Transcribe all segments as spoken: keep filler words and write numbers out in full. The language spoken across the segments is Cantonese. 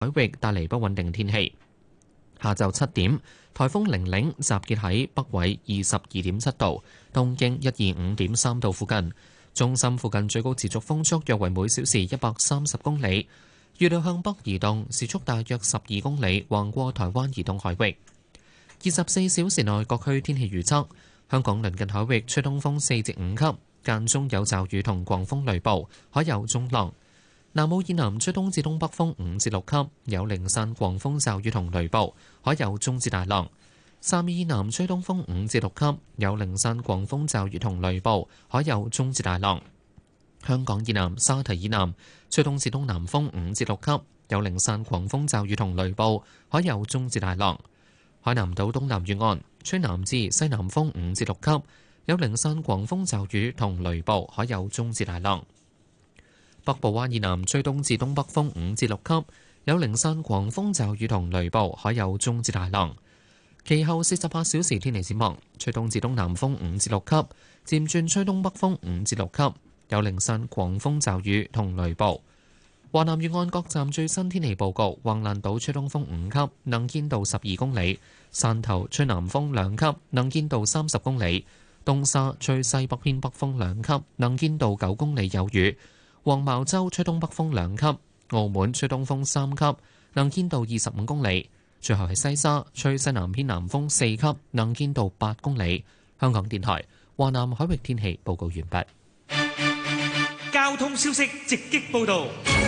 海域帶嚟不穩定天氣。下晝七點，颱風玲玲集結喺北緯二十二點七度、東經一二五點三度附近，中心附近最高持續風速約為每小時一百三十公里，預料向北移動，時速大約十二公里，橫過台灣移動海域。二十四小時內各區天氣預測：香港鄰近海域吹東風四至五級，間中有驟雨同狂風雷暴，海有中浪。南澳以南吹東至東北風五至六級，有零散狂風驟雨同雷暴，海有中至大浪。汕尾以南吹東風五至六級，有零散狂風驟雨同雷暴，海有中至大浪。香港以南沙堤以南吹東至東南風五至六級，有零散狂風驟雨同雷暴，海有中至大浪。海南島東南沿岸吹南至西南風五至六級，有零散狂風驟雨同雷暴，海有中至大浪。北部灣以南吹東至東北風五至六級，有零散狂風驟雨同雷暴，海有中至大浪。其後四十八小時天氣展望，吹東至東南風五至六級，漸轉吹東北風五至六級，有零散狂風驟雨同雷暴。華南沿岸各站最新天氣報告：橫瀾島吹東風五級，能見度十二公里；汕頭吹南風兩級，能見度三十公里；東沙吹西北偏北風兩級，能見度九公里有雨。黃茅洲吹東北風兩級，澳門吹東風三級，能見度二十五公里。最後係西沙吹西南偏南風四級，能見度八公里。香港電台華南海域天氣報告完畢。 交通消息直擊報道。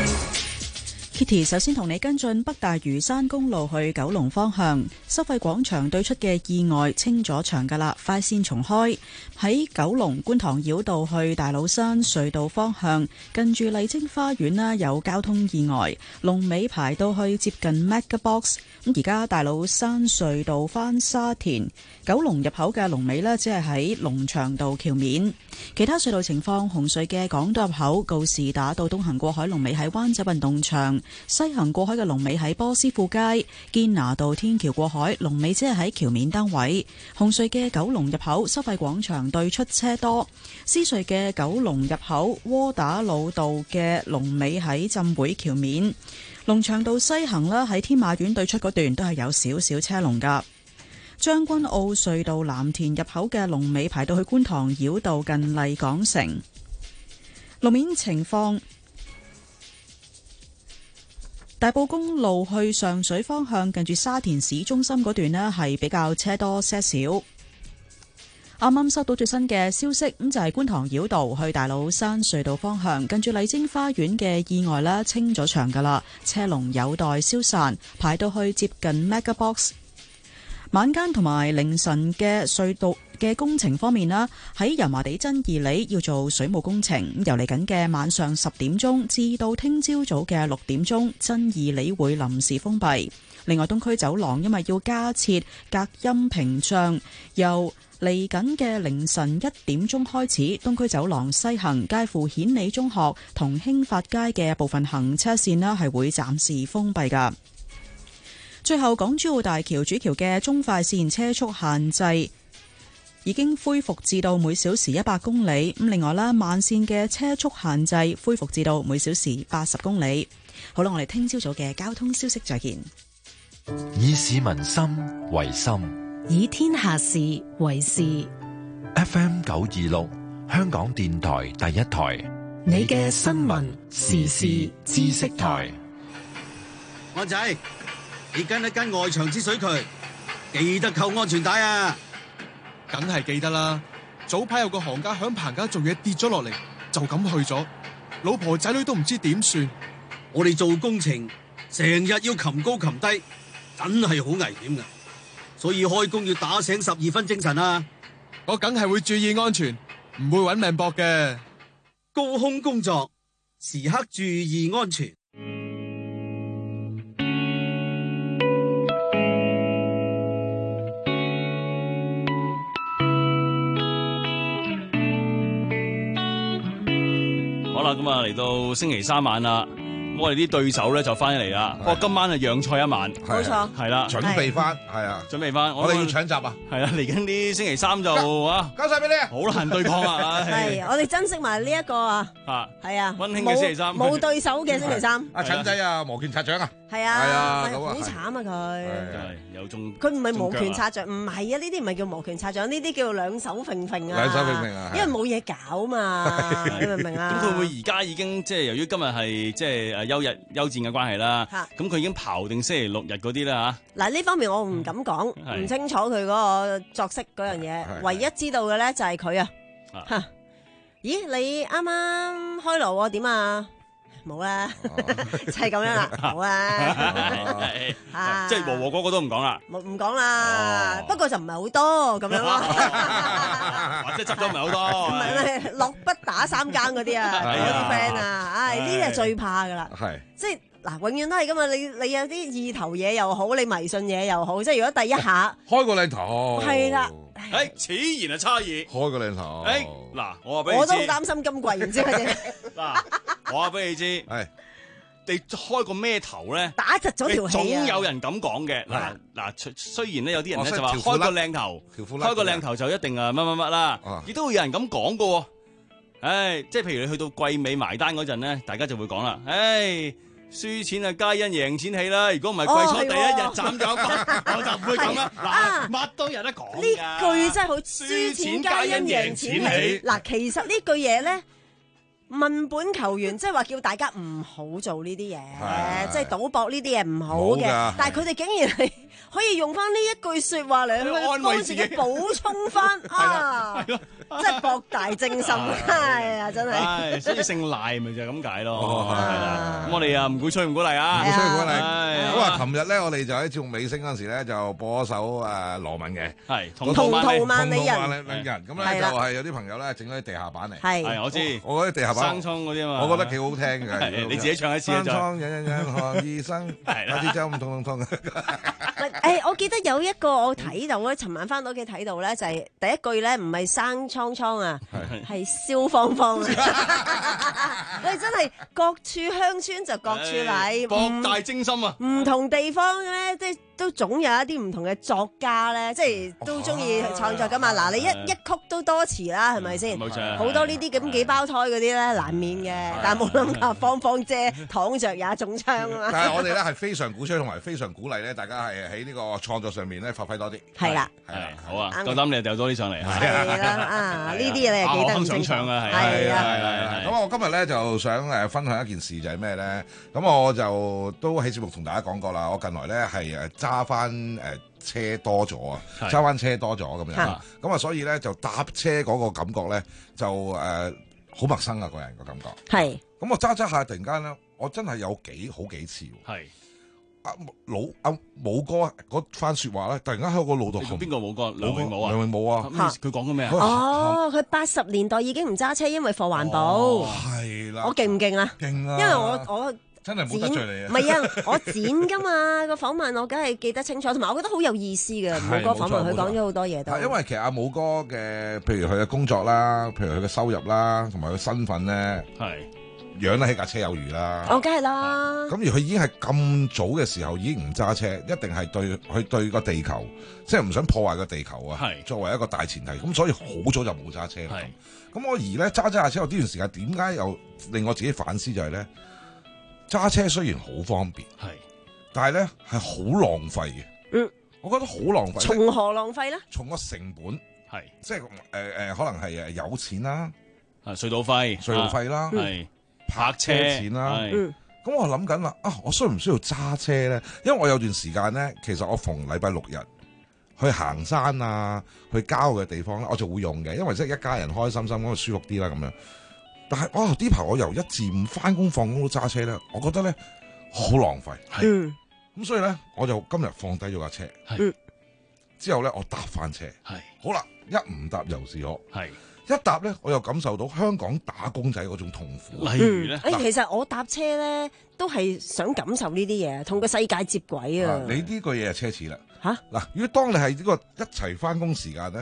Kitty 首先同你跟進北大嶼山公路去九龍方向收費廣場對出嘅意外清咗場㗎啦，快線重開。喺九龍觀塘繞道去大老山隧道方向，近住麗晶花園啦，有交通意外，龍尾排到去接近 MegaBox。咁而家大老山隧道返沙田九龍入口嘅龍尾呢，只係喺龍翔道橋面。其他隧道情況，紅隧嘅港島入口告士打道東行過海龍尾喺灣仔運動場，西行過海嘅龍尾喺波斯富街，堅拿道天橋過海龍尾只係喺橋面單位。紅隧嘅九龍入口收費廣場對出車多，獅隧嘅九龍入口窩打老道嘅龍尾喺浸會橋面，龍翔道西行啦，喺天馬苑對出嗰段都係有少少車龍噶。將軍澳隧道藍田入口嘅龍尾排到去觀塘繞道近麗港城。路面情況，大埔公路去上水方向近住沙田市中心嗰段呢係比較車多些少。啱啱收到最新嘅消息，咁就係觀塘繞道去大老山隧道方向近住麗晶花園嘅意外啦，清咗場噶啦，車龍有待消散，排到去接近 MegaBox。晚間同埋凌晨嘅隧道嘅工程方面啦，喺油麻地真義里要做水務工程，由嚟緊嘅晚上十點鐘至到聽朝早嘅六點鐘，真義里會臨時封閉。另外，東區走廊因為要加設隔音屏障，由嚟緊嘅凌晨一點鐘開始，東區走廊西行介乎顯理中學同興發街嘅部分行車線啦，係會暫時封閉㗎。最後，港珠澳大橋主橋嘅中快線車速限制已經恢復至到每小時一百公里。咁另外啦，慢線嘅車速限制恢復至到每小時八十公里。好啦，我哋聽朝早嘅交通消息再見。 以市民心為心， 以天下事為事。 F M 九二六，香港電台第一台， 你嘅新聞時事知識台。 安仔，你跟一跟外牆之水渠，記得扣安全帶啊！ 梗係記得啦。早排有個行家響棚架做嘢跌咗落嚟，就咁去咗，老婆仔女都唔知點算。 我哋做工程成日要擒高擒低，真係好危險噶，所以開工要打醒十二分精神啊！ 我梗係會注意安全，唔會搵命搏嘅。 高空工作時刻注意安全。 好啦，咁啊嚟到星期三晚啦，咁我哋啲對手咧就翻嚟啦。不過今晚啊讓賽一晚， 冇錯， 係啦， 準備翻，係啊， 準備翻。 我哋要搶閘啊！ 係啦，嚟緊啲星期三就啊， 交晒俾你啊！ 好難對抗啊！ 係，我哋珍惜埋呢一個啊， 啊， 係啊， 溫馨嘅星期三， 冇對手嘅星期三。 阿陳仔啊，摩拳擦掌啊！ 係啊， 係啊， 好慘啊佢。 有中佢唔係摩拳擦掌，唔係啊！呢啲唔係叫摩拳擦掌，呢啲叫兩手揈揈啊！ 兩手揈揈啊！ 因為冇嘢搞嘛，你明唔明啊？ 咁佢會而家已經即係由於今日係即係誒休日休戰嘅關係啦，咁佢已經刨定星期六日嗰啲啦嚇。 嗱呢方面我唔敢講，唔清楚佢嗰個作息嗰樣嘢，唯一知道嘅咧就係佢啊嚇。咦？你啱啱開爐喎？點啊？冇啦，就係咁樣啦，好啊， 即係和和嗰個都唔講啦， 冇唔講啦，不過就唔係好多咁樣咯， 或者執咗唔係好多， 唔係落筆打三更嗰啲啊，嗰啲 friend 啊，唉呢啲係最怕噶啦，係即係嗱，永遠都係噶嘛，你你有啲意頭嘢又好，你迷信嘢又好，即係如果第一下開個靚頭， 係啦。 誒，此言係差異。 開個靚頭。 誒，嗱，我話俾你知， 我都好擔心今季，唔知乜嘢。 嗱，我話俾你知，係你開個咩頭咧？ 打窒咗條氣啊！ 總有人咁講嘅。嗱嗱，雖然咧有啲人咧就話開個靚頭，開個靚頭就一定啊乜乜乜啦，亦都會有人咁講噶。誒，即係譬如你去到季尾埋單嗰陣咧，大家就會講啦，誒。輸錢啊，皆因贏錢起啦！如果唔係季初第一日斬咗一個，我就唔會咁啦。嗱，乜都有得講。 呢句真係好，輸錢皆因贏錢起。嗱，其實呢句嘢咧，問本求源，即係話叫大家唔好做呢啲嘢，即係賭博呢啲嘢唔好嘅。但係佢哋竟然係可以用翻呢一句説話嚟去安慰自己， 補充翻啊！真係博大精深，係啊，真係。 所以姓賴咪就係咁解咯，係啦。咁我哋啊唔鼓吹唔鼓勵啊， 唔鼓吹唔鼓勵。咁啊，琴日咧我哋就喺節目尾聲嗰陣時咧就播咗首誒羅文嘅， 係同途萬里人。 人咁咧就係有啲朋友咧整咗啲地下版嚟， 係我知， 我覺得地下版生瘡嗰啲啊嘛， 我覺得幾好聽嘅。 你自己唱一次啊， 生瘡人人人看醫生，係啦，啲針痛痛痛。 誒，我記得有一個我睇到咧，尋晚翻到屋企睇到咧，就係第一句咧，唔係生瘡瘡啊，係燒芳芳啊！我哋真係各處鄉村就各處禮， 博大精深啊！ 唔同地方咧，即係都總有一啲唔同嘅作家咧，即係都中意創作噶嘛。嗱，你一一曲都多詞啦，係咪先？ 冇錯， 好多呢啲咁幾胞胎嗰啲咧，難免嘅。但係冇諗下芳芳姐躺着也中槍啊嘛！ 但係我哋咧係非常鼓吹同埋非常鼓勵咧，大家係喺呢個創作上面咧發揮多啲。 係啦， 係好啊，夠膽你掉多啲上嚟。 係啦，啊呢啲嘢你係記得唔清楚啊，係係啊係啊！咁我今日咧就想誒分享一件事，就係咩咧？咁我就都喺節目同大家講過啦。我近來咧係誒揸翻誒車多咗啊，揸翻車多咗咁樣。咁啊，所以咧就搭車嗰個感覺咧就誒好陌生啊，個人個感覺。 係。 咁我揸揸下，突然間咧，我真係有幾好幾次。 係。 阿老阿武哥嗰番説話咧，突然間喺個腦度。 邊個武哥？梁永武啊？ 梁永武啊？ 佢講緊咩啊？ 哦，佢八十年代已經唔揸車，因為貨環保。 係啦。我勁唔勁啊？ 勁啊！ 因為我我真係冇得罪你啊！ 唔係啊，我剪噶嘛個訪問，我梗係記得清楚，同埋我覺得好有意思嘅。武哥訪問佢講咗好多嘢都。 因為其實阿武哥嘅，譬如佢嘅工作啦，譬如佢嘅收入啦，同埋佢身份咧，係。養得起架車有餘啦， 我梗係啦。咁而佢已經係咁早嘅時候已經唔揸車，一定係對佢對個地球，即係唔想破壞個地球啊。係作為一個大前提，咁所以好早就冇揸車。係咁我而咧揸揸下車，我呢段時間點解又令我自己反思就係咧，揸車雖然好方便，係，但係咧係好浪費嘅。嗯，我覺得好浪費。 從何浪費咧？ 從個成本係， 即係誒誒，可能係誒有錢啦， 啊隧道費、 隧道費啦，係。泊車錢啦，咁我諗緊啦，啊，我需唔需要揸車咧？因為我有段時間咧，其實我逢禮拜六日去行山啊，去郊嘅地方咧，我就會用嘅，因為即係一家人開開心心咁就舒服啲啦咁樣。但係哇，呢排我由一至五翻工放工都揸車咧，我覺得咧好浪費。係，咁所以咧我就今日放低咗架車，係，之後咧我搭翻車，係，好啦，一唔搭又是我，係。一搭咧，我又感受到香港打工仔嗰種痛苦。 例如咧， 誒，其實我搭車咧都係想感受呢啲嘢，同個世界接軌啊！ 你呢個嘢係奢侈啦。 嚇嗱， 如果當你係呢個一齊翻工時間咧，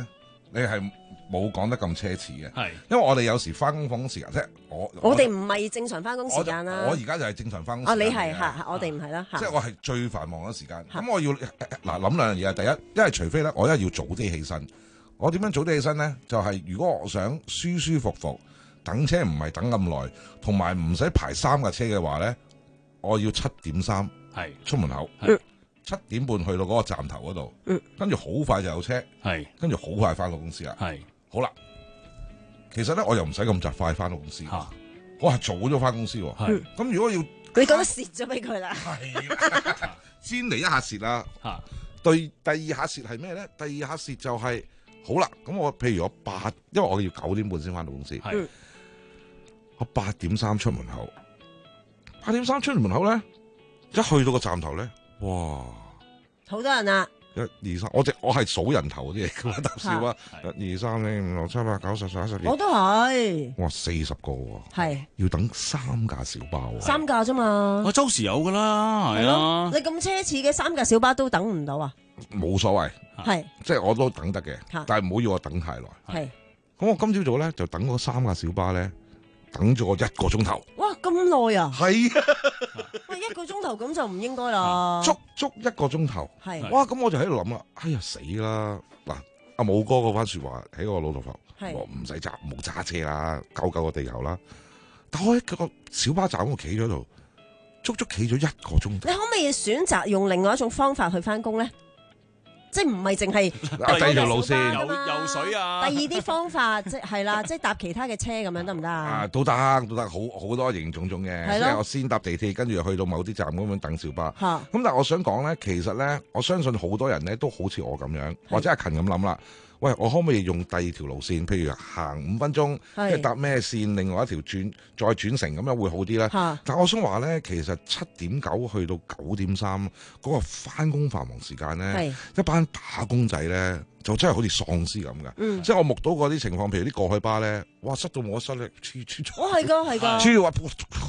你係冇講得咁奢侈嘅。 係， 因為我哋有時翻工放工時間，即係我我哋唔係正常翻工時間啦。 我而家就係正常翻工。 哦，你係嚇，我哋唔係啦。 即係我係最繁忙嘅時間。咁我要嗱諗兩樣嘢。第一，因為除非咧，我一係要早啲起身。我點樣早啲起身咧？就係、是、如果我想舒舒服服等車，唔係等咁耐，同埋唔使排三架車嘅話咧，我要七點三係出門口，七點半去到嗰個站頭嗰度，跟住好快就有車，係跟住好快翻到公司啦。係好啦，其實咧我又唔使咁雜快翻到公司，啊、我係早咗翻公司。係咁如果要你覺得蝕咗俾佢啦？ 係先嚟一下蝕啦。嚇，對，第二下蝕係咩咧？第二下蝕就係、是。好啦，咁我譬如我八，因為我要九點半先翻到公司，係我八點三出門口，八點三出門口咧，一去到個站頭咧，哇， 好多人啊！ 一二三，我只我係數人頭嗰啲嚟噶，搭笑啊！一二三四五六七八九十十一十二， 我都係， 哇，四十個喎，係要等三架小巴喎， 三架啫嘛， 我周時有噶啦，係啊， 你咁奢侈嘅三架小巴都等唔到啊？ 冇所謂，係即係我都等得嘅，但係唔好要我等太耐。係咁，我今朝早咧就等嗰三架小巴咧，等咗我一個鐘頭。 哇，咁耐啊！ 係啊， 喂，一個鐘頭咁就唔應該啦。 足足一個鐘頭，係哇！咁我就喺度諗啦，哎呀死啦！嗱，阿武哥嗰番說話喺我腦度浮，我唔使揸，冇揸車啦，救救個地球啦。但我喺個小巴站我企咗度，足足企咗一個鐘頭。 你可唔可以選擇用另外一種方法去翻工咧？即係唔係淨係第二條路線游游水啊？ 第二啲方法即係啦，即係搭其他嘅車咁樣得唔得啊？ 啊，都得都得，好好多形種種嘅。即係我先搭地鐵，跟住去到某啲站咁樣等小巴。咁但係我想講咧，其實咧，我相信好多人咧都好似我咁樣，或者阿勤咁諗啦。喂，我可唔可以用第二條路線？譬如行五分鐘，即係搭咩線？另外一條轉再轉乘咁樣會好啲咧。但我想話咧，其實七點九去到九點三嗰個翻工繁忙時間咧，一班打工仔咧就真係好似喪屍咁嘅。嗯、即係我目睹過啲情況，譬如啲過海巴咧，哇塞到冇得塞咧，黐黐咗。 哦，係㗎，係㗎。 黐話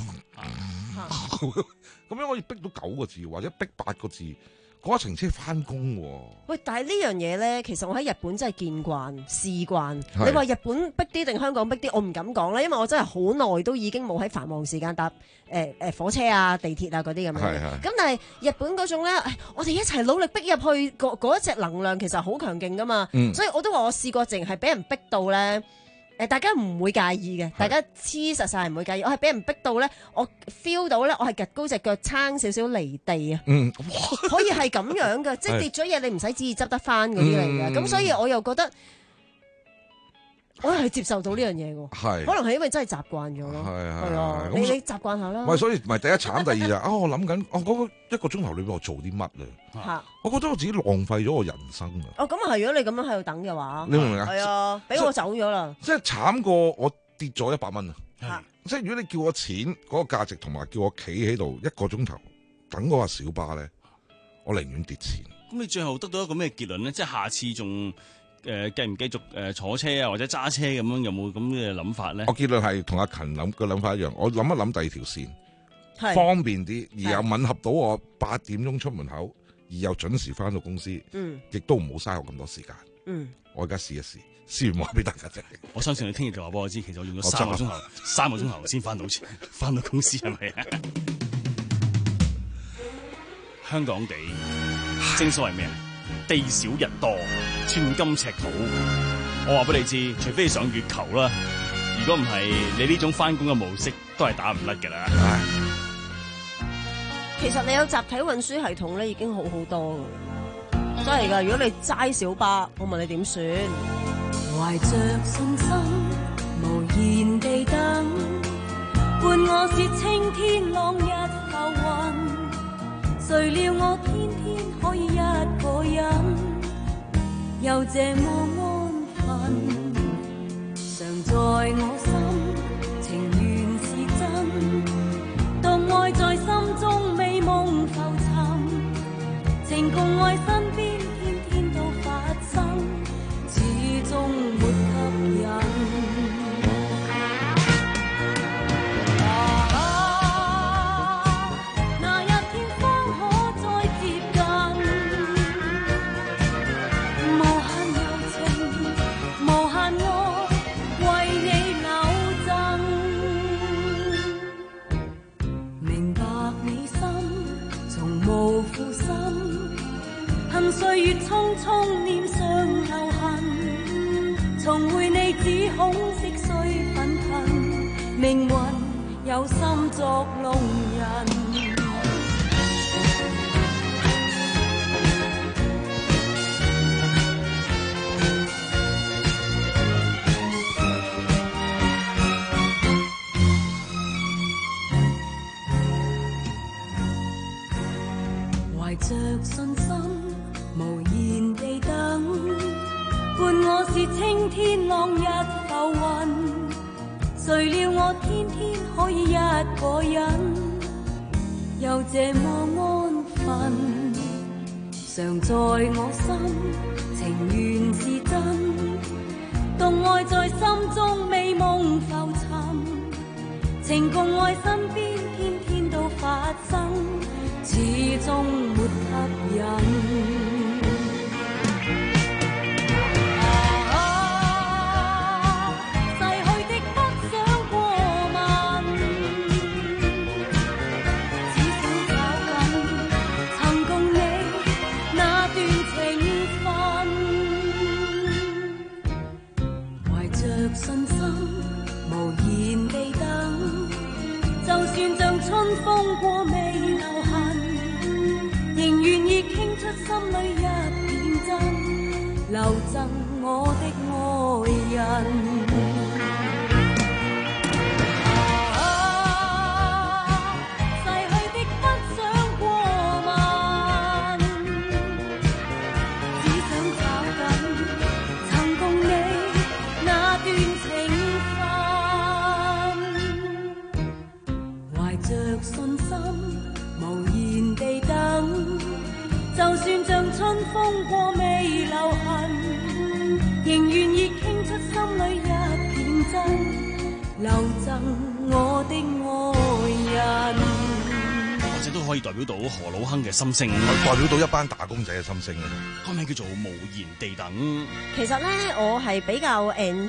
咁樣可以逼到九個字，或者逼八個字。嗰程車翻工喎， 喂！但係呢樣嘢咧，其實我喺日本真係見慣試慣。你話日本逼啲定香港逼啲，我唔敢講啦，因為我真係好耐都已經冇喺繁忙時間搭誒誒火車啊、地鐵啊嗰啲咁樣。咁但係日本嗰種咧，我哋一齊努力逼入去嗰嗰一隻能量，其實好強勁噶嘛。嗯、所以我都話我試過，淨係俾人逼到咧。誒，大家唔會介意嘅，大家黐實晒唔會介意。我係俾人逼到咧，我 feel 到咧，我係趌高隻腳撐少少離地啊！嗯，可以係咁樣嘅，即係跌咗嘢，你唔使旨意執得翻嗰啲嚟嘅。咁、嗯、所以我又覺得，我係接受到呢樣嘢嘅。係，可能係因為真係習慣咗咯。係係啊，你你習慣下啦。 唔係，所以唔係第一慘，第二就啊，我諗緊，我嗰個一個鐘頭裏邊我做啲乜咧？嚇！我覺得我自己浪費咗我人生啊！ 哦，咁啊係，如果你咁樣喺度等嘅話， 你明唔明啊？ 係啊，俾我走咗啦！ 即係慘過我跌咗一百蚊啊！即係如果你叫我錢嗰個價值，同埋叫我企喺度一個鐘頭等嗰個小巴咧，我寧願跌錢。 咁你最後得到一個咩結論咧？即係下次仲誒繼唔繼續誒坐車啊，或者揸車咁樣，有冇咁嘅諗法咧？ 我結論係同阿勤諗嘅諗法一樣，我諗一諗第二條線，方便啲，而又吻合到我八點鐘出門口。而又準時翻到公司，嗯，亦都唔好嘥我咁多時間，嗯，我而家試一試，試完話俾大家聽。 我相信你聽日就話俾我知，其實我用咗三個鐘頭，三個鐘頭先翻到翻到公司係咪啊？香港地正所謂咩啊？地少人多，寸金尺土。我話俾你知，除非你上月球啦，如果唔係，你呢種翻工嘅模式都係打唔甩㗎啦。 其實你有集體運輸系統咧，已經好好多噶，真係噶。如果你齋小巴，我問你點算？懷着信心，無言地等，伴我是青天朗日浮雲。誰料我偏偏可以一個人，又這麼安分，常在我心，情願是真，當愛在心中美夢浮沉，情共愛身邊天天都發生，始終沒吸引。啊，那一天方可再接近，無限柔情， 負心，恨歲月匆匆臉上留痕，重回你只恐色衰憤恨，命運有心作弄人。懷着信心，無言地等，伴我是青天朗日浮雲。誰料我天天可以一個人，又這麼安分。常在我心，情願是真，動愛在心中美夢浮沉，情共愛身邊天天都發生。始終沒吸引，啊，逝去的不想過問，只想找緊曾共你那段情分，懷着信心無言地等，就算像春風過未留痕，仍願意傾出心裏一片真，留贈我的愛人。啊，逝去的不想過問，只想找緊曾共你那段情分，懷着信心無言地等，就算像春風過未留痕，仍願意傾出心裏一片真，留贈我的愛人。 或者都可以代表到何老亨嘅心聲， 代表到一班打工仔嘅心聲嘅。 個名叫做無言地等。 其實咧，我係比較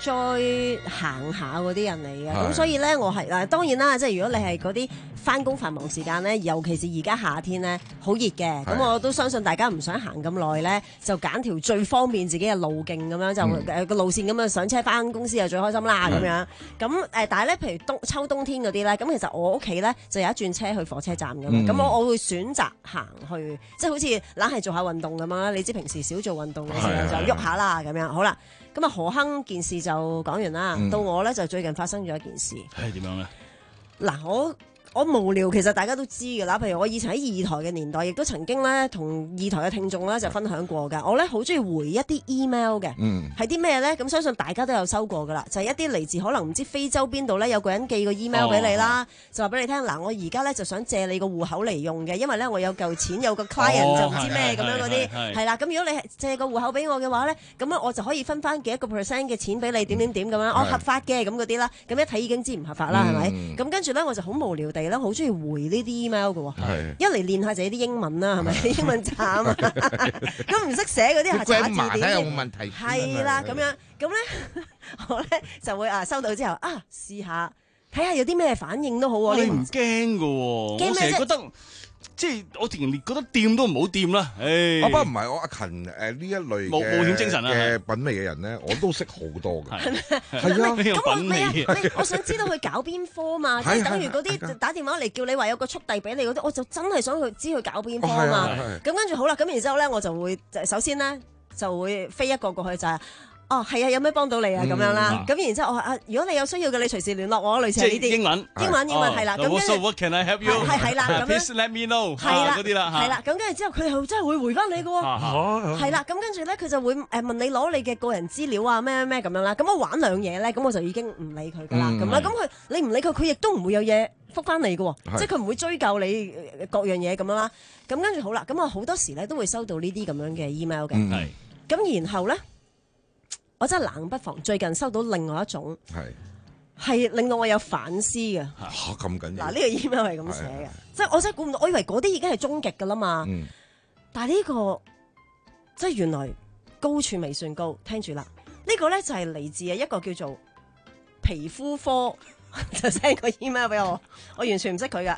enjoy 行下嗰啲人嚟嘅，咁所以咧，我係嗱，當然啦，即係如果你係嗰啲翻工繁忙時間咧，尤其是而家夏天咧，好熱嘅，咁我都相信大家唔想行咁耐咧，就揀條最方便自己嘅路徑咁樣，就誒個路線咁樣上車翻公司就最開心啦咁樣。咁誒，但係咧，譬如冬秋冬天嗰啲咧，咁其實我屋企咧就有一轉車去火車站咁樣，咁我我會選擇行去，即係好似懶係做下運動咁樣啦。你知平時少做運動嘅時候就喐下啦咁樣。好啦，咁啊何亨件事就講完啦，到我咧就最近發生咗一件事。 係點樣咧？ 嗱，我。我無聊，其實大家都知㗎啦。譬如我以前喺二台嘅年代，亦都曾經咧同二台嘅聽眾咧就分享過㗎。我咧好中意回一啲 email 嘅，係啲咩咧？咁相信大家都有收過㗎啦。就係、是、一啲嚟自可能唔知非洲邊度咧，有個人寄個 email 俾你啦，哦、就話俾你聽嗱，我而家咧就想借你個戶口嚟用嘅，因為咧我有嚿錢有個 client、哦、就唔知咩咁樣嗰啲，係啦。咁如果你係借個戶口俾我嘅話咧，咁咧我就可以分翻幾一個 percent 嘅錢俾你，點點點咁樣，我合法嘅咁嗰啲啦。咁一睇已經知唔合法啦，係咪、嗯？咁跟住咧我就好無聊地咧，好中意回呢啲 email 嘅喎，一嚟練下自己啲英文啦，係咪？英文渣啊嘛，咁唔識寫嗰啲係查字典， 有冇問題？ 係啦，咁樣咁咧，我咧就會啊收到之後啊試下睇下有啲咩反應都好喎。 你唔驚嘅喎，我成日覺得。即係我突然覺得掂都唔好掂啦，唉！ 不過唔係我阿勤誒呢一類冒冒險精神嘅品味嘅人咧，我都識好多嘅。 係咩？ 係啊， 咁我你啊，我想知道佢搞邊科嘛？即係等於嗰啲打電話嚟叫你話有個速遞俾你嗰啲，我就真係想去知佢搞邊科啊嘛。咁跟住好啦，咁然之後咧，我就會首先咧就會飛一個過去就係。哦，係啊，有咩幫到你啊？咁樣啦，咁然之後我話啊，如果你有需要嘅，你隨時聯絡我，類似呢啲英文， 英文，英文係啦。咁 So what can I help you？ 係係啦，咁樣 Please let me know。係啦，嗰啲啦， 係啦，咁跟住之後佢又真係會回翻你嘅喎。係啦，咁跟住咧佢就會誒問你攞你嘅個人資料啊，咩咩咩咁樣啦。咁我玩兩嘢咧，咁我就已經唔理佢噶啦。咁啦，咁佢你唔理佢，佢亦都唔會有嘢覆翻你嘅喎，即係佢唔會追究你各樣嘢咁樣啦。咁跟住好啦，咁我好多時咧都會收到呢啲咁樣嘅 email 嘅。係。咁然後咧。我真係冷不防，最近收到另外一種，係係令到我有反思嘅。 嚇咁緊要！ 嗱，呢個 email 係咁寫嘅，即係我真係估唔到，我以為嗰啲已經係終極㗎啦嘛。嗯、但係呢、呢個即係原來高處未算高，聽住啦。呢、呢個咧就係嚟自啊一個叫做皮膚科就 send 個 email 俾我，我完全唔識佢㗎。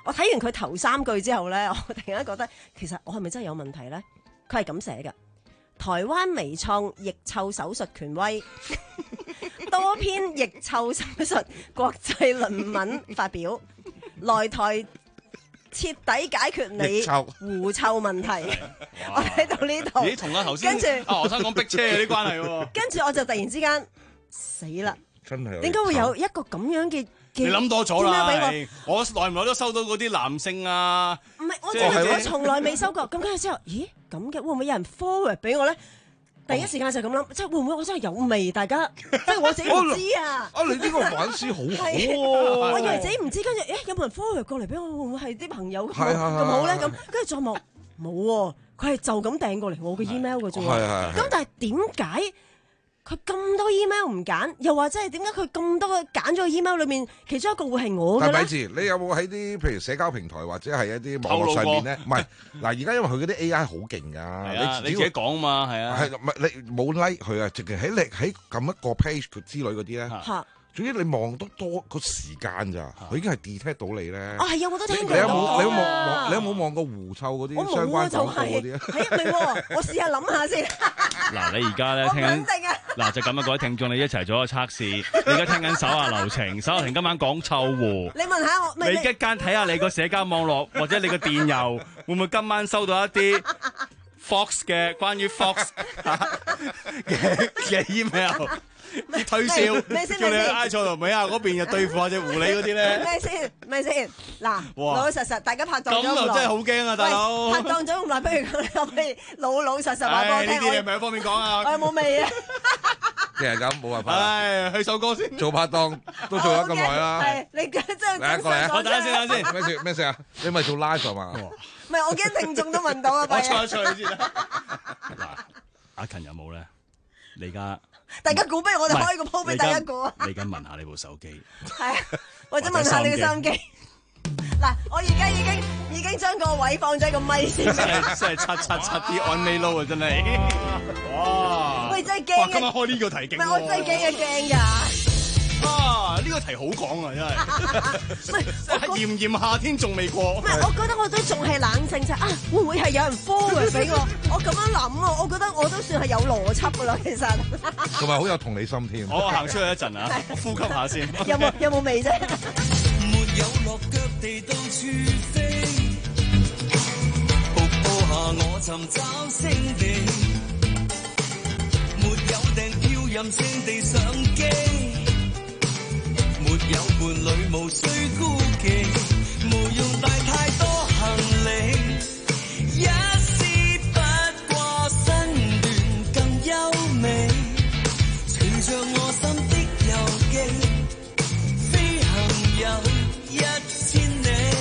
我睇完佢頭三句之後咧，我突然間覺得其實我係咪真係有問題咧？佢係咁寫嘅：台灣微創腋臭手術權威，多篇腋臭手術國際論文發表，來台徹底解決你狐臭問題。我睇到呢度， 咦，同阿頭先跟住阿何生講逼車有啲關係喎。 跟住我就突然之間死啦！ 真係點解會有一個咁樣嘅？ 你諗多咗啦！ 我我耐唔耐都收到嗰啲男性啊， 唔係我真係我從來未收過。咁跟住之後，咦咁嘅會唔會有人 forward 俾我咧？第一時間就咁諗，即係會唔會我真係有味？大家即係我自己唔知啊！ 啊，你呢個反思好好喎！ 我以為自己唔知，跟住誒有冇人 forward 過嚟俾我？會唔會係啲朋友咁好咧？咁跟住再望冇喎，佢係就咁掟過嚟我嘅 email 嘅啫喎。咁但係點解？佢咁多 email 唔揀，又或者係點解佢咁多個揀咗個 email 裏面，其中一個會係我嘅咧？ 但係咪住，你有冇喺啲譬如社交平台或者係一啲網絡上面咧？唔係嗱，而家因為佢嗰啲 A I 好勁㗎， 你你自己講嘛，係啊， 係唔係你冇 like 佢啊？直情喺你喺撳一個 page 之類嗰啲咧。總之你望得多個時間咋，佢已經係 detect 到你咧。 哦，係啊，我都聽過。 你有冇你有冇望你有冇望過狐臭嗰啲相關廣告嗰啲啊？ 係明喎，我試下諗下先。 嗱，你而家咧聽緊，嗱就咁啊，各位聽眾，你一齊做個測試。你而家聽緊手下留情，手下留情今晚講臭狐。 你問下我， 你一間睇下你個社交網絡或者你個電郵，會唔會今晚收到一啲 Fox 嘅關於 Fox 嘅嘅 email？啲推銷，叫你去埃塞俄比亞嗰邊就對付下隻狐狸嗰啲咧。 咩先？咩先？嗱，老老實實，大家拍檔咗咁耐， 咁就真係好驚啊，大佬！ 拍檔咗咁耐，不如我哋老老實實話俾我聽。 呢啲嘢咪喺方面講啊！ 我有冇味啊？ 其實咁冇辦法。 唉，去首歌先。 做拍檔都做咗咁耐啦。 係你真係嚟過嚟， 我等下先，等下先。 咩事？咩事啊？你咪做 live 嘛？ 唔係，我驚聽眾都問到啊！ 我錯一錯先啦。嗱，阿勤有冇咧？你而家？ 大家估，不如我哋開個鋪俾大家估啊！ 你而家問下你部手機， 係或者問下你嘅收音機。嗱，我而家已經已經將個位放咗喺個咪先。 真係真係七七七啲按尾撈啊！真係，哇！ 喂，真係驚啊！ 今晚開呢個題勁喎！ 唔係我真係驚啊驚㗎！ 啊！呢個題好講啊，真係。唔係炎炎夏天仲未過。 唔係，我覺得我都仲係冷靜啫。啊，會唔會係有人 forward 俾我？我咁樣諗啊，我覺得我都算係有邏輯㗎啦，其實。 同埋好有同理心添。 我行出去一陣啊，我呼吸下先。 有冇有冇味啫？ 沒有落腳地到處飛，瀑布下我尋找勝地，沒有訂票任性地上機。沒有伴侶，無需孤寂，無用帶太多行李，一絲不過身段更優美，隨着我心的遊記，飛行有一千里，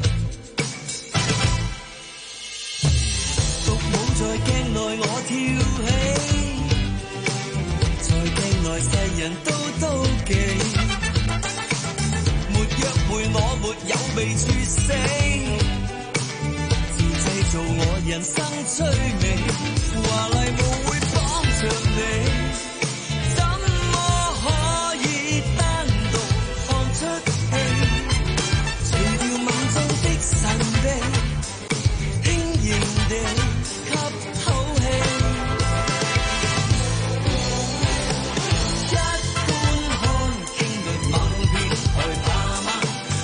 獨舞在鏡內我跳起，在鏡內世人都妒忌。我沒有被絕死，自製造我人生趣味，華麗舞會綁着你，怎麼可以單獨看出戲？除掉夢中的神秘，輕盈地吸口氣，一般看經歷某片害怕嗎？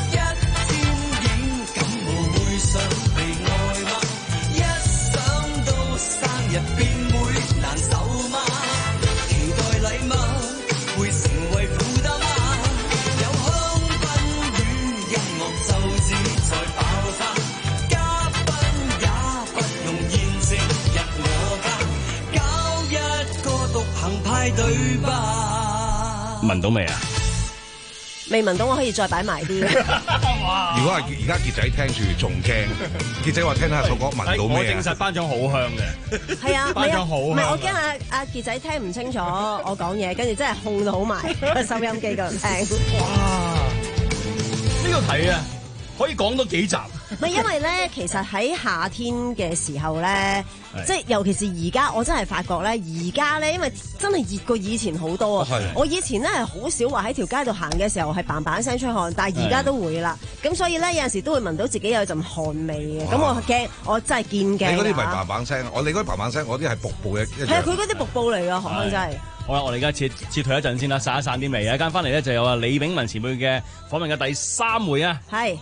便會難受嗎？期待禮物會成為負擔嗎？有香檳與音樂就只在爆發，嘉賓也不用現正入我家，搞一個獨行派對吧。 聞到未啊？ 未聞到，我可以再擺埋啲。 如果係而家傑仔聽住仲驚，傑仔話聽下首歌聞到咩？ 我證實班長好香嘅。 係啊， 班長好香。 唔係我驚阿阿傑仔聽唔清楚我講嘢，跟住真係控到好埋個收音機嗰度聽。 哇！呢個題啊，可以講多幾集。 唔係因為咧，其實喺夏天嘅時候咧，即係尤其是而家，我真係發覺咧，而家咧，因為真係熱過以前好多啊。我以前咧係好少話喺條街度行嘅時候係嘭嘭聲出汗，但係而家都會啦。咁所以咧有陣時都會聞到自己有陣汗味嘅。咁我驚，我真係見嘅。 你嗰啲唔係嘭嘭聲，我你嗰啲嘭嘭聲，我啲係瀑布嘅。 係啊，佢嗰啲瀑布嚟㗎，何生真係。 好啦，我哋而家撤撤退一陣先啦，散一散啲味啊！一間翻嚟咧就有啊李炳文前輩嘅訪問嘅第三回啊。 係。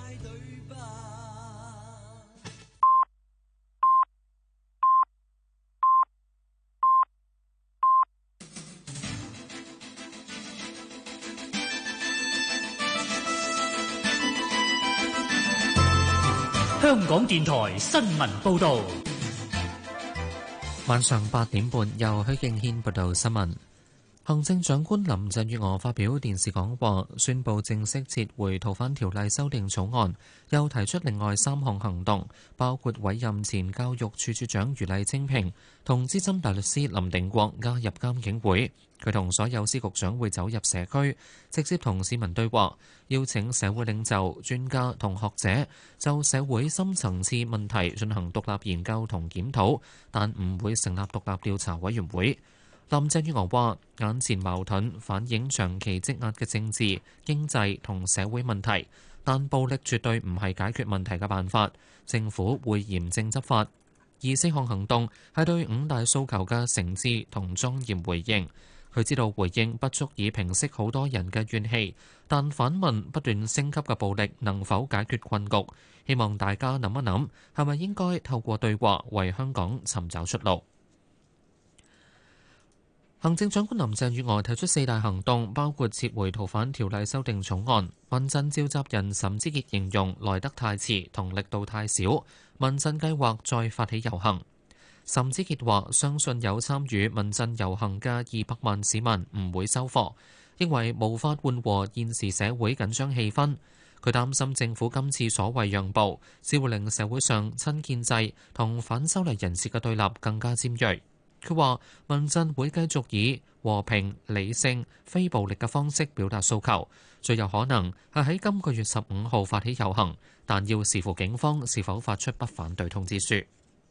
香港電台新聞報導， 晚上八點半由許敬軒報道新聞。行政長官林鄭月娥發表電視講話，宣布正式撤回逃犯條例修訂草案，又提出另外三項行動，包括委任前教育處處長余黎青萍同資深大律師林定國加入監警會。佢同所有司局長會走入社區，直接同市民對話，邀請社會領袖、專家同學者就社會深層次問題進行獨立研究同檢討，但唔會成立獨立調查委員會。林鄭月娥話：眼前矛盾反映長期積壓嘅政治、經濟同社會問題，但暴力絕對唔係解決問題嘅辦法。政府會嚴正執法。而四項行動係對五大訴求嘅誠摯同莊嚴回應。佢知道回應不足以平息好多人嘅怨氣，但反問不斷升級嘅暴力能否解決困局？希望大家諗一諗，係咪應該透過對話為香港尋找出路？行政長官林鄭月娥提出四大行動，包括撤回逃犯條例修訂草案。民陣召集人岑子傑形容來得太遲同力度太少，民陣計劃再發起遊行。岑子傑話：相信有參與民陣遊行嘅二百萬市民唔會收貨，認為無法緩和現時社會緊張氣氛。佢擔心政府今次所謂讓步，只會令社會上親建制同反修例人士嘅對立更加尖鋭。佢話：民陣會繼續以和平、理性、非暴力嘅方式表達訴求，最有可能係喺今個月十五號發起遊行，但要視乎警方是否發出不反對通知書。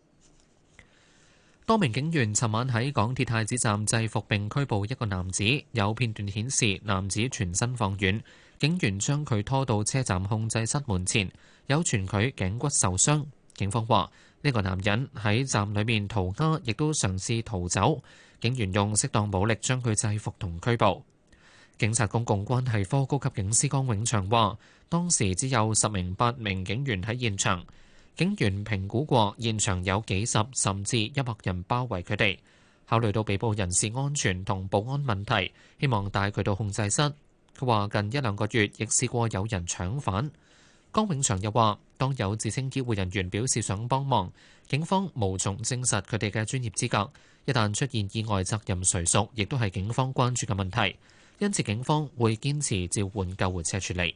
多名警員尋晚喺港鐵太子站制服並拘捕一個男子，有片段顯示男子全身放軟，警員將佢拖到車站控制室門前，有傳佢頸骨受傷。警方話呢個男人喺站裏面塗鴉，亦都嘗試逃走，警員用適當武力將佢制服同拘捕。警察公共關係科高級警司江永祥話：當時只有十名八名警員喺現場。警員評估過現場有幾十甚至一百人包圍佢哋，考慮到被捕人士安全同保安問題，希望帶佢到控制室。佢話近一兩個月亦試過有人搶犯。江永祥又話，當有自稱醫護人員表示想幫忙，警方無從證實佢哋嘅專業資格，一旦出現意外責任誰屬，亦都係警方關注嘅問題，因此警方會堅持召喚救護車處理。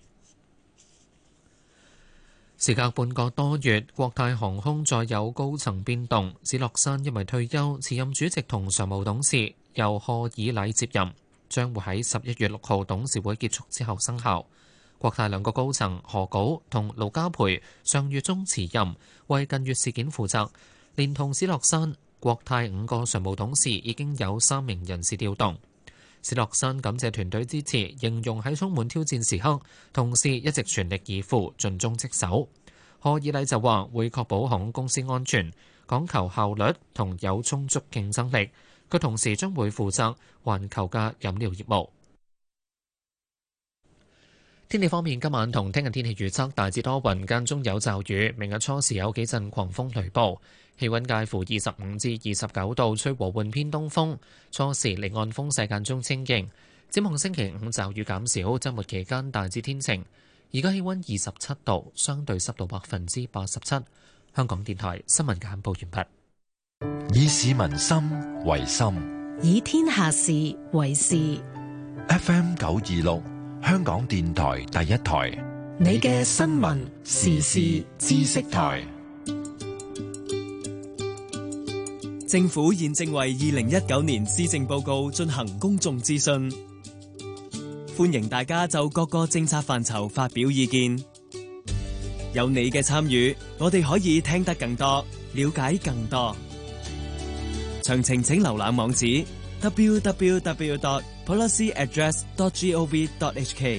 時隔半個多月，國泰航空再有高層變動，史樂山因為退休，辭任主席同常務董事，由賀以禮接任，將會喺十一月六號董事會結束之後生效。國泰兩個高層何杲同盧家培上月中辭任，為近月事件負責，連同史樂山，國泰五個常務董事已經有三名人事調動。史樂山感謝團隊支持，形容喺充滿挑戰時刻，同事一直全力以赴，盡忠職守。賀以禮就話會確保航空公司安全，講求效率同有充足競爭力。佢同時將會負責環球嘅飲料業務。天氣方面，今晚同聽日天氣預測大致多雲，間中有驟雨。明日初時有幾陣狂風雷暴，氣溫介乎二十五至二十九度，吹和緩偏東風。初時離岸風勢間中清勁。展望星期五驟雨減少，週末期間大致天晴。而家氣溫二十七度，相對濕度百分之八十七。香港電台新聞簡報完畢。 以市民心為心， 以天下事為事。 F M 九二六。香港電台第一台， 你嘅新聞時事知識台。 政府現正為二零一九年施政報告進行公眾諮詢，歡迎大家就各個政策範疇發表意見。 有你嘅參與，我哋可以聽得更多，了解更多。詳情請瀏覽網址 double-u double-u double-u dot policy address dot gov dot h k。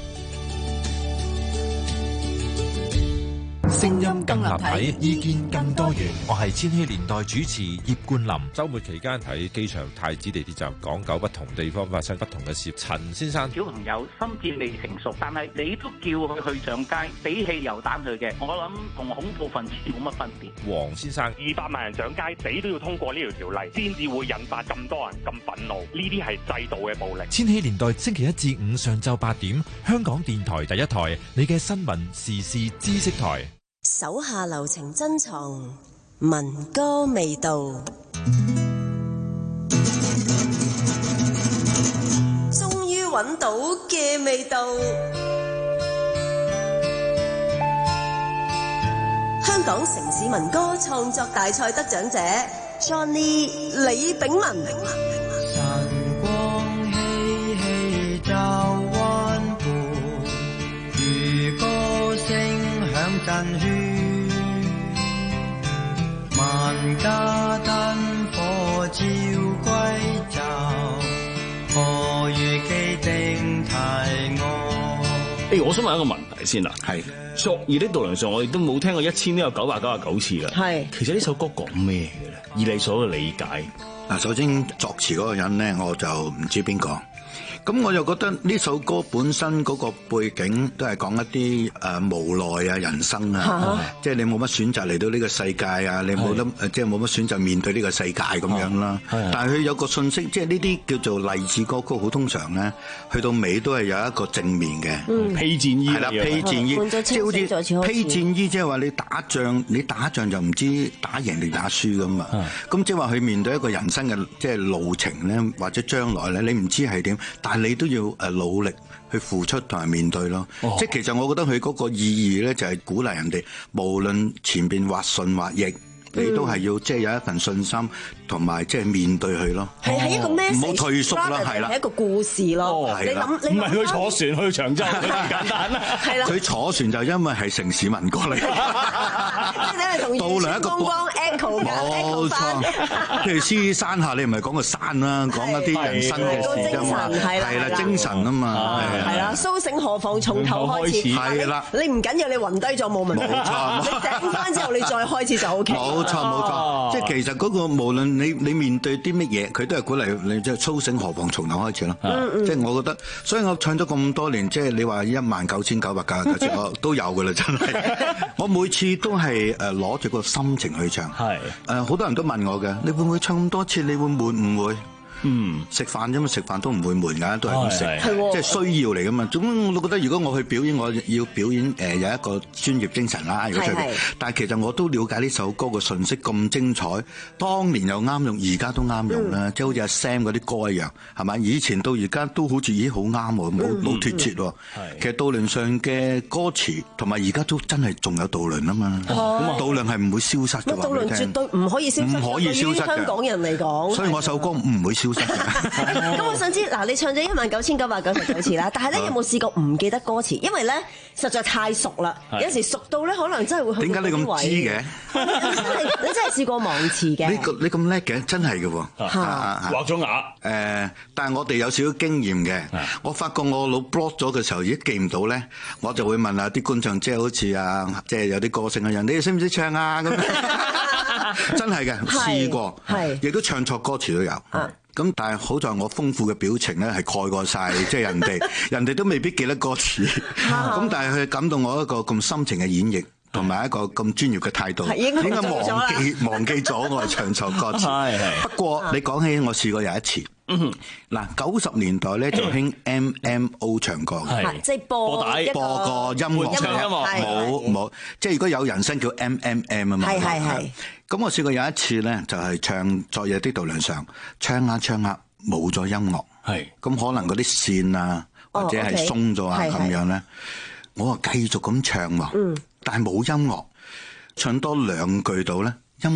聲音更立體，意見更多元。我係千禧年代主持葉冠霖。 週末期間喺機場太子地鐵站，港九不同地方發生不同嘅事。陳先生， 小朋友心智未成熟，但係你都叫佢去上街，俾汽油彈佢嘅，我諗同恐怖分子冇乜分別。 黃先生， 二百萬人上街，你都要通過呢條條例，先至會引發咁多人咁憤怒。呢啲係制度嘅暴力。 千禧年代星期一至五上晝八點，香港電台第一台，你嘅新聞時事知識台。 手下留情珍藏，民歌味道。終於揾到嘅味道。香港城市民歌創作大賽得獎者 Johnny 李炳文。 晨光熙熙照灣湖，如歌聲響震喧。萬家燈火照歸晝，何如既定題我。 誒，我想問一個問題先啦。係昨夜的渡輪上，我哋都冇聽過一千都有九百九十九次啦。係，其實呢首歌講咩嘅咧？以你所嘅理解， 嗱，首先作詞嗰個人咧，我就唔知邊個。咁我就覺得呢首歌本身嗰個背景都係講一啲誒、呃、無奈啊、人生啊，啊即係你冇乜選擇嚟到呢個世界啊，你冇得即係冇乜選擇面對呢個世界咁樣啦。但係佢有個信息，即係呢啲叫做勵志歌曲，好通常咧去到尾都係有一個正面嘅。 嗯，披戰衣係啦， 披戰衣，即係好似披戰衣，即係話你打仗，你打仗就唔知打贏定打輸噶嘛。咁即係話佢面對一個人生嘅即係路程咧，或者將來咧，你唔知係點，但係你都要誒努力去付出同埋面對咯。哦、即係其實我覺得佢嗰個意義咧，就係鼓勵人哋，無論前邊或順或逆，嗯、你都係要即係有一份信心。同埋即係面對佢咯， 係係一個 message， 唔好退縮啦，係啦， 係一個故事咯。你諗，你唔係去坐船去長洲咁簡單啦。 係啦， 佢坐船就因為係城市民過嚟， 即係同渡輪一個光光 echo 嘅 echo 翻。 譬如獅子山下，你唔係講個山啦，講一啲人生嘅事㗎嘛，係啦，精神啊嘛， 係啦，蘇醒何妨從頭開始， 係啦， 你唔緊要，你暈低咗冇問題，冇錯，你醒翻之後你再開始就 OK。 冇錯冇錯，即係其實嗰個無論你你面對啲乜嘢，佢都係鼓勵你即係蘇醒何妨從頭開始咯。嗯嗯、即係我覺得，所以我唱咗咁多年，即係你話一萬九千九百九十九次，我都有㗎啦，真係。我每次都係誒攞住個心情去唱。係誒好多人都問我嘅，你會唔會唱咁多次？你會悶唔會？嗯，食飯啫嘛，食飯都唔會悶㗎，都係咁食，即係需要嚟㗎嘛。咁我覺得，如果我去表演，我要表演誒、呃、有一個專業精神啦。如果出嚟，但係其實我都了解呢首歌嘅信息咁精彩，當年又啱用，而家都啱用啦。嗯、即係好似阿 Sam 嗰啲歌一樣，係咪？以前到而家都好似咦好啱喎，冇冇脫節喎。其實渡輪上嘅歌詞同埋而家都真係仲有渡輪啊嘛。咁啊，渡輪係唔會消失嘅。 渡輪絕對唔可以消失， 唔可以消失嘅。 香港人嚟講， 所以我首歌唔會消失。 咁我想知嗱，你唱咗一萬九千九百九十九次啦，但係咧有冇試過唔記得歌詞？因為咧實在太熟啦，有時熟到咧可能真係會去。點解你咁知嘅？你真係試過忘詞嘅？ 你你咁叻嘅，真係嘅喎。 畫咗牙。 誒，但係我哋有少少經驗嘅。我發覺我腦 block 咗嘅時候，已經記唔到咧，我就會問下啲觀眾，即係好似啊，即係有啲個性嘅人，你哋識唔識唱啊？咁真係嘅，試過，亦都唱錯歌詞都有。咁但係好在我豐富嘅表情咧係蓋過晒，即係人哋，人哋都未必記得歌詞。咁但係佢感動我一個咁深情嘅演繹，同埋一個咁專業嘅態度，應該忘記忘記咗我係唱錯歌詞。不過你講起我試過有一次，嗱九十年代咧就興 M M O 唱歌嘅， 即係播帶播個音樂，冇冇，即係如果有人聲叫 M M M 啊嘛。係係係。咁我試過有一次咧，就係唱昨夜的渡輪上，唱下唱下冇咗音樂，係咁可能嗰啲線啊或者係鬆咗啊咁樣咧，我啊繼續咁唱喎，但係冇音樂，唱多兩句到咧，音樂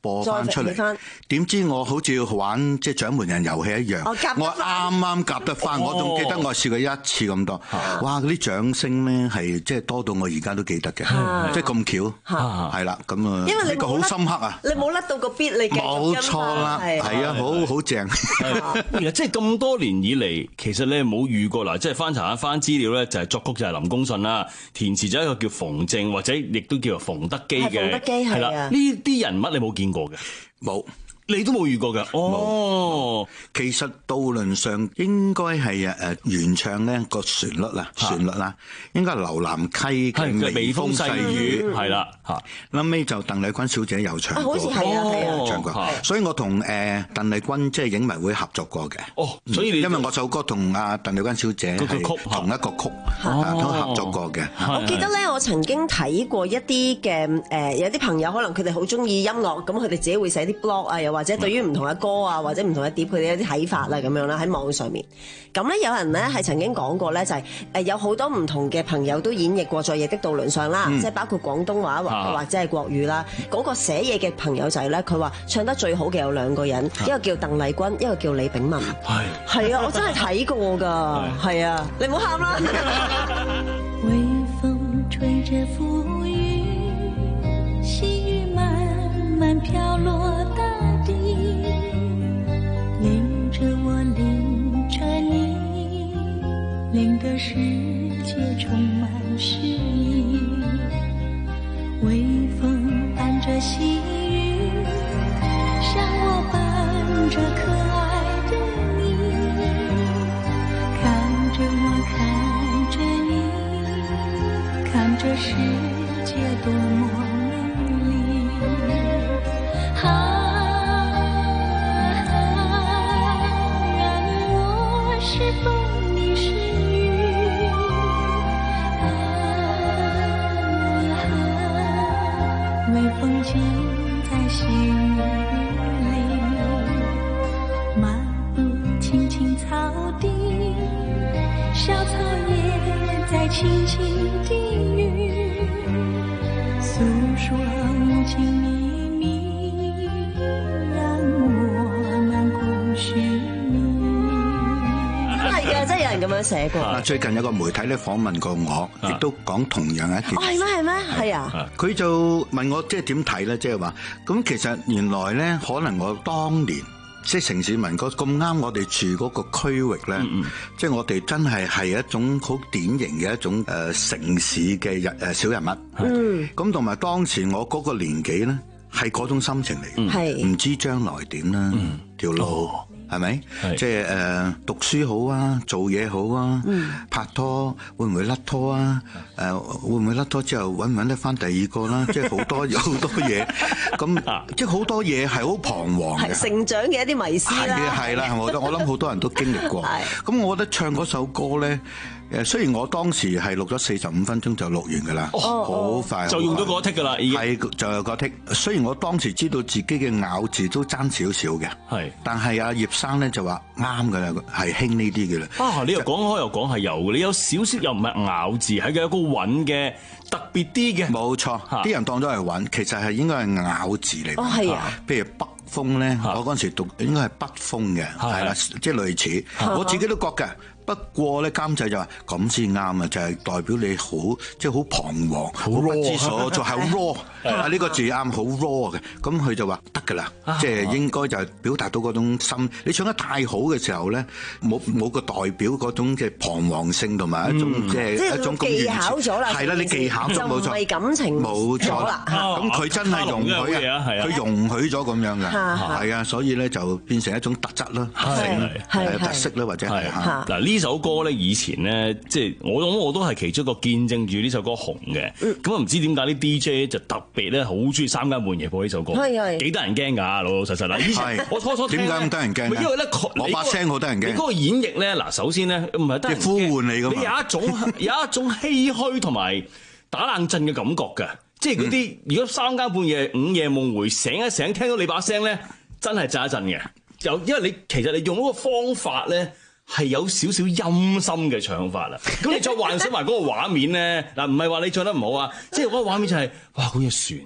播翻出嚟。點知我好似玩即係掌門人遊戲一樣，我啱啱夾得翻，我仲記得我試過一次咁多。哇！嗰啲掌聲咧係即係多到我而家都記得嘅，即係咁巧，係啦咁啊，因為呢個好深刻啊！ 你冇甩到個 beat 你嘅， 冇錯啦，係啊，好好正。 即係咁多年以嚟，其實你係冇遇過嗱，即係翻查一翻資料咧，就係作曲就係林公信啦，填詞就一個叫馮正或者亦都叫做馮德基嘅， 馮德基係啦。 呢啲人物你冇見過嘅？ 冇。 你都冇遇過嘅哦。 其實渡輪上應該係誒原唱咧個旋律啦，旋律啦，應該係劉南溪嘅微風細雨係啦嚇。後尾就鄧麗君小姐有唱過， 好似係啊係啊唱過。所以我同誒鄧麗君即係影迷會合作過嘅。 哦，所以你因為我首歌同阿鄧麗君小姐係同一個曲都合作過嘅。 我記得咧，我曾經睇過一啲嘅誒，有啲朋友可能佢哋好中意音樂，咁佢哋自己會寫啲 blog 啊，又或者對於唔同嘅歌啊，或者唔同嘅碟，佢哋有啲睇法啦咁樣啦，喺網上面。咁咧有人咧係曾經講過咧，就係誒有好多唔同嘅朋友都演繹過《在夜的渡輪上》啦，即係包括廣東話或或者係國語啦。嗰個寫嘢嘅朋友仔咧，佢話唱得最好嘅有兩個人，一個叫鄧麗君，一個叫李炳文。係係啊，我真係睇過㗎，係啊，你唔好喊啦。 微風吹着浮雨，細雨慢慢飄落大地，淋着我，淋着你，令個世界充滿詩意。微風伴着細雨，像我伴着可愛的你，看着我，看着你，看這世界多麼美麗。啊是風，你是雨，啊，微風輕在細雨裏，漫步青青草地，小草也在輕輕低語，訴說無盡秘密，讓我們共尋。 真係有人咁樣寫過。 嗱，最近有個媒體咧訪問過我，亦都講同樣一件事。 哦，係咩？係咩？係啊。 佢就問我即係點睇咧？即係話咁，其實原來咧，可能我當年即係城市民歌咁啱，我哋住嗰個區域咧，嗯嗯即係我哋真係係一種好典型嘅一種誒、呃、城市嘅人誒小人物。嗯。咁同埋當時我嗰個年紀咧，係嗰種心情嚟，係、嗯、唔知將來點啦，嗯、條路。哦係咪？即係誒讀書好啊，做嘢好啊，嗯、拍拖會唔會甩拖啊？誒、呃、會唔會甩拖之後揾唔揾得翻第二個啦？即係好多有好多嘢，咁即係好多嘢係好彷徨嘅。 成長嘅一啲迷思啦。 係啦，我覺得我諗好多人都經歷過。咁我覺得唱嗰首歌咧。誒，雖然我當時係錄咗四十五分鐘就錄完㗎啦，好、哦、快就用咗嗰 tick 㗎啦，已經係就有嗰 tick。雖然我當時知道自己嘅咬字都爭少少嘅，係，但係阿葉生咧就話啱㗎啦，係興呢啲嘅啦。啊，你又講開又講係有嘅，你有少少又唔係咬字，係嘅一個韻嘅特別啲嘅。冇錯，啲人當咗係韻，其實係應該係咬字嚟。哦，係啊，譬如北風咧，我嗰陣時讀應該係北風嘅，係啦，即係類似，我自己都覺嘅。不過咧，監製就話咁先啱啊，就係、是、代表你好，即係好彷徨，好不知所措，係好 raw 啊！呢個字啱，好 raw 嘅。咁佢就話得㗎啦，即係應該就係表達到嗰種心。你唱得太好嘅時候咧，冇冇個代表嗰種嘅彷徨性同埋一種即係、嗯、一種咁技巧咗啦。係啦，你技巧咗冇錯，就唔係感情冇錯啦。咁佢真係容許啊，佢容許咗咁樣㗎，係啊，所以咧就變成一種特質啦，係特色啦，或者係嗱呢。呢首歌咧，以前咧，即係我諗我都係其中一個見證住呢首歌紅嘅。咁啊，唔知點解啲 D J 就特別咧，好中意三更半夜播呢首歌，幾得人驚㗎，老老實實啦。以前我初初點解咁得人驚？因為咧，我把聲好得人驚。你嗰個演繹咧，嗱，首先咧，唔係得人呼喚你㗎嘛。你有一種有一種唏噓同埋打冷震嘅感覺㗎。即係嗰啲如果三更半夜午夜夢回醒一醒，聽到你把聲咧，真係震一震嘅。就因為你其實你用嗰個方法咧。係有少少陰森嘅唱法啦，咁你再幻想埋嗰個畫面咧，嗱，唔係話你唱得唔好啊，即係嗰個畫面就係、是、哇嗰隻船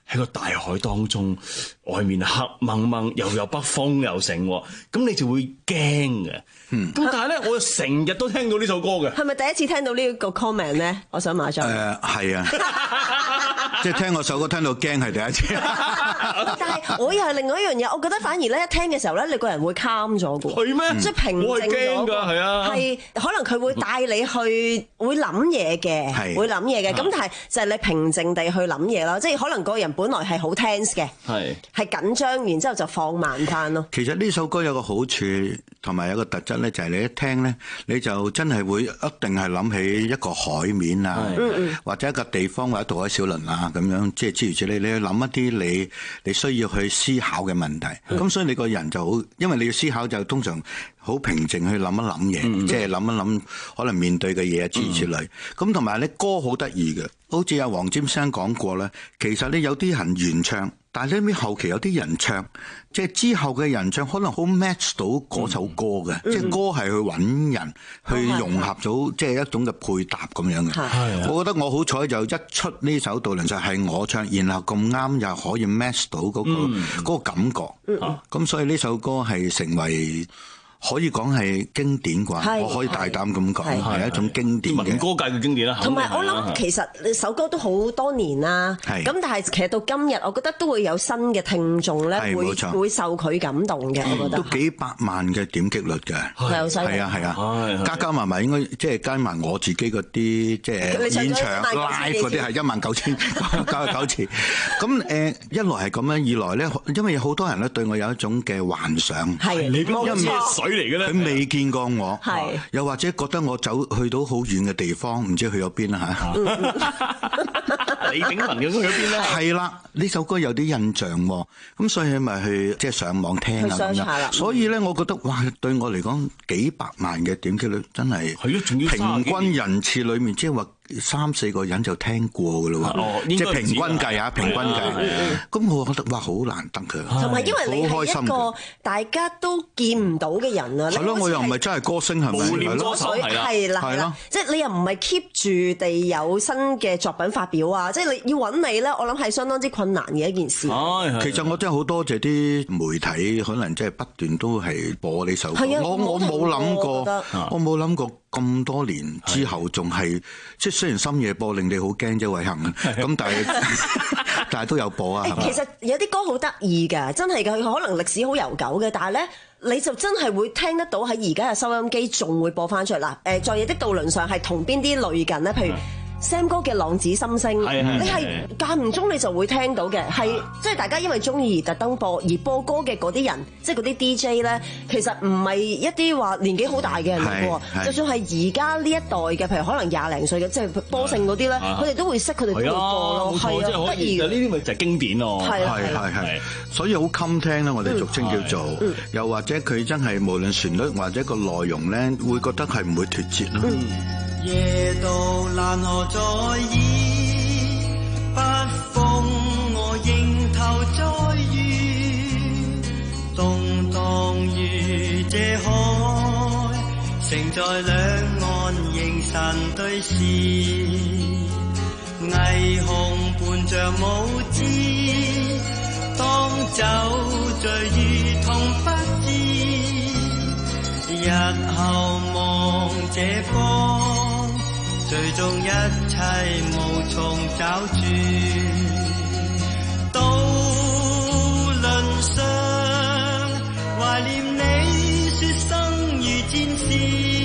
喺個大海當中，外面黑掹掹，又有北風又成，咁你就會驚嘅。嗯，咁但係咧，我又成日都聽到呢首歌嘅。 係咪第一次聽到呢個 comment 咧？我想馬上。 誒係啊，即係聽我首歌聽到驚係第一次。 但係我又係另外一樣嘢，我覺得反而咧一聽嘅時候咧，你個人會 calm 咗嘅。 係咩？ 即係平靜咗。我係驚㗎，係啊。係可能佢會帶你去會諗嘢嘅，會諗嘢嘅。咁但係就係你平靜地去諗嘢咯。即係可能個人本來係好 tense 嘅，係係緊張，然之後就放慢翻咯。 其實呢首歌有個好處同埋有個特質咧，就係你一聽咧，你就真係會一定係諗起一個海面啊，或者一個地方或者渡海小輪啊咁樣，即係諸如此類。你去諗一啲你你需要去思考嘅問題，咁所以你個人就好，因為你要思考就通常好平靜去諗一諗嘢，即係諗一諗可能面對嘅嘢諸如此類。咁同埋咧歌好得意嘅，好似阿黃霑先生講過咧，其實咧有啲人原唱。但係呢邊後期有啲人唱，即係之後嘅人唱可能好 match 到嗰首歌嘅，嗯、即係歌係去揾人、嗯、去融合到，即係一種嘅配搭咁樣嘅。嗯、我覺得我好彩就一出呢首渡輪就係我唱，然後咁啱又可以 match 到嗰、嗰個嗯、嗰個感覺。咁、嗯、所以呢首歌係成為。可以講係經典啩，我可以大膽咁講，係一種經典嘅民歌界嘅經典啦。 同埋我諗，其實你首歌都好多年啦，咁但係其實到今日，我覺得都會有新嘅聽眾咧，會會受佢感動嘅。我覺得都幾百萬嘅點擊率嘅，係啊係啊，加加埋埋應該即係加埋我自己嗰啲即係現場 live 嗰啲係一萬九千九十九次。咁誒一來係咁樣，二來咧，因為好多人咧對我有一種嘅幻想， 係你冇錯。 佢未見過我，又或者覺得我走去到好遠嘅地方，唔知去咗邊啦嚇。 李炳文嘅去咗邊咧？ 係啦，呢首歌有啲印象喎，咁所以咪去即係上網聽啊咁樣。所以咧，我覺得哇，對我嚟講幾百萬嘅點擊率真係平均人次裏面，即係話三四個人就聽過㗎咯喎，即係平均計啊，平均計。咁我覺得哇，好難得㗎。 同埋因為你係一個大家都見唔到嘅人啊。 係咯，我又唔係真係歌星係咪？ 無臉歌手係啦，係啦，即係你又唔係 keep 住地有新嘅作品發表啊！即係你要揾你咧，我諗係相當之困難嘅一件事。 其實我真係好多謝啲媒體，可能即係不斷都係播呢首歌。我我冇諗過，我冇諗過咁多年之後仲係即係雖然深夜播令你好驚啫，偉恒咁，但係但係都有播啊。 其實有啲歌好得意㗎，真係㗎，佢可能歷史好悠久嘅，但係咧。你就真係會聽得到喺而家嘅收音機仲會播翻出嚟嗱，誒在夜的渡輪上係同邊啲類近咧？譬如 Sam 哥嘅浪子心聲，你係間唔中你就會聽到嘅，係即係大家因為中意而特登播，而播歌嘅嗰啲人，即係嗰啲 D J 咧，其實唔係一啲話年紀好大嘅人嚟喎，就算係而家呢一代嘅，譬如可能廿零歲嘅，即係波性嗰啲咧，佢哋都會識，佢哋都會播咯，係啊，得意嘅， 呢啲咪就係經典咯， 係係係，所以好襟聽啦，我哋俗稱叫做，又或者佢真係無論旋律或者個內容咧，會覺得係唔會脫節咯。 夜渡難何在意，北風我迎頭再遇，動盪如這海，承載兩岸凝神對視，霓虹伴着舞姿，當酒醉如同不知，日後望這方。最終一切無從找住，渡輪上懷念你說生如戰士，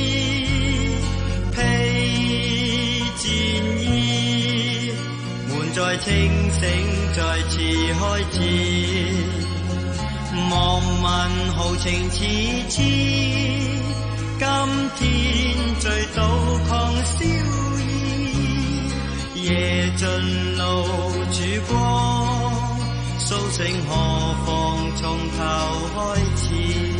披戰衣，滿載清醒再次開始，望問豪情似痴，今天醉倒狂笑意，夜盡露曙光，蘇醒何妨從頭開始。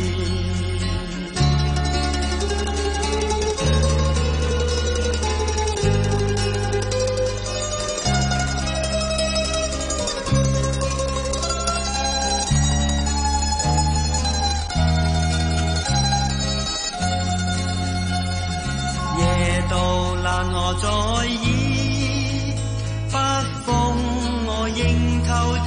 何在意，北風我迎頭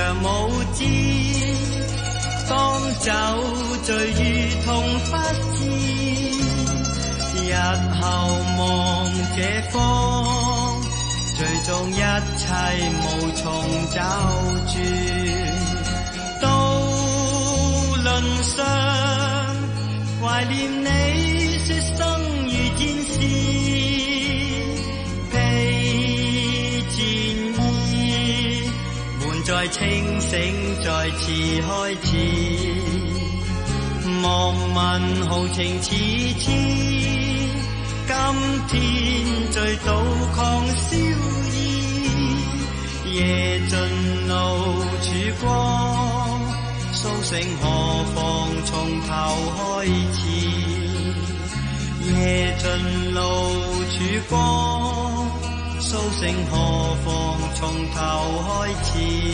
無知，當酒醉如同不知，日後望這方，最終一切無從找住。渡輪上懷念你，說生如戰士，披戰衣，滿載清醒再次開始。莫問豪情似痴，今天醉倒狂燒衣，夜盡露曙光，蘇醒何妨從頭開始。夜盡露曙光，蘇醒何妨從頭開始。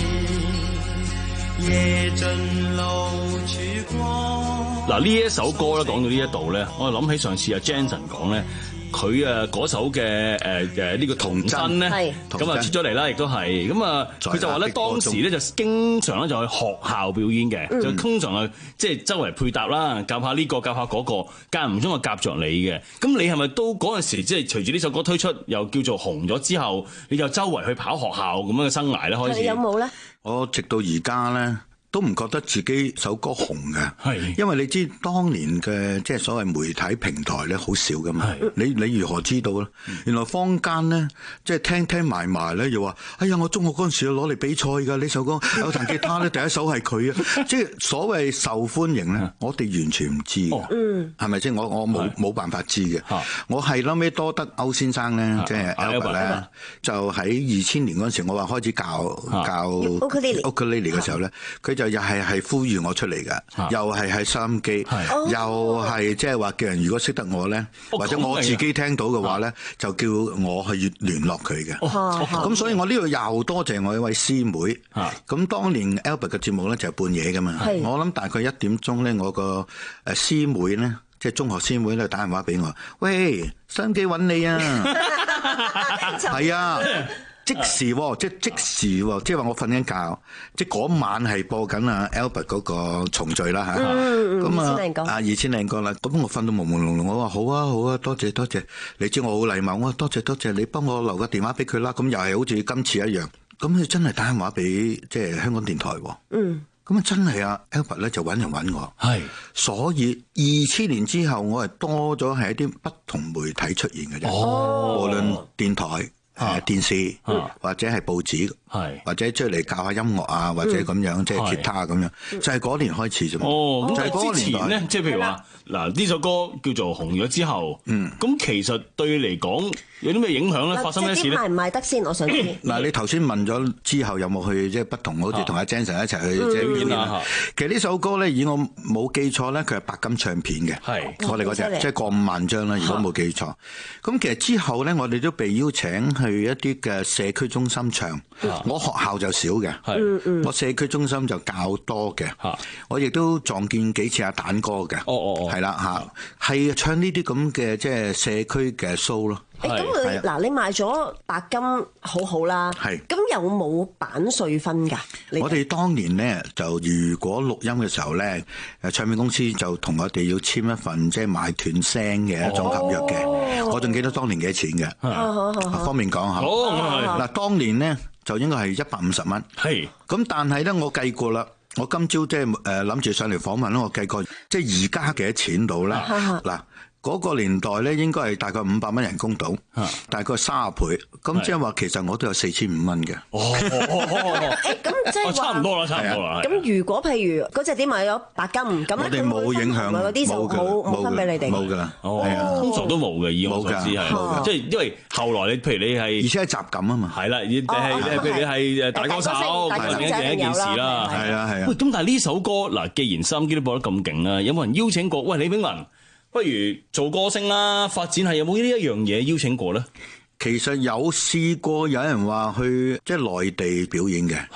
夜盡露曙光。 嗱，呢一首歌咧，講到呢一度咧，我諗起上次阿 Jensen 講咧，佢啊嗰首嘅誒誒呢個童真咧，咁啊出咗嚟啦，亦都係咁啊，佢就話咧當時咧就經常咧就去學校表演嘅，嗯、就通常係即係周圍配搭啦，夾下呢個夾下嗰個，間唔中就夾着你嘅。咁你係咪都嗰陣時即係隨住呢首歌推出，又叫做紅咗之後，你就周圍去跑學校咁樣嘅生涯咧開始？ 你有冇咧？ 我直到而家咧，都唔覺得自己首歌紅嘅，係因為你知當年嘅即係所謂媒體平台咧好少噶嘛，你你如何知道咧？原來坊間咧即係聽聽埋埋咧，又話哎呀，我中學嗰陣時攞嚟比賽㗎呢首歌，有彈吉他咧第一首係佢啊，即係所謂受歡迎咧，我哋完全唔知嘅，嗯，係咪先？我我冇冇辦法知嘅，我係後尾多得歐先生咧，即係 Albert 咧，就喺二千年嗰陣時，我話開始教教 ukulele 嘅時候咧，佢就又係係呼籲我出嚟嘅，又係喺收音機，又係即係話叫人如果識得我咧，或者我自己聽到嘅話咧，就叫我去聯絡佢嘅。咁所以我呢度又多謝我一位師妹。咁當年 Albert 嘅節目咧就係半夜㗎嘛，我諗大概一點鐘咧，我個誒師妹咧，即係中學師妹咧打電話俾我，喂，收音機揾你啊，係啊。即時喎，即即時喎，即係話我瞓緊覺，即係嗰晚係播緊啊 Albert 嗰個重聚啦嚇，咁啊啊二千零個啦，咁我瞓到朦朦朧朧，我話好啊好啊，多謝多謝，你知我好禮貌，我話多謝多謝，你幫我留個電話俾佢啦，咁又係好似今次一樣，咁佢真係打電話俾即係香港電台喎，嗯，咁啊真係啊 Albert 咧就揾人揾我，係，所以二千年之後我係多咗係一啲不同媒體出現嘅啫，哦，無論電台。誒、啊、電視、啊、或者係報紙，係或者出嚟教下音樂啊，或者咁樣、嗯、即係吉他咁樣，就係、是、嗰年開始啫嘛。哦，就係嗰年代咧，即係譬如話嗱，呢首歌叫做紅咗之後，嗯，咁其實對你嚟講有啲咩影響咧？發生咩事咧？賣唔賣得先？我想知。嗱，你頭先問咗之後有冇去即係不同，好似同阿 Jensen 一齊去即係表演啊？其實呢首歌咧，以我冇記錯咧，佢係白金唱片嘅，係我哋嗰隻即係過五萬張啦。如果冇記錯，咁其實之後咧，我哋都被邀請去一啲嘅社區中心唱，我學校就少嘅，我社區中心就較多嘅，我亦都撞見幾次阿蛋哥嘅，哦哦哦，係啦嚇，係唱呢啲咁嘅即係社區嘅 show 咯。 誒咁你嗱，你賣咗白金好好啦，係咁有冇版稅分㗎？ 我哋當年咧就如果錄音嘅時候咧，誒唱片公司就同我哋要簽一份即係買斷聲嘅一種合約嘅，哦、我仲記得當年幾多錢嘅，哦、方便講下。嗱、哦，當年咧就應該係一百五十蚊，係咁，但係咧我計過啦，我今朝即係誒諗住上嚟訪問咧，我計過即係而家幾多錢到咧嗱。嗰個年代咧，應該係大概五百蚊人工到，大概三十倍，咁即係話其實我都有四千五蚊嘅。哦， 咁即係話差唔多啦，差唔多啦。咁如果譬如嗰隻碟賣咗白金，咁我哋冇影響， 嗰啲就冇冇分俾你哋。 冇㗎啦， 係啊，通常都冇嘅，以我所知係，即係因為後來你譬如你係， 而且係雜感啊嘛， 係啦，你係譬如你係誒大歌手，咁另一件事啦， 係啦係啊。 喂，咁但係呢首歌嗱，既然收音機都播得咁勁啦，有冇人邀請過？喂，李炳雲。不如做歌星啦，發展係有冇呢一樣嘢邀請過咧？ 其實有試過有人話去即係內地表演嘅，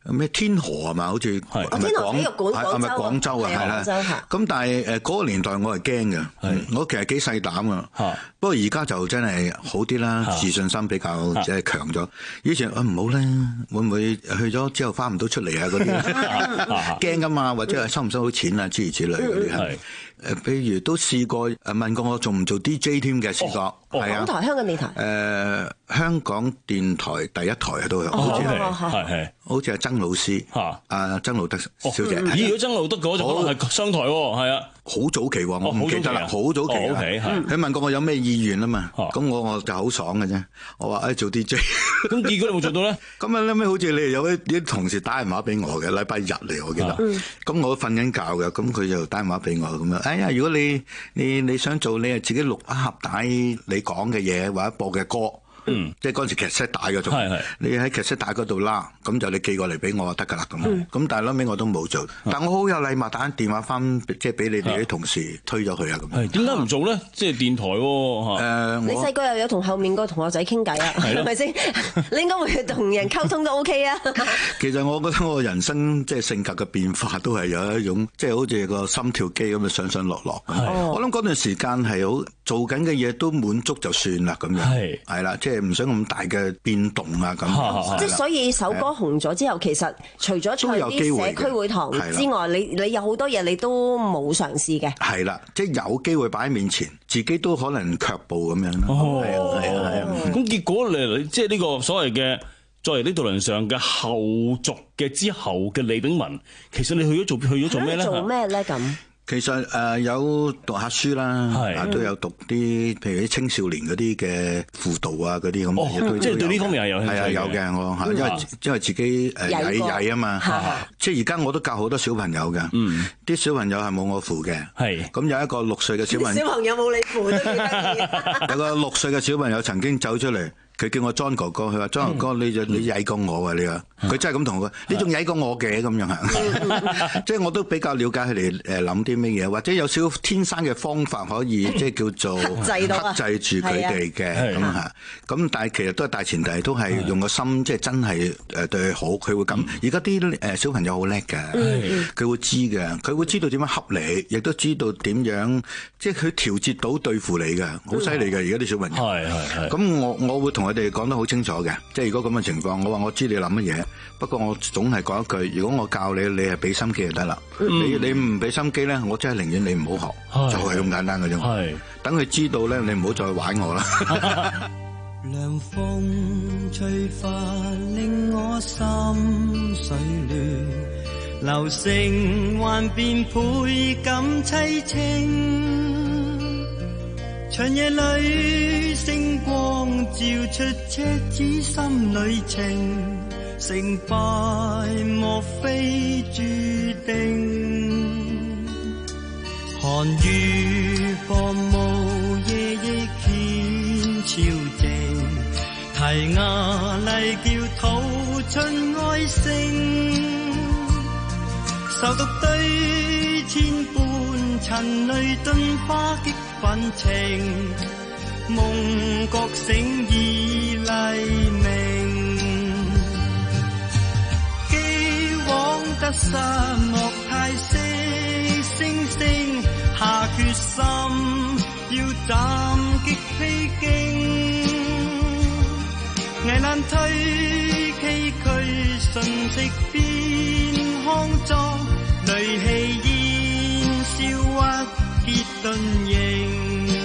咩天河係咪？好似係天河體育館係咪廣州啊？係啦。咁但係誒嗰個年代我係驚嘅，我其實幾細膽啊。不過而家就真係好啲啦，自信心比較即係強咗。以前啊唔好咧，會唔會去咗之後翻唔到出嚟啊？嗰啲驚噶嘛，或者係收唔收到錢啊？諸如此類嗰啲係。誒，譬如都試過誒問過我做唔做 D J 添嘅，試過係啊。 港台、香港電台誒，香港電台第一台都有，好似係係係，好似係曾老師嚇，阿曾路德小姐。 咦？如果曾路德嗰就可能係商台喎，係啊。 好早期喎，我唔記得啦，好早期啊。佢問過我有咩意願啊嘛，咁我我就好爽嘅啫。我話誒做 D J， 咁結果你冇做到咧？ 咁啊，後尾好似你哋有啲啲同事打電話俾我嘅，禮拜日嚟我記得。咁我瞓緊覺嘅，咁佢就打電話俾我咁樣。哎呀，如果你你你想做，你係自己錄一盒帶你講嘅嘢或者播嘅歌。嗯，即係嗰陣時劇 set 帶嗰種，你喺劇 set 帶嗰度啦，咁就你寄過嚟俾我就得㗎啦咁。咁但係後尾我都冇做，但我好有禮貌打電話翻，即係俾你哋啲同事推咗佢啊咁。 點解唔做咧？即係電台喎。 誒， 你細個又有同後面個同學仔傾偈啊？係咪先？你應該會同人溝通都 OK 啊。 其實我覺得我人生即係性格嘅變化都係有一種，即係好似個心跳機咁樣上上落落。我諗嗰段時間係好做緊嘅嘢都滿足就算啦咁樣。係係啦，即係。唔想咁大嘅變動啊咁， 即係所以首歌紅咗之後，其實除咗在啲社區會堂之外，你你有好多嘢你都冇嘗試嘅。 係啦，即係有機會擺喺面前，自己都可能卻步咁樣咯。係啊係啊係啊！ 咁結果你即係呢個所謂嘅作為呢渡輪上嘅後續嘅之後嘅李炳文，其實你去咗做去咗做咩咧？ 做咩咧咁？ 其實誒、呃、有讀下書啦，啊都有讀啲譬如啲青少年嗰啲嘅輔導啊嗰啲咁嘅嘢，即係對呢方面係有係啊有嘅我嚇，因為因為自己誒曳曳啊嘛，即係而家我都教好多小朋友嘅，啲、嗯、小朋友係冇我扶嘅，係咁有一個六歲嘅小朋友， 小朋友冇你扶都幾得意， 有個六歲嘅小朋友曾經走出嚟。佢叫我 John 哥哥，佢話 John 哥哥你就你曳過我啊你啊，佢真係咁同我講，你仲曳過我嘅咁樣嚇，即係我都比較了解佢哋誒諗啲乜嘢，或者有少少天生嘅方法可以即係叫做克制住佢哋嘅咁嚇，咁但係其實都係大前提都係用個心，即係真係誒對佢好，佢會咁。而家啲誒小朋友好叻嘅，佢會知嘅，佢會知道點樣恰你，亦都知道點樣即係佢調節到對付你嘅，好犀利嘅而家啲小朋友。係係係。咁我我會同我哋講得好清楚嘅，即係如果咁嘅情況，我話我知你諗乜嘢，不過我總係講一句，如果我教你，你係俾心機就得啦。嗯、你你唔俾心機咧，我真係寧願你唔好學，就係咁簡單嘅啫。係，等佢知道咧，你唔好再玩我啦。 涼風吹拂令我心水亂，流星幻變倍感凄清。長夜裏星光照出赤子心裏情，成敗莫非注定。寒雨放霧夜夜見潮靜，提芽嚟叫吐出哀聲，受毒對千般塵淚頓化激憤情，夢覺醒已黎明，既往得失莫太息，星星下決心要斬擊披荊，危難推崎嶇瞬息變康莊，淚氣煙消鬱結遁形。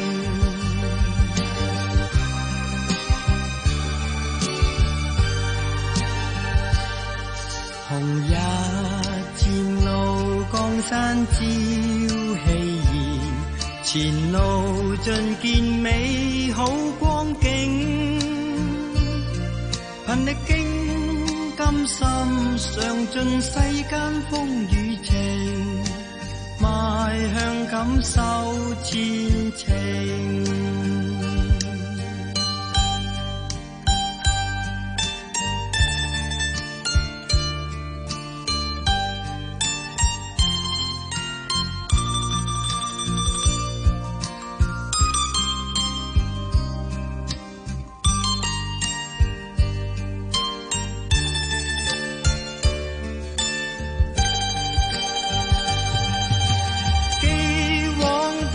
紅日前路江山照氣焰，前路盡見美好光景，憑力經甘心嘗盡世間風雨情，邁向感受前程。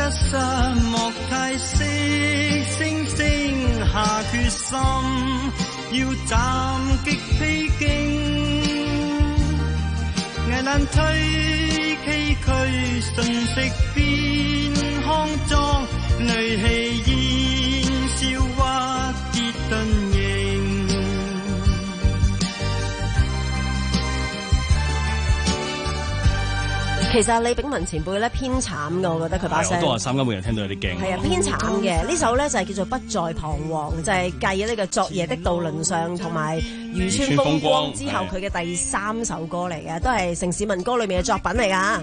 得失莫太息，星星下決心，要斬擊披荊，危難推崎嶇，瞬息變康莊，淚氣煙消或跌頓形。 其實李炳文前輩咧偏慘㗎，我覺得佢把聲。 我都話三更每日聽到有啲驚。 係啊，偏慘嘅呢首咧就係叫做不再彷徨，就係繼呢個昨夜的渡輪上同埋漁村風光之後佢嘅第三首歌嚟嘅，都係城市民歌裏面嘅作品嚟㗎。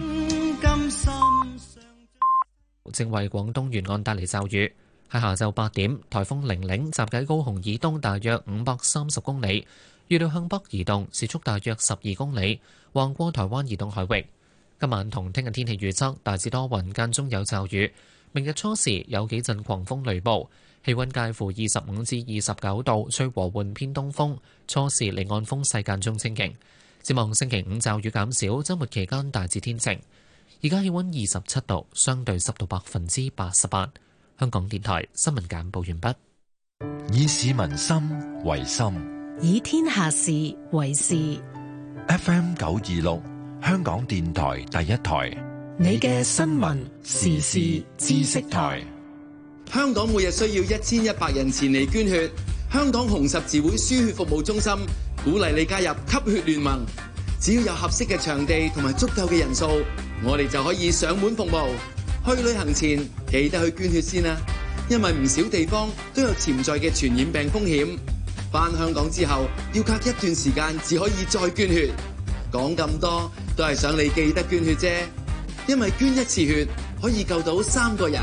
正為廣東沿岸帶嚟驟雨。喺下晝八點，颱風玲玲集結高雄以東大約五百三十公里，預料向北移動，時速大約十二公里，橫過台灣以東海域。今晚同聽日天氣預測大致多雲，間中有驟雨。明日初時有幾陣狂風雷暴，氣溫介乎二十五至二十九度，吹和緩偏東風。初時離岸風勢間中清勁。展望星期五驟雨減少，週末期間大致天晴。而家氣溫二十七度，相對濕度百分之八十八。香港電台新聞簡報完畢。 以市民心為心， 以天下事為事。 F M 九二六。香港電台第一台， 你嘅新聞時事知識台。 香港每日需要一千一百人前嚟捐血。香港紅十字會輸血服務中心鼓勵你加入吸血聯盟。只要有合適嘅場地同埋足夠嘅人數，我哋就可以上門服務。去旅行前記得去捐血先啦，因為唔少地方都有潛在嘅傳染病風險。返香港之後要隔一段時間至可以再捐血。講咁多都係想你記得捐血啫，因為捐一次血可以救到三個人。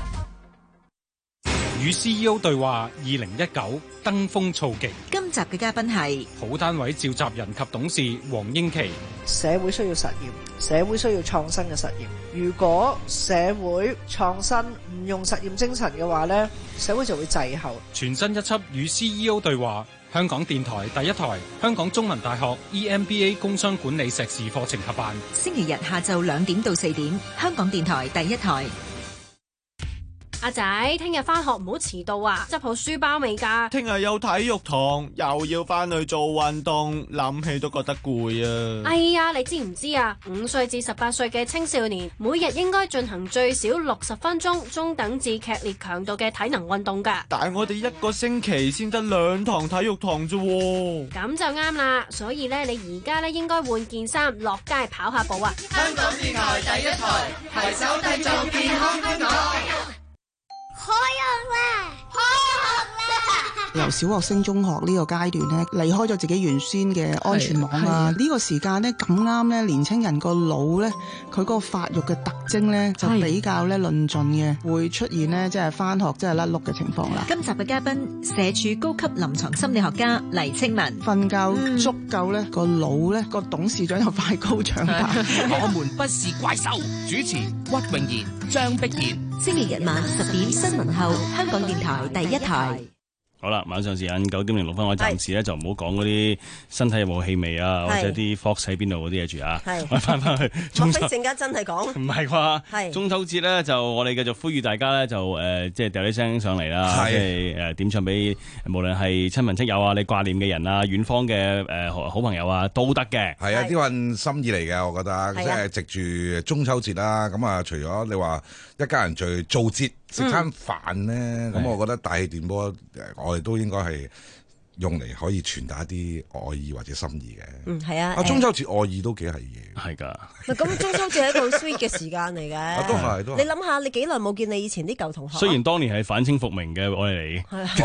與 C E O 對話二零一九登峰造極。 今集嘅嘉賓係好單位召集人及董事黃英琦。 社會需要實驗，社會需要創新嘅實驗。如果社會創新唔用實驗精神嘅話呢，社會就會滯後。 全新一輯與 C E O 對話。香港電台第一台、香港中文大學 E M B A 工商管理碩士課程合辦。 星期日下晝兩點到四點，香港電台第一台。 阿仔，聽日翻學唔好遲到啊！執好書包未㗎？ 聽日有體育堂，又要翻去做運動，諗起都覺得攰啊！ 哎呀，你知唔知啊？五歲至十八歲嘅青少年，每日應該進行最少六十分鐘中等至劇烈強度嘅體能運動㗎。 但係我哋一個星期先得兩堂體育堂啫喎。 咁就啱啦，所以咧，你而家咧應該換件衫落街跑下步啊！ 香港電台第一台，攜手締造健康香港。 開學啦！開學啦！ 由小學升中學呢個階段咧，離開咗自己原先嘅安全網啊！呢個時間咧咁啱咧，年青人個腦咧，佢嗰個發育嘅特徵咧就比較咧論盡嘅，會出現咧即係返學即係甩碌嘅情況啦。 今集嘅嘉賓，社署高級臨床心理學家黎青文。 瞓覺足夠咧，個腦咧個董事長又快高長大。 我們不是怪獸。主持屈穎妍、張碧然。 星期日晚十點新聞後，香港電台第一台。 好啦，晚上時間九點零六分，我暫時咧就唔好講嗰啲身體有冇氣味啊，或者啲 fox 喺邊度嗰啲嘢住啊。我翻翻去。 莫非陣間真係講？ 唔係啩？ 係中秋節咧，就我哋繼續呼籲大家咧，就誒、呃、即係掉啲聲上嚟啦，即係誒點唱俾無論係親朋戚友啊、你掛念嘅人啊、遠方嘅誒、呃、好朋友啊都得嘅。 係啊，呢份心意嚟嘅，我覺得即係藉住中秋節啦。咁啊，除咗你話一家人聚做節食餐飯咧，咁、嗯、我覺得大氣電波誒，我哋都應該係用嚟可以傳達一啲愛意或者心意嘅。 嗯，係啊。 啊，中秋節愛意都幾係嘢。 係㗎。 咁中秋節係一個好 sweet 嘅時間嚟嘅。 都係都係。 你諗下，你幾耐冇見你以前啲舊同學？ 雖然當年係反清復明嘅，我哋嚟。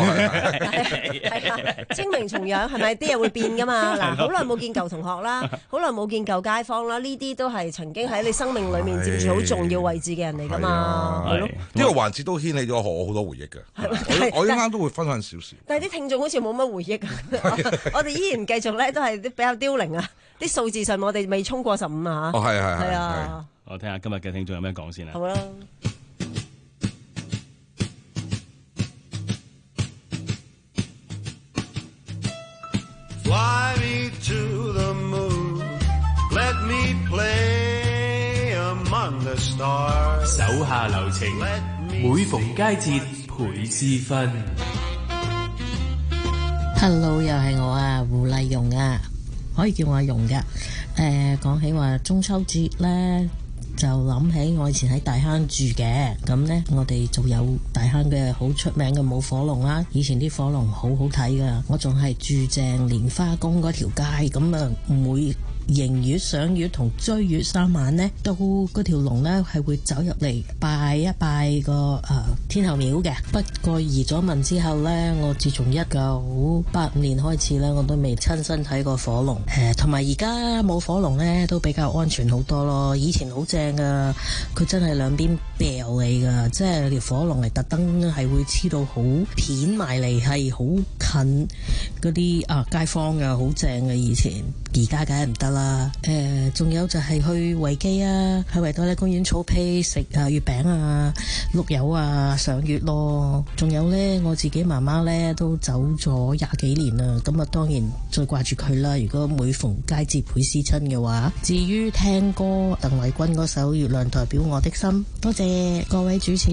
係清明重陽係咪啲嘢會變㗎嘛？嗱，好耐冇見舊同學啦，好耐冇見舊街坊啦，呢啲都係曾經喺你生命裏面佔住好重要位置嘅人嚟㗎嘛。係咯。 呢個環節都掀起咗我好多回憶嘅。我我一啱都會分享少少。 但係啲聽眾好似冇乜回憶啊！我哋依然繼續咧，都係啲比較凋零啊！啲數字上我哋未衝過十五啊！ 哦，係係係啊！ 我聽下今日嘅聽眾有咩講先啊！ 好啦。 Fly me to the moon, let me play among the stars. 手下留情，每逢佳節倍思分。 Hello， 又係我啊，胡麗蓉啊，可以叫我阿蓉噶。誒、呃，講起話中秋節咧，就諗起我以前喺大坑住嘅，咁呢，我哋就有大坑嘅好出名嘅舞火龍啦。以前啲火龍好好睇噶，我仲係住正蓮花宮嗰條街，咁啊每迎月、賞月同追月三晚呢，到嗰條龍呢係會走入嚟拜一拜個誒、呃、天后廟嘅。不過移咗民之後呢，我自從一九八五年開始呢，我都未親身睇過火龍。誒，同埋而家冇火龍呢，都比較安全好多咯。以前好正噶，佢真係兩邊掉你噶，即係條火龍係特登係會黐到好片埋嚟，係好近嗰啲啊街坊噶，好正嘅以前。而家梗係唔得啦，誒、呃，仲有就係去維基啊，去維多利亞公園草皮食啊月餅啊、碌柚啊、賞月咯。仲有呢，我自己媽媽呢都走咗廿幾年啦，咁啊當然最掛住佢啦。如果每逢佳節倍思親嘅話，至於聽歌，鄧麗君嗰首《月亮代表我的心》，多謝各位主持。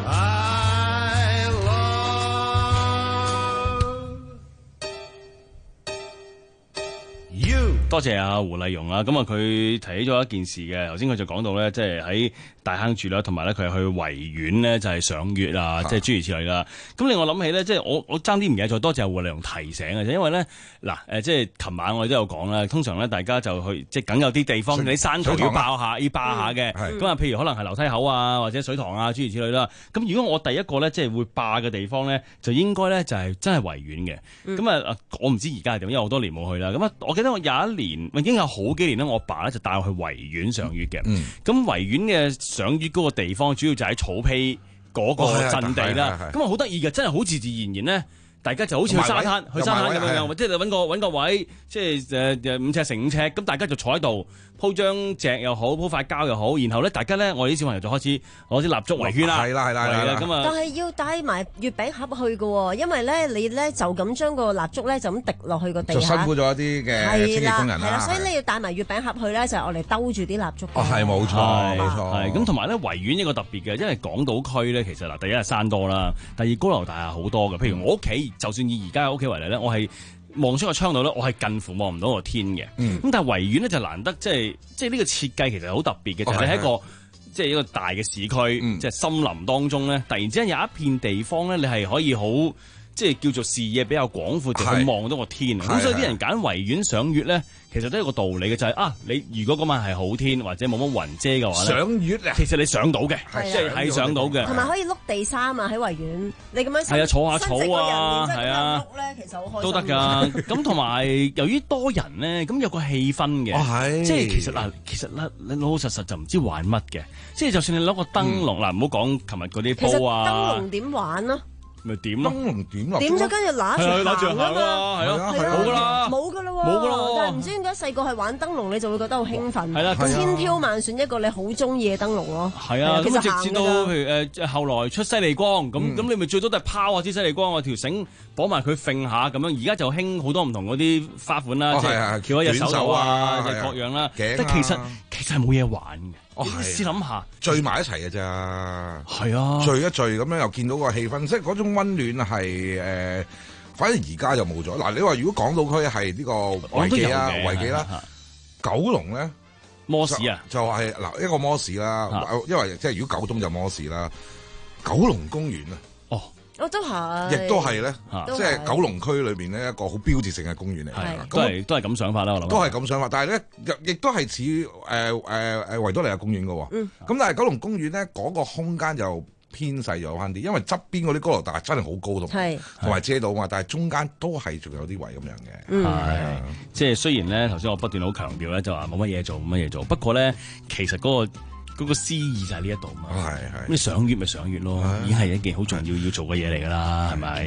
多謝阿胡麗蓉啊，咁啊佢提起咗一件事嘅，頭先佢就講到咧，即係喺大坑住啦，同埋咧佢係去維園咧就係賞月啊，即係諸如此類啦。咁令我諗起咧，即係我我爭啲唔記得咗，多謝胡麗蓉提醒嘅啫。因為咧嗱誒，即係琴晚我哋都有講啦，通常咧大家就去即係梗有啲地方，你山頭要爆下，要爆下嘅。咁啊，譬如可能係樓梯口啊，或者水塘啊，諸如此類啦。咁如果我第一個咧即係會霸嘅地方咧，就應該咧就係真係維園嘅。咁啊、嗯，我唔知而家係點，因為好多年冇去啦。咁啊，我記得我有一年已經有好幾年咧，我爸咧就帶我去維園賞月嘅。咁、嗯、維園嘅賞月嗰個地方，主要就喺草皮嗰個陣地啦。咁啊，好得意嘅，真係好自自然然咧。大家就好似去沙灘，去沙灘咁樣，即係揾個揾個位，即係誒誒五尺乘五尺，咁大家就坐喺度鋪張席又好，鋪塊膠又好，然後咧大家咧，我哋啲小朋友就開始攞啲蠟燭圍圈啦，係啦係啦係啦咁啊！ 但係要帶埋月餅盒去嘅喎，因為咧你咧就咁將個蠟燭咧就咁滴落去個地下，就辛苦咗一啲嘅清潔工人啦。係啦，所以你要帶埋月餅盒去咧，就係我哋兜住啲蠟燭。 哦，係冇錯冇錯。 係咁，同埋咧維園一個特別嘅，因為港島區咧其實嗱，第一係山多啦，第二高樓大廈好多嘅。譬如我屋企，就算以而家嘅屋企為例咧，我係望出個窗度咧，我係近乎望唔到個天嘅。咁、嗯、但係維園咧就難得，即係即係呢個設計其實好特別嘅，就係、是、喺一個即係一個大嘅市區，嗯、即係森林當中咧，突然之間有一片地方咧，你係可以好即係叫做視野比較廣闊，就去望到個天。咁所以啲人揀維園賞月咧，其實都有個道理嘅，就係、是、啊，你如果嗰晚係好天或者冇乜雲遮嘅話咧，賞月啊，其實你上到嘅，即係係上到嘅， 同埋可以碌地衫啊喺維園，你咁樣係啊坐下草啊，係啊， 其實好開心都得㗎。咁同埋由於多人咧，咁有個氣氛嘅，哦、即係其實嗱，其實咧你老老實實就唔知玩乜嘅，即係就算你攞個燈籠嗱，唔好講琴日嗰啲煲啊， 燈籠點玩啊？ 咪點咯？ 燈籠點落？ 點咗跟住揦住行啊嘛， 係咯，冇噶啦， 冇噶啦， 冇噶啦。 但係唔知點解細個係玩燈籠，你就會覺得好興奮。 係啦， 千挑萬選一個你好中意嘅燈籠咯。 係啊，咁直至到譬如誒後來出犀利光，咁咁你咪最多都係拋下啲犀利光，我條繩綁埋佢揈下咁樣。而家就興好多唔同嗰啲花款啦，即係翹喺隻手度啊，各樣啦。但其實其實係冇嘢玩嘅。哦，試諗下， 聚埋一齊嘅咋？ 係啊， 聚一聚咁樣又見到個氣氛，即係嗰種溫暖係誒。反正而家就冇咗。嗱，你話如果港島區係呢個維記啊、維記啦，九龍咧摩士啊， 就係嗱一個摩士啦，因為即係如果九東就摩士啦，九龍公園啊， 哦。 我都係， 亦都係咧，即係九龍區裏邊咧一個好標誌性嘅公園嚟嘅， 都係都係咁想法啦，我諗都係咁想法，但係咧亦都係似誒誒誒維多利亞公園嘅喎，咁、嗯、但係九龍公園咧嗰、那個空間就偏細咗翻啲，因為側邊嗰啲高樓大廈真係好高同同埋遮到嘛，但係中間都係仲有啲位咁樣嘅，係、 嗯、即係雖然咧頭先我不斷好強調咧就話冇乜嘢做冇乜嘢做，不過咧其實嗰、那個。嗰個詩意就喺呢一度嘛， 係係。 咁你賞月咪賞月咯，已經係一件好重要要做嘅嘢嚟㗎啦，係咪？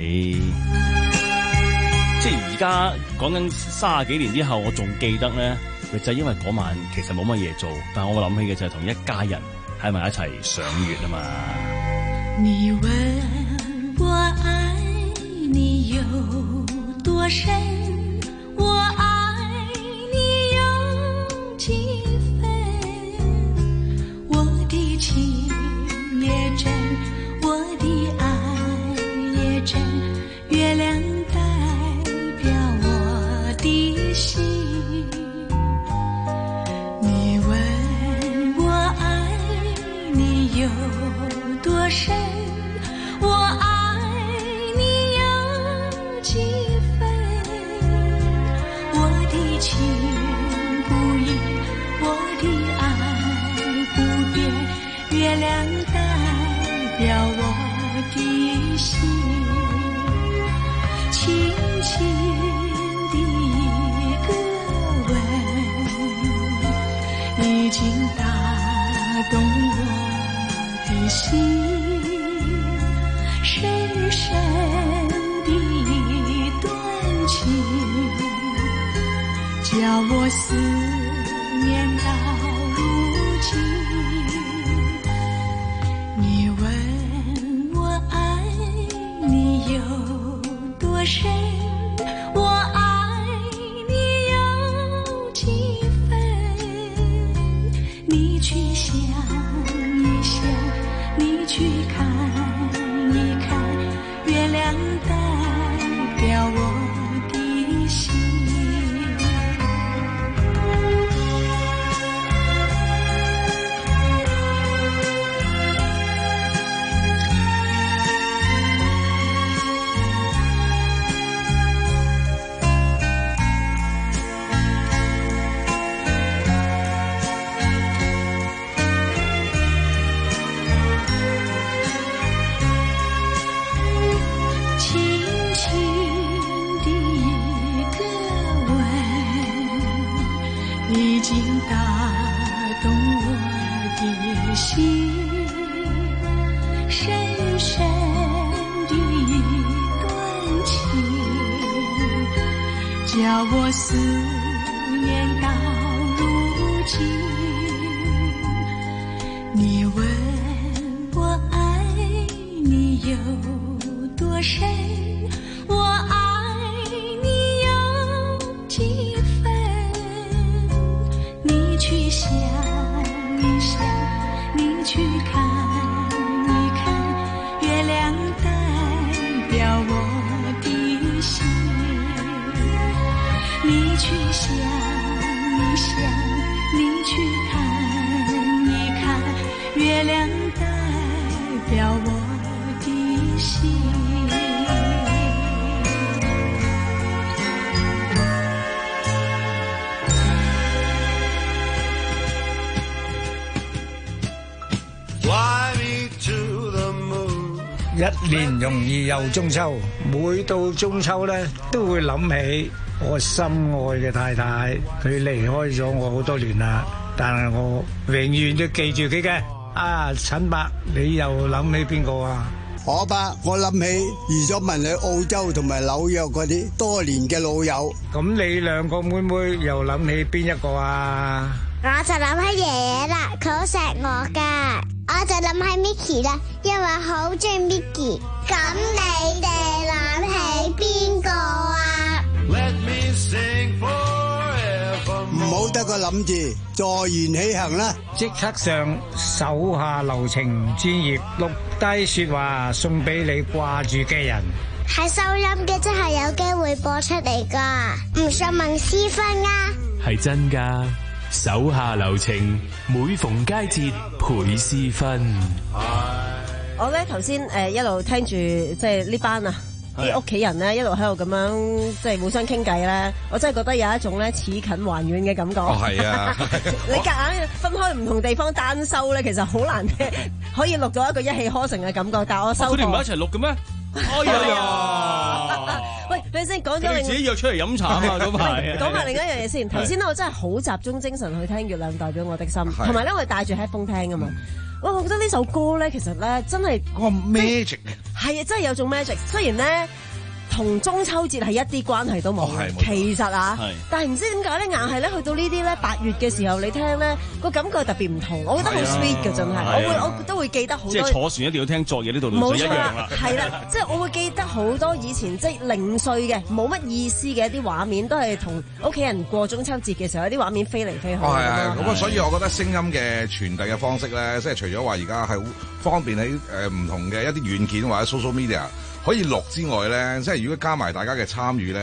即係而家講緊三十幾年之後，我仲記得咧，就係因為嗰晚其實冇乜嘢做，但係我諗起嘅就係同一家人喺埋一齊賞月啊嘛。 你問我愛你有多深，我愛你有幾分，我的情多深，我愛你有幾分？我的情不移，我的愛不變，月亮代表我的心，輕輕的一個吻，已經打動我的心，深深的一段情，叫我思念到如今。你問我愛你有多深，我愛你有幾分？你去想一想，你去看一看，月亮代表我的心。已經打動我的心，深深的一段情，叫我思念到如今。你問我愛你有多深，我愛你有幾分？你去想一想，你去看一看，月亮代表我的心。你去想一想，你去看一看，月亮代表我的心。 一年容易又中秋，每到中秋呢，都會諗起我心愛嘅太太，佢離開咗我好多年啦，但係我永遠都記住佢嘅。啊，陳伯，你又諗起邊個啊？ 我伯，我諗起移咗民去澳洲同埋紐約嗰啲多年嘅老友。 咁你兩個妹妹又諗起邊一個啊？ 我就諗起爺爺啦，佢好錫我噶。我就諗起 Micky 啦，因為好中意 Micky。咁你哋諗起邊個啊？ 唔好得個諗字，坐言起行啦！ 即刻上手下留情專頁，錄低說話送俾你掛住嘅人。 係收音嘅，真係有機會播出嚟噶，唔信問師分啊！ 係真噶。手下留情，每逢佳節倍思分。 我咧頭先誒一路聽住即係呢班啊啲屋企人咧一路喺度咁樣即係互相傾偈咧，我真係覺得有一種咧似近還遠嘅感覺。哦，係啊！你夾硬分開唔同地方單收咧，其實好難可以錄到一個一氣呵成嘅感覺。但係我收佢哋唔係一齊錄嘅咩？哎呀！喂，你先講咗另自己約出嚟飲茶啊嘛，咁係。 講埋另一樣嘢先。頭先咧，我真係好集中精神去聽《月亮代表我的心》，同埋咧，我係帶住 headphone 聽噶嘛。哇，我覺得呢首歌咧，其實咧真係嗰個 magic 係啊，真係有種 magic。雖然咧，同中秋節係一啲關係都冇，其實啊，但係唔知點解咧，硬係咧去到呢啲咧八月嘅時候，你聽咧個感覺特別唔同，我覺得好 sweet 嘅真係，我會我都會記得好多。即係坐船一定要聽昨夜呢度就一樣啦，係啦，即係我會記得好多以前即係零碎嘅冇乜意思嘅一啲畫面，都係同屋企人過中秋節嘅時候，有啲畫面飛嚟飛去。 哦，係係，咁啊，所以我覺得聲音嘅傳遞嘅方式咧，即係除咗話而家係好方便喺誒唔同嘅一啲軟件或者 social media。可以錄之外咧，即係如果加埋大家嘅參與咧，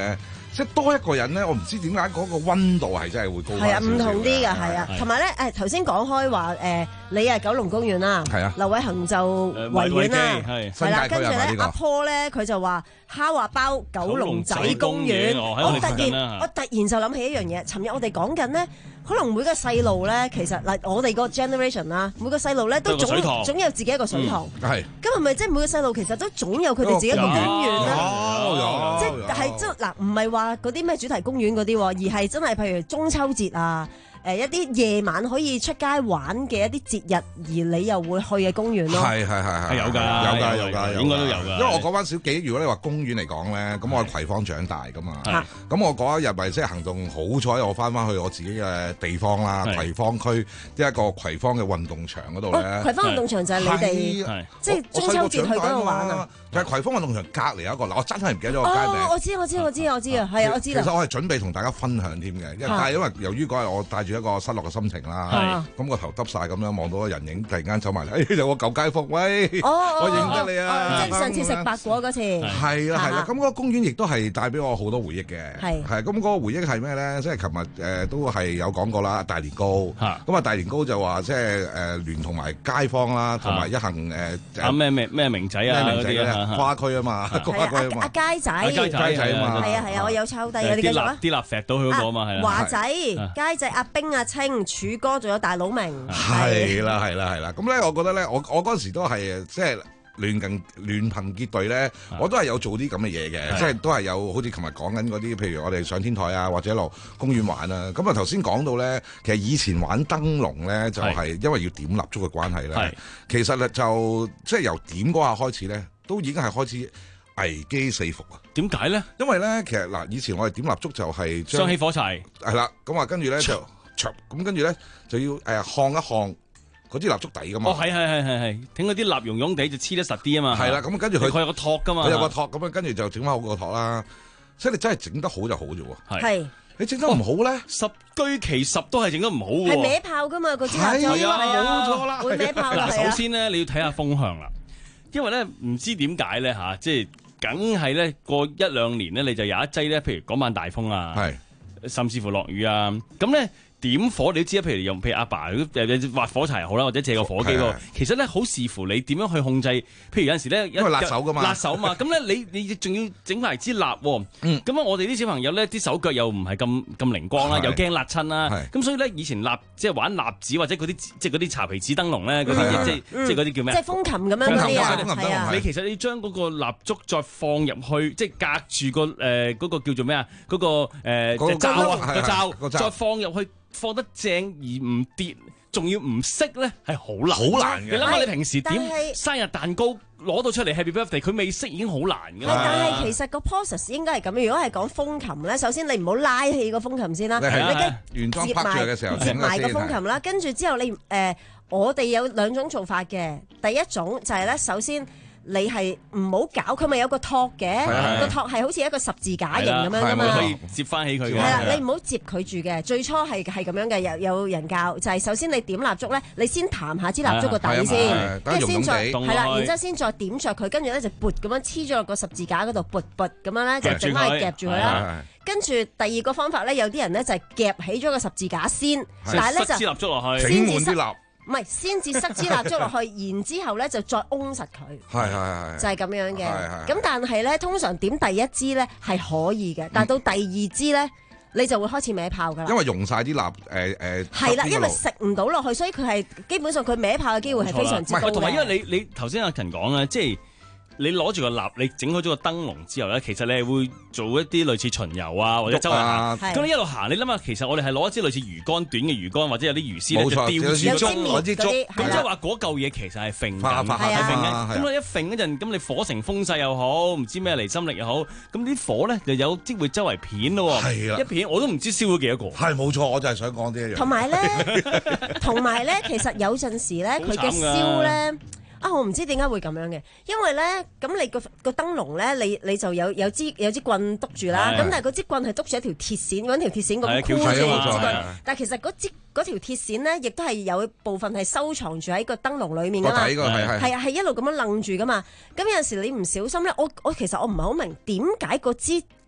即係多一個人咧，我唔知點解嗰個溫度係真係會高翻少少。 係啊，唔同啲㗎，係啊。同埋咧，誒頭先講開話誒，你係九龍公園啦， 係啊， 劉偉恒就維園啦，係啦。跟住咧，阿 Paul 咧佢就話蝦話包九龍仔公園。我突然我突然就諗起一樣嘢，尋日我哋講緊咧。可能每個細路咧，其實嗱，我哋個 generation 啦，每個細路咧都總總有自己一個水塘。係、嗯。咁係咪即係每個細路其實都總有佢哋自己一個公園咧？即係係即嗱，唔係話嗰啲咩主題公園嗰啲，而係真係譬如中秋節啊。誒一啲夜晚可以出街玩嘅一啲節日，而你又會去嘅公園咯。係係係係有㗎，有㗎有㗎，應該都有㗎。因為我講翻小幾，如果你話公園嚟講咧，咁我喺葵芳長大㗎嘛。咁我嗰一日咪即係行動好彩，我翻翻去我自己嘅地方啦，葵芳區即係一個葵芳嘅運動場嗰度咧。葵芳運動場就係你哋即係中秋節去嗰度玩啊？就係葵芳運動場隔離有一個嗱，我真係唔記得咗個街名。我知我知我知我知啊，係啊，我知啦。其實我係準備同大家分享添嘅，因為但係因為由於嗰日我帶住一個失落嘅心情啦，咁個頭耷晒咁樣望到個人影，突然間走埋嚟，誒有個舊街坊，喂，我認得你啊！即係上次食白果嗰次。係啦係啦，咁嗰個公園亦都係帶俾我好多回憶嘅。係係咁嗰個回憶係咩咧？即係琴日誒都係有講過啦，大年糕。咁啊大年糕就話即係誒聯同埋街坊啦，同埋一行誒啊咩咩咩名仔啊嗰啲啊花區啊嘛，花區啊嘛。阿佳仔，佳仔啊嘛。係啊係啊，我有抄低啊，你繼續啊。啲蠟石到佢嗰個啊嘛，係啊。華仔、佳仔、阿冰、阿清、柱哥，仲有大佬明。係啦係啦係啦，咁咧我覺得咧，我我嗰陣時都係即係聯近聯朋結隊咧，我都係有做啲咁嘅嘢嘅，即係都係有好似琴日講緊嗰啲，譬如我哋上天台啊，或者落公園玩啊。咁啊頭先講到咧，其實以前玩燈籠咧，就係因為要點蠟燭嘅關係咧，其實咧就即係由點嗰下開始咧，都已經係開始危機四伏啊！點解咧？因為咧，其實嗱，以前我哋點蠟燭就係將雙起火柴，係啦，咁啊跟住咧就咁跟住咧就要誒烘一烘嗰支蠟燭底噶嘛。哦，係係係係係，整嗰啲蠟溶溶地就黐得實啲啊嘛。係啦，咁跟住佢佢有個托噶嘛，佢有個托咁樣，跟住就整翻好個托啦。即係你真係整得好就好啫喎。係你整得唔好咧，十居其十都係整得唔好喎。係歪炮噶嘛，嗰支蠟燭係啊，冇錯啦，會歪炮。嗱，首先咧你要睇下風向啦。因為咧唔知點解咧嚇，即係梗係咧過一兩年咧，你就有一劑咧，譬如嗰晚大風啊，係甚至乎落雨啊，咁咧。點火你都知啊，譬如用譬如阿爸誒挖火柴又好啦，或者借個火機喎。其實咧好視乎你點樣去控制。譬如有陣時咧，因為辣手噶嘛，辣手嘛。咁咧你你仲要整埋支蠟喎。咁啊，我哋啲小朋友咧啲手腳又唔係咁咁靈光啦，又驚辣親啦。咁所以咧以前蠟即係玩蠟紙或者嗰啲即係嗰啲茶皮紙燈籠咧，嗰啲即係即係嗰啲叫咩？即係風琴咁樣嗰啲啊。係啊。你其實你將嗰個蠟燭再放入去，即係隔住個誒嗰個叫做咩啊？嗰個誒罩啊個罩，再放入去。放得正而唔跌，仲要唔熄咧，係好難。好難嘅。你諗下，你平時點生日蛋糕攞到出嚟 Happy Birthday，佢未熄已經好難㗎。但係其實個 process 應該係咁。如果係講風琴咧，首先你唔好拉起個風琴先啦，你跟原裝拍住嘅時候接埋個風琴啦，跟住之後你誒，我哋有兩種做法嘅。第一種就係咧，首先。你係唔好搞佢，咪有個托嘅，個托係好似一個十字架形咁樣噶嘛，可以接翻起佢。係啦，你唔好接佢住嘅。最初係係咁樣嘅，有有人教就係首先你點蠟燭咧，你先彈下支蠟燭個底先，跟住先再係啦，然之後先再點着佢，跟住咧就撥咁樣黐咗落個十字架嗰度，撥撥咁樣咧就整翻去夾住佢啦。跟住第二個方法咧，有啲人咧就係夾起咗個十字架先，但係咧就塞支蠟燭落去，整滿啲蠟。唔係，先至塞支蠟燭落去，然之後咧就再擁實佢。係係係，就係咁樣嘅。咁但係咧，通常點第一支咧係可以嘅，但係到第二支咧，你就會開始歪炮㗎啦。因為用晒啲蠟誒誒。係啦，因為食唔到落去，所以佢係基本上佢歪炮嘅機會係非常之高嘅。同埋因為你你頭先阿勤講咧，即係。你攞住個蠟，你整好咗個燈籠之後咧，其實你係會做一啲類似巡遊啊，或者周圍行。咁你一路行，你諗下，其實我哋係攞一支類似魚竿短嘅魚竿，或者有啲魚絲咧，就吊住中嗰支竹。咁即係話嗰嚿嘢其實係揈緊，係揈緊。咁你一揈嗰陣，咁你火成風勢又好，唔知咩離心力又好，咁啲火咧就有機會周圍片咯。係啦，一片我都唔知燒咗幾多個。係冇錯，我就係想講呢一樣。同埋咧，同埋咧，其實有陣時咧，佢嘅燒咧。啊！我唔知點解會咁樣嘅，因為咧，咁你個個燈籠咧，你你就有有支有支棍篤住啦，咁但係嗰支棍係篤住一條鐵線，揾條鐵線咁箍住支棍。但係其實嗰支嗰條鐵線咧，亦都係有部分係收藏住喺個燈籠裡面㗎嘛。係啊，係一路咁樣楞住㗎嘛。咁有陣時你唔小心咧，我我其實我唔係好明點解嗰支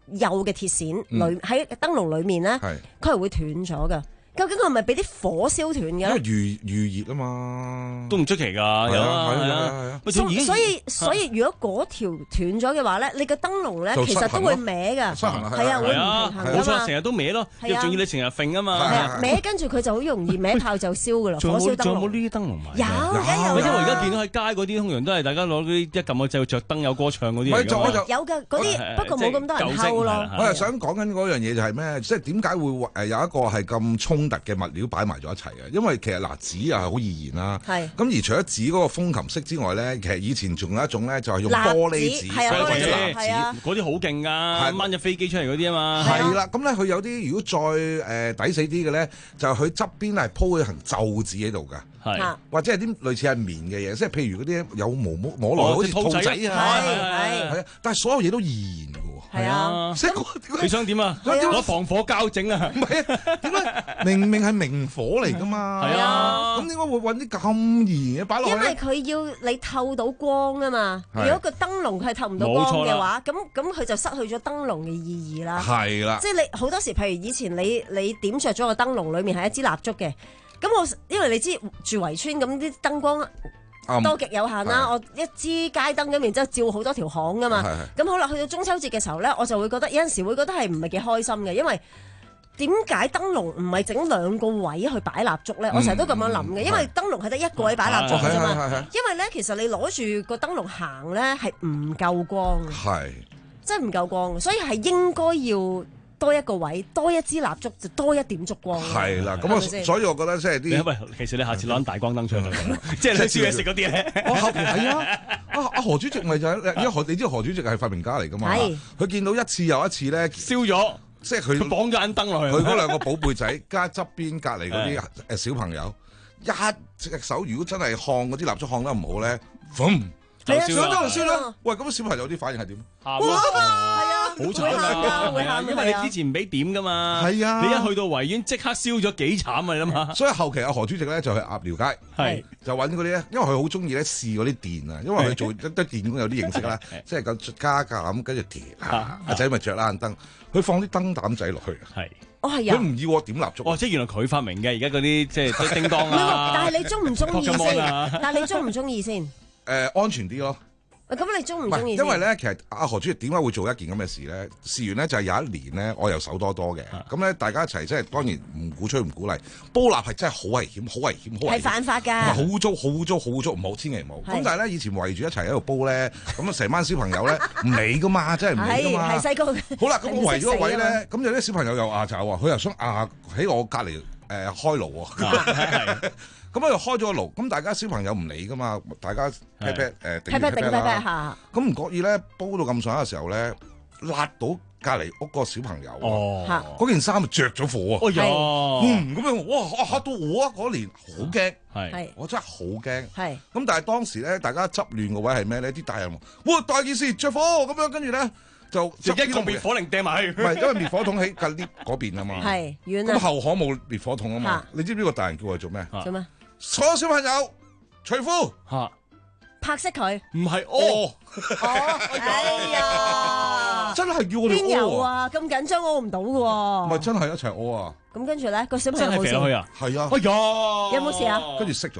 幼嘅鐵線裏喺燈籠裏面咧，佢係會斷咗㗎。究竟佢係咪俾啲火燒斷嘅？因為預預熱啊嘛， 都唔出奇㗎，有啊係啊。 所以所以如果嗰條斷咗嘅話咧，你個燈籠咧其實都會歪㗎，係啊，會唔平衡㗎嘛。 冇錯，成日都歪咯，仲要你成日揈啊嘛。 係啊，歪跟住佢就好容易歪炮就燒㗎啦，火燒燈籠。 仲有冇呢啲燈籠賣？ 有，梗有。 因為而家見到喺街嗰啲，通常都係大家攞嗰啲一撳個掣着燈有歌唱嗰啲嚟㗎嘛。 有㗎，嗰啲不過冇咁多人偷咯。 我係想講緊嗰樣嘢就係咩？即係點解會誒有一個係咁衝突嘅物料擺埋咗一齊嘅？因為其實嗱紙又係好易燃啦。係。咁而除咗紙嗰個風琴色之外咧，其實以前仲有一種咧，就係用玻璃紙， 係啊， 或者蠟紙， 嗰啲好勁㗎，掹隻飛機出嚟嗰啲啊嘛。 係啦，咁咧佢有啲如果再誒抵死啲嘅咧，就佢側邊係鋪一層皺紙喺度㗎。係，或者係啲類似係棉嘅嘢，即係譬如嗰啲有毛毛摸落好似兔仔啊，係係啊，但係所有嘢都易燃嘅喎。係啊，即係你想點啊？攞防火膠整啊？ 唔係啊，點解明明係明火嚟㗎嘛？係啊，咁點解會揾啲咁易嘅擺落去？ 因為佢要你透到光啊嘛。如果個燈籠佢係透唔到光嘅話，咁咁佢就失去咗燈籠嘅意義啦。係啦，即係你好多時，譬如以前你你點着咗個燈籠，裡面係一支蠟燭嘅。咁我因為你知住圍村咁啲燈光多極有限啦，嗯、我一支街燈咁，然之後照好多條巷噶嘛。咁好啦，去到中秋節嘅時候咧，我就會覺得有陣時會覺得係唔係幾開心嘅，因為點解燈籠唔係整兩個位去擺蠟燭咧？嗯、我成日都咁樣諗嘅，因為燈籠係得一個位擺蠟燭嘅啫嘛。因為咧，其實你攞住個燈籠行咧係唔夠光，係真係唔夠光，所以係應該要多一個位，多一支蠟燭就多一點燭光。係啦，咁啊，所以我覺得即係啲， 喂，其實你下次攞大光燈出去，即係你煮嘢食嗰啲咧。 我後邊係啊，阿阿何主席咪就係，因為何你知何主席係發明家嚟噶嘛？係。佢見到一次又一次咧燒咗， 即係佢綁咗盞燈落去。 佢嗰兩個寶貝仔加側邊隔離嗰啲誒小朋友，一隻手如果真係烘嗰啲蠟燭烘得唔好咧，嘣！就燒咗就燒咗。喂，咁小朋友啲反應係點？ 喊咯，係啊，好慘啊，係啊，因為你之前唔俾點噶嘛，係啊，你一去到維園即刻燒咗幾慘啊，你諗下。 所以後期阿何主席咧就去鴨寮街，係就揾嗰啲咧，因為佢好中意咧試嗰啲電啊，因為佢做得得電工有啲認識啦，即係咁加價咁，跟住電啊，阿仔咪着啦盞燈，佢放啲燈膽仔落去，係， 哦係啊， 佢唔要我點蠟燭， 哦，即係原來佢發明嘅，而家嗰啲即係叮當啊， 但係你中唔中意先？但係你中唔中意先？ 誒，安全啲咯。 咁你中唔中意？ 因為咧，其實阿何主席點解會做一件咁嘅事咧？事緣咧就係有一年咧，我又手多多嘅，咁咧大家一齊即係當然唔鼓吹唔鼓勵，煲蠟係真係好危險，好危險，好危險， 係犯法㗎， 好污糟，好污糟，好污糟，唔好，千祈唔好。咁但係咧，以前圍住一齊喺度煲咧，咁啊成班小朋友咧唔理㗎嘛，真係唔理㗎嘛。係細個。好啦，咁我圍咗個位咧，咁有啲小朋友又壓酒啊，佢又想壓喺我隔離誒開爐喎。咁我又開咗個爐，咁大家小朋友唔理噶嘛，大家 pat pat 誒頂 pat pat 啦。咁唔覺意咧，煲到咁上下嘅時候咧，辣到隔離屋個小朋友。哦，嗰件衫咪着咗火啊！哎呀，嗯，咁樣哇嚇到我啊！嗰年好驚，係，我真係好驚。係。咁但係當時咧，大家執亂個位係咩咧？啲大人話：哇，大件事着火咁樣，跟住咧就一個滅火令掟埋去。唔係，因為滅火筒喺隔 lift 嗰邊啊嘛。係，遠啊。咁後巷冇滅火筒啊嘛。你知唔知個大人叫我做咩？做咩？所有小朋友除褲嚇， 拍熄佢， 唔係屙， 哎呀， 真係叫我哋屙啊！邊有啊？咁緊張屙唔到嘅喎， 唔係真係一齊屙啊！ 咁跟住咧，個小朋友冇事啊？ 係啊！ 哎呀， 有冇事啊？ 跟住熄咗，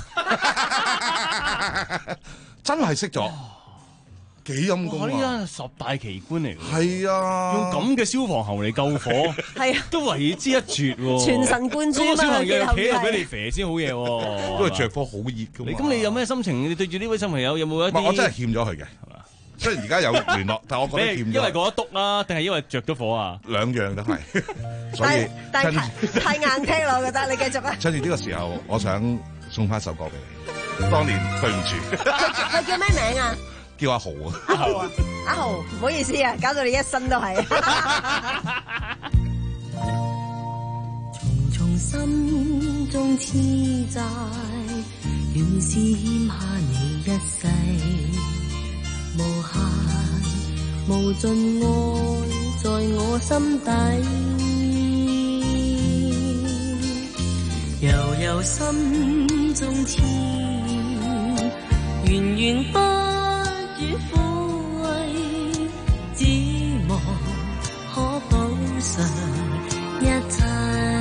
真係熄咗。幾陰功啊！十大奇觀嚟㗎， 係啊！ 用咁嘅消防喉嚟救火，係啊，都為之一絕喎！ 全神貫注啊！ 小朋友企喺俾你肥先好嘢喎， 都係着火好熱㗎嘛！ 咁你有咩心情？你對住呢位小朋友有冇一啲？ 我真係欠咗佢嘅，係嘛？雖然而家有聯絡，但係我覺得欠咗。 因為嗰一篤啊，定係因為着咗火啊？ 兩樣都係，所以但係太硬聽啦，我覺得你繼續啊！ 趁住呢個時候，我想送翻首歌俾你。當年對唔住， 佢叫咩名啊？ 叫阿豪啊！ 阿豪啊！阿豪，唔好意思啊，搞到你一身都係。 重重心中痴債，原是欠下你一世，無限無盡愛在我心底，悠悠心中痴，源源不。只望償一切。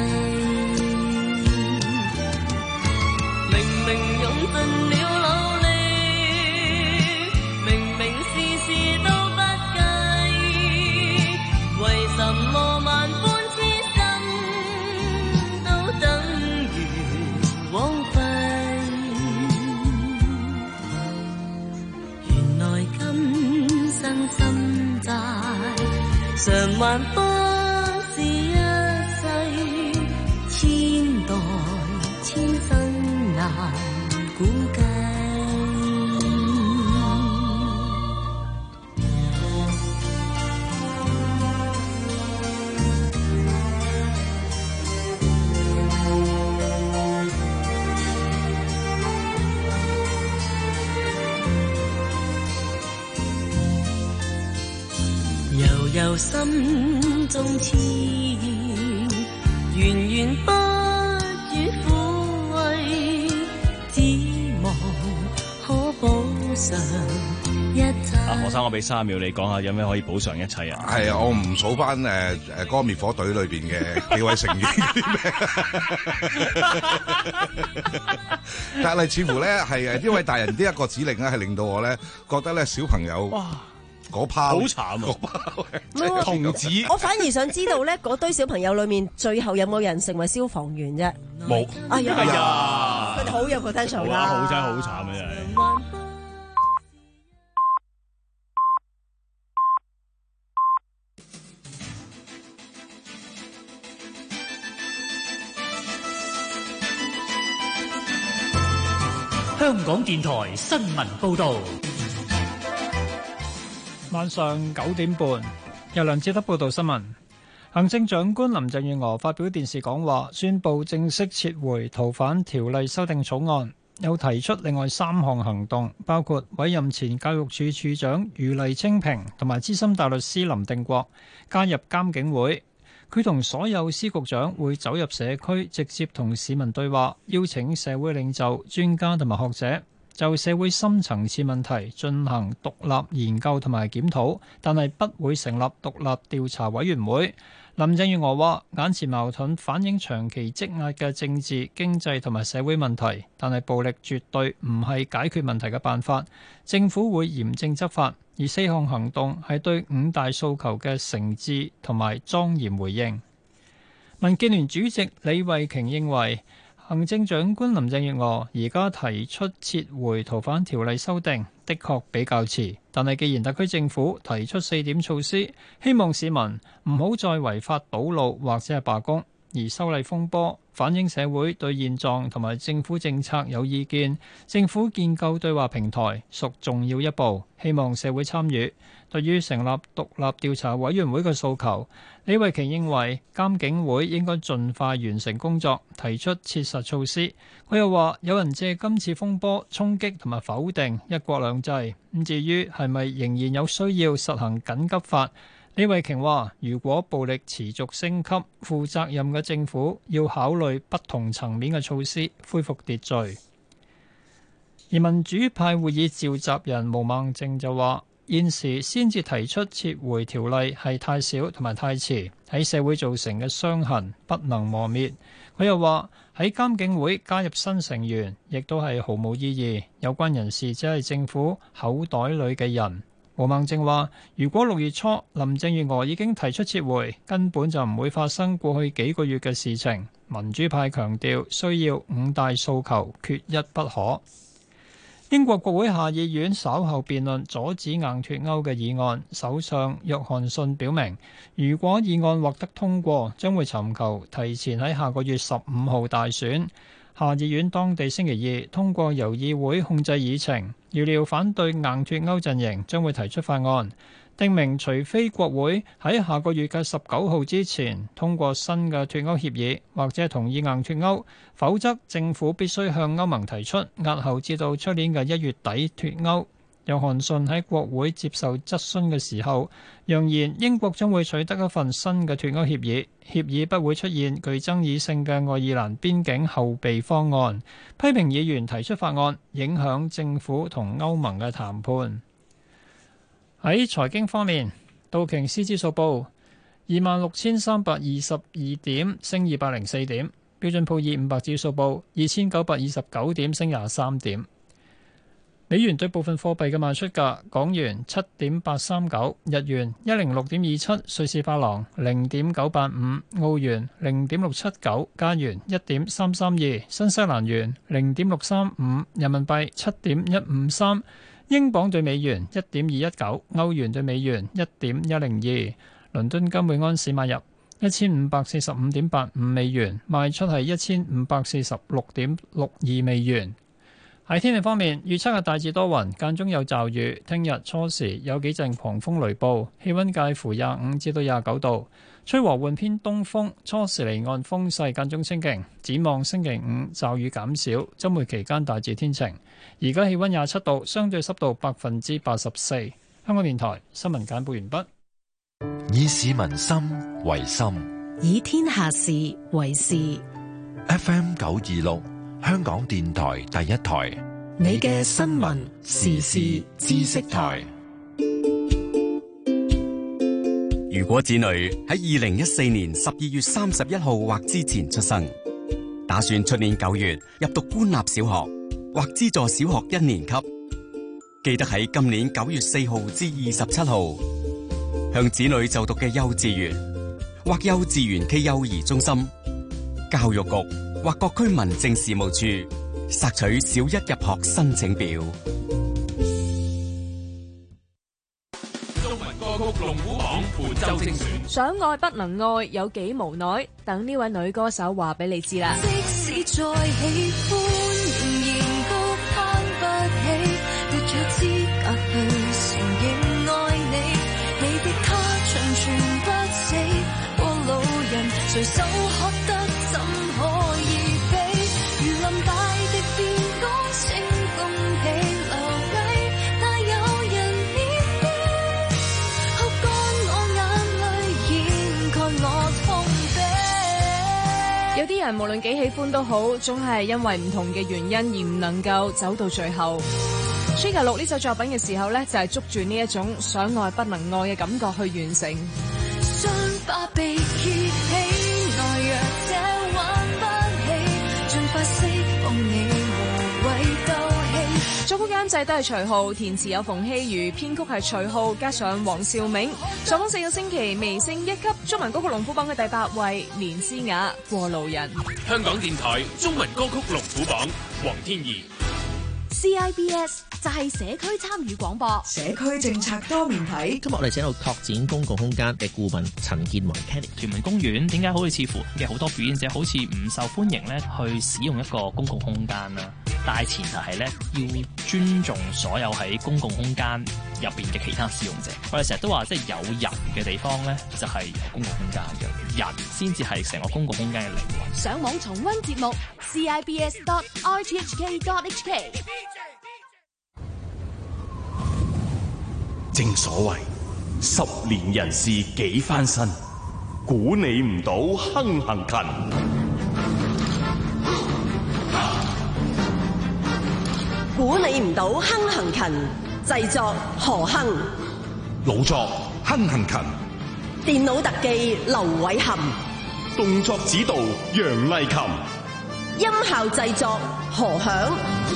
明明用盡了努力，明明事事都不計，為什麼萬般痴心都等於枉費？原來今生心債償還不是一世，千代千生難估計。悠悠心中痴意，源源不與撫慰，指望可補償一切。 啊，何生，我俾三十秒你講下，有咩可以補償一切啊？ 係啊，我唔數翻誒誒嗰個滅火隊裏邊嘅幾位成員但係似乎咧係誒呢位大人呢一個指令咧，係令到我咧覺得咧小朋友哇嗰 part 好慘啊！ 嗰 part 童子， 我反而想知道咧，嗰堆小朋友裏面最後有冇人成為消防員啫？ 冇。 哎呀， 哎呀， 佢哋好有 potential 好㗎。 好真係好慘啊！真係。 香港電台新聞報導。 晚上九點半，由梁志德報道新聞。行政長官林鄭月娥發表電視講話，宣布正式撤回逃犯條例修訂草案，又提出另外三項行動，包括委任前教育署署長余黎青萍同埋資深大律師林定國加入監警會。佢同所有司局長會走入社區，直接同市民對話，邀請社會領袖、專家同埋學者就社會深層次問題進行獨立研究同埋檢討，但係不會成立獨立調查委員會。林鄭月娥話：眼前矛盾反映長期積壓嘅政治、經濟同埋社會問題，但係暴力絕對唔係解決問題嘅辦法。政府會嚴正執法，而四項行動係對五大訴求嘅誠摯同埋莊嚴回應。民建聯主席李慧瓊認為，行政長官林鄭月娥而家提出撤回逃犯條例修訂，的確比較遲。但係既然特區政府提出四點措施，希望市民唔好再違法堵路或者係罷工。而修例風波反映社會對現狀同埋政府政策有意見，政府建構對話平台屬重要一步，希望社會參與。對於成立獨立調查委員會嘅訴求，李慧瓊認為監警會應該盡快完成工作，提出切實措施。佢又話有人借今次風波衝擊同埋否定一國兩制，咁至於係咪仍然有需要實行緊急法？李慧瓊話：如果暴力持續升級，負責任嘅政府要考慮不同層面嘅措施，恢復秩序。而民主派會議召集人毛孟靜就話：現時先至提出撤回條例係太少同埋太遲，喺社會造成嘅傷痕不能磨滅。佢又話喺監警會加入新成員，亦都係毫無意義。有關人士只係政府口袋裏嘅人。毛孟靜話：如果六月初林鄭月娥已經提出撤回，根本就唔會發生過去幾個月嘅事情。民主派強調需要五大訴求，缺一不可。英國國會下議院稍後辯論阻止硬脫歐嘅議案，首相約翰遜表明，如果議案獲得通過，將會尋求提前喺下個月十五號大選。下議院當地星期二通過由議會控制議程，預料反對硬脫歐陣營將會提出法案，訂明除非國會喺下個月嘅十九號之前通過新嘅脫歐協議，或者同意硬脫歐，否則政府必須向歐盟提出押後至到出年嘅一月底脫歐。約翰遜喺國會接受質詢嘅時候，揚言英國將會取得一份新嘅脫歐協議，協議不會出現具爭議性嘅愛爾蘭邊境後備方案，批評議員提出法案影響政府同歐盟嘅談判。喺財經方面，道瓊斯指數報二萬六千三百二十二點，升二百零四點。標準普爾五百指數報二千九百二十九點，升廿三點。美元對部分貨幣嘅賣出價：港元七點八三九，日元一零六點二七，瑞士法郎零點九八五，澳元零點六七九，加元一點三三二，新西蘭元零點六三五，人民幣七點一五三，英鎊對美元一點二一九，歐元對美元一點一零二。倫敦金每安士買入一千五百四十五點八五美元，賣出係一千五百四十六點六二美元。喺天氣方面，預測係大致多雲，間中有驟雨。聽日初時有幾陣狂風雷暴，氣溫介乎廿五至到廿九度，吹和緩偏東風。初時離岸風勢間中清勁。展望星期五驟雨減少，週末期間大致天晴。而家氣溫廿七度，相對濕度百分之八十四。香港電台新聞簡報完畢。 以市民心為心， 以天下事為事。 F M 九二六。香港電台第一台， 你嘅新聞時事知識台。 如果子女喺二零一四年十二月三十一號或之前出生，打算出年九月入讀官立小學或資助小學一年級，記得喺今年九月四號至二十七號，向子女就讀嘅幼稚園或幼稚園暨幼兒中心、教育局或各區民政事務處索取小一入學申請表。 中文歌曲龍虎榜伴奏精選， 想愛不能愛，有幾無奈？等呢位女歌手話俾你知啦。 即使再喜歡，仍然高攀不起，沒有資格去承認愛你。你的他長存不死，過路人隨手可得。 有啲人無論幾喜歡都好，總係因為唔同嘅原因而唔能夠走到最後。Sugar 錄呢首作品嘅時候呢，就係捉住呢一種想愛不能愛嘅感覺去完成。 傷疤被揭起，懦弱這玩不起，盡快釋放你無謂鬥氣。 作曲監製都係徐浩，填詞有馮曦妤，編曲係徐浩，加上黃兆銘。上榜四個星期，微升一級，中文歌曲龍虎榜嘅第八位，連詩雅《過路人》。 香港電台中文歌曲龍虎榜，黃天怡。 C I B S 就係社區參與廣播， 社區政策多面睇。 今日我哋請到拓展公共空間嘅顧問陳建宏 Kenny。 屯門公園點解好似似乎嘅好多表演者好似唔受歡迎咧？去使用一個公共空間啦，大前提係咧要尊重所有喺公共空間入邊嘅其他使用者。我哋成日都話，即係有人嘅地方咧，就係有公共空間嘅，人先至係成個公共空間嘅靈魂。 上網重溫節目 C I B S dot R T H K dot H K。 正所謂十年人事幾番新，估你唔到亨行勤。 估你唔到亨行勤，製作何亨， 老作亨行勤， 電腦特技劉偉含， 動作指導楊麗琴， 音效製作何響。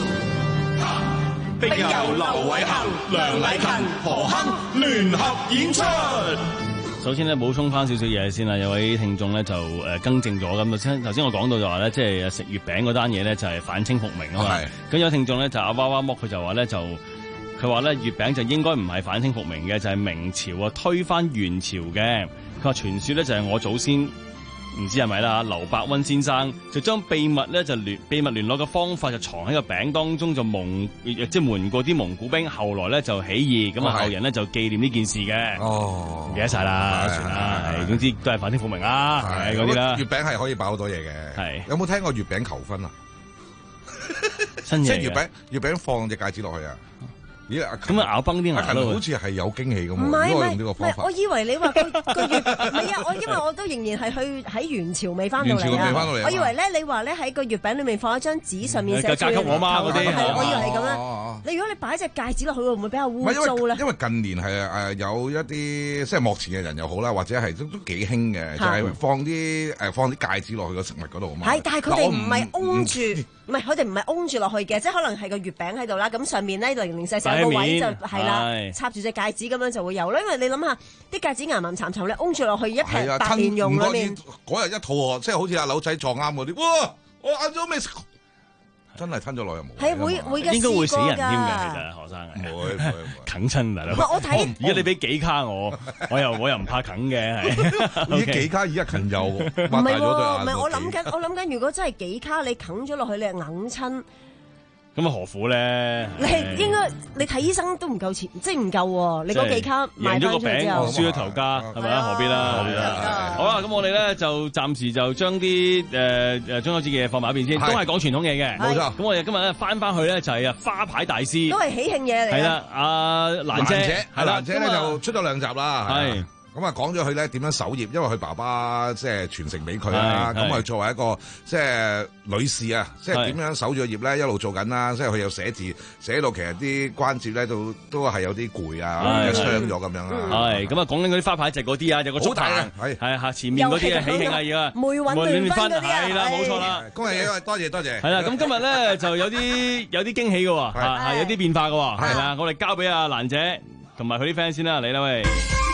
並由劉偉恒、梁禮勤、何亨聯合演出。 首先咧，補充翻少少嘢先啦。有位聽眾咧就誒更正咗咁。頭先頭先我講到就話咧，即係食月餅嗰單嘢咧就係反清復明啊嘛。咁有聽眾咧就阿娃娃剝佢就話咧就佢話咧月餅就應該唔係反清復明嘅，就係、是、明朝啊推翻元朝嘅。佢話傳說咧就係我祖先。唔知係咪啦？劉伯溫先生就將秘密咧就聯秘密聯絡嘅方法就藏喺個餅當中，就蒙即係瞞過啲蒙古兵。後來咧就起義，咁啊後人咧就紀念呢件事嘅。哦，唔記得晒啦，算啦。係總之都係反清復明啦，係嗰啲啦。 月餅係可以擺好多嘢嘅。係有冇聽過月餅求婚啊？ 新嘢。 即係月餅，月餅放隻戒指落去啊！ 咁啊咬崩啲牙咯， 好似係有驚喜咁喎。 唔係唔用呢個方法， 係，我以為你話個個月唔係啊！我因為我都仍然係去喺元朝未翻到嚟啊！我以為咧你話咧喺個月餅裏面放一張紙上面寫住嫁給我媽嗰啲， 係我以為係咁樣。你如果你擺隻戒指落去，會唔會比較污糟咧？ 因為近年係誒有一啲即係幕前嘅人又好啦，或者係都都幾興嘅，就係放啲誒放啲戒指落去個食物嗰度啊嘛。係， 但係佢哋唔係擁住，唔係佢哋唔係擁住落去嘅，即係可能係個月餅喺度啦，咁上面咧零零細細個位就係啦，插住隻戒指咁樣就會有啦。因為你諗下啲戒指岩岩沉沉咧，擁住落去一撇白蓮蓉裏面， 嗰日一肚餓，即係好似阿柳仔撞啱嗰啲，哇！我晏咗未食。真係吞咗落又冇， 係會會嘅， 應該會死人添嘅，其實何生係， 唔會唔會啃親大佬。 我睇， 而家你俾幾卡我，我又我又唔怕啃嘅，係。 而家幾卡而家近又唔係喎，唔係我諗緊，我諗緊，如果真係幾卡你啃咗落去，你係硬親。 咁啊何苦咧？ 你係應該你睇醫生都唔夠錢，即係唔夠喎。你嗰幾卡賣翻出去之後， 輸咗頭家係咪啊？何必啦？何必啦？好啦，咁我哋咧就暫時就將啲誒誒中秋節嘅嘢放埋一邊先，都係講傳統嘢嘅。冇錯。咁我哋今日咧翻翻去咧就係啊花牌大師， 都係喜慶嘢嚟。 係啦，阿蘭姐係啦， 蘭姐咧就出咗兩集啦。 係。 咁啊，講咗佢咧點樣守業，因為佢爸爸即係傳承俾佢啦。咁佢作為一個即係女士啊，即係點樣守咗業咧，一路做緊啦。即係佢有寫字，寫到其實啲關節咧都都係有啲攰啊，傷咗咁樣啦。係咁啊，講緊嗰啲花牌就嗰啲啊，有個竹牌啊，係係嚇前面嗰啲啊，喜慶啊要啊， 梅韻聯婚嗰啲啊， 係啦，冇錯啦。 恭喜多謝多謝。 係啦，咁今日咧就有啲有啲驚喜嘅喎，係有啲變化嘅喎，係啦，我哋交俾阿蘭姐同埋佢啲 friend 先啦，嚟啦喂。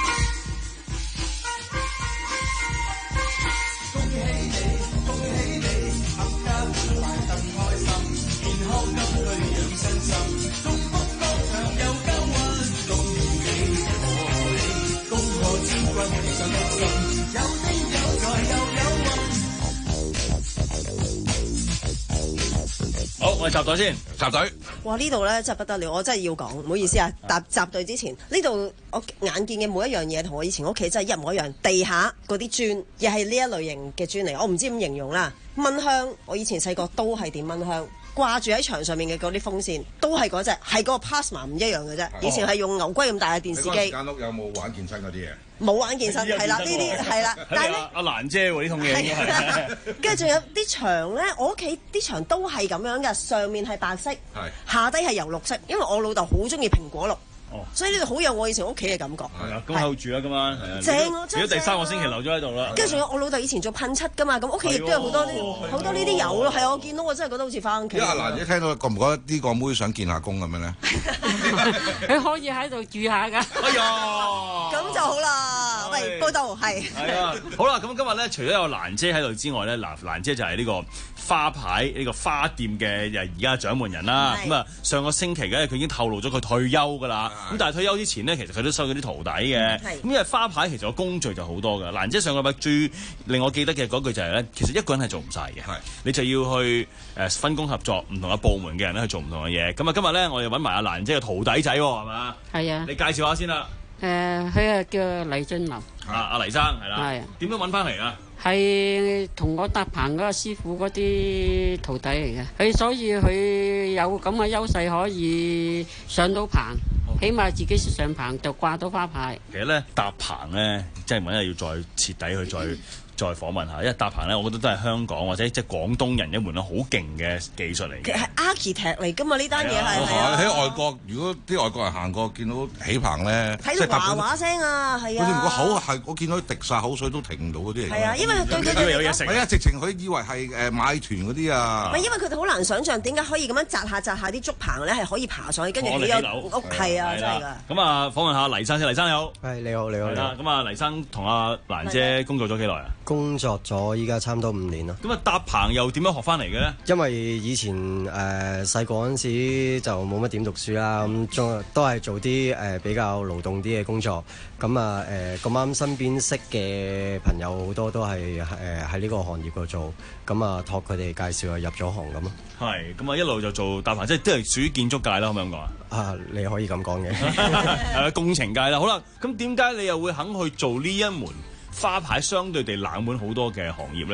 好，我哋插隊先，插隊。 哇！呢度咧真係不得了，我真係要講，唔好意思啊。搭集隊之前，呢度我眼見嘅每一樣嘢，同我以前屋企真係一模一樣。地下嗰啲磚，又係呢一類型嘅磚嚟，我唔知點形容啦。蚊香，我以前細個都係點蚊香，掛住喺牆上面嘅嗰啲風扇，都係嗰隻，係嗰個 plasma 唔一樣嘅啫。以前係用牛龜咁大嘅電視機。 你間屋有冇玩健身嗰啲嘢？ 冇玩健身，係啦，呢啲係啦。但係咧， 阿蘭姐喎呢桶嘢應該係。 跟住仲有啲牆咧，我屋企啲牆都係咁樣嘅，上面係白色，下低係油綠色，因為我老豆好中意蘋果綠。哦，所以呢度好有我以前屋企嘅感覺。 係啊，咁後住啦今晚。 正啊，真係。 如果第三個星期留咗喺度啦。 跟住仲有我老豆以前做噴漆㗎嘛，咁屋企亦都有好多啲好多呢啲油咯。係啊，我見到我真係覺得好似翻屋企。 阿蘭姐聽到覺唔覺得呢個妹想見下工咁樣咧？ 佢可以喺度住下㗎。 哎呀， 咁就好啦。喂，報道係。 係啊，好啦，咁今日咧，除咗有蘭姐喺度之外咧，嗱，蘭姐就係呢個花牌呢個花店嘅而家掌門人啦。咁啊，上個星期嘅佢已經透露咗佢退休㗎啦。咁但係退休之前呢，其實佢都收咗啲徒弟嘅。咁因為花牌其實個工序就好多㗎。蘭姐上個禮拜最令我記得嘅嗰句就係咧，其實一個人係做唔晒嘅，你就要去誒分工合作，唔同嘅部門嘅人咧去做唔同嘅嘢。咁啊，今日咧我哋揾埋阿蘭姐嘅徒弟仔喎，係嘛？係啊。你介紹下先啦。 誒，佢啊叫黎俊林。 啊，阿黎生係啦。係。點樣揾翻嚟啊？ 係同我搭棚嗰個師傅嗰啲徒弟嚟嘅，佢所以佢有咁嘅優勢可以上到棚，起碼自己上棚就掛到花牌。 其實咧搭棚咧，即係揾日要再徹底去再再訪問下，因為搭棚咧，我覺得都係香港或者即係廣東人一門咧好勁嘅技術嚟嘅。 係 architect 嚟㗎嘛，呢單嘢係。 喺外國，如果啲外國人行過見到起棚咧， 睇到嘩嘩聲啊，係啊。 佢哋個口係我見到滴晒口水都停唔到嗰啲嚟。 係啊，因為對佢哋有嘢食。 係啊，直情佢以為係誒買團嗰啲啊。 唔係因為佢哋好難想像點解可以咁樣擲下擲下啲竹棚咧，係可以爬上去，跟住起有屋。係啊，真係㗎。 咁啊，訪問下黎生先，黎生你好。 係你好，你好。係啦， 咁啊，黎生同阿蘭姐工作咗幾耐啊？ 工作咗依家差唔多五年啦。 咁啊，搭棚又點樣學翻嚟嘅咧？ 因為以前誒細個嗰陣時就冇乜點讀書啦，咁中都係做啲誒、呃、比較勞動啲嘅工作。咁啊誒咁啱身邊識嘅朋友好多都係誒喺呢個行業度做，咁啊託佢哋介紹啊入咗行咁咯。 係，咁啊一路就做搭棚，即係都係屬於建築界啦，可唔可以咁講啊？ 啊，你可以咁講嘅。 係工程界啦。好啦，咁點解你又會肯去做呢一門花牌相對地冷門好多嘅行業咧？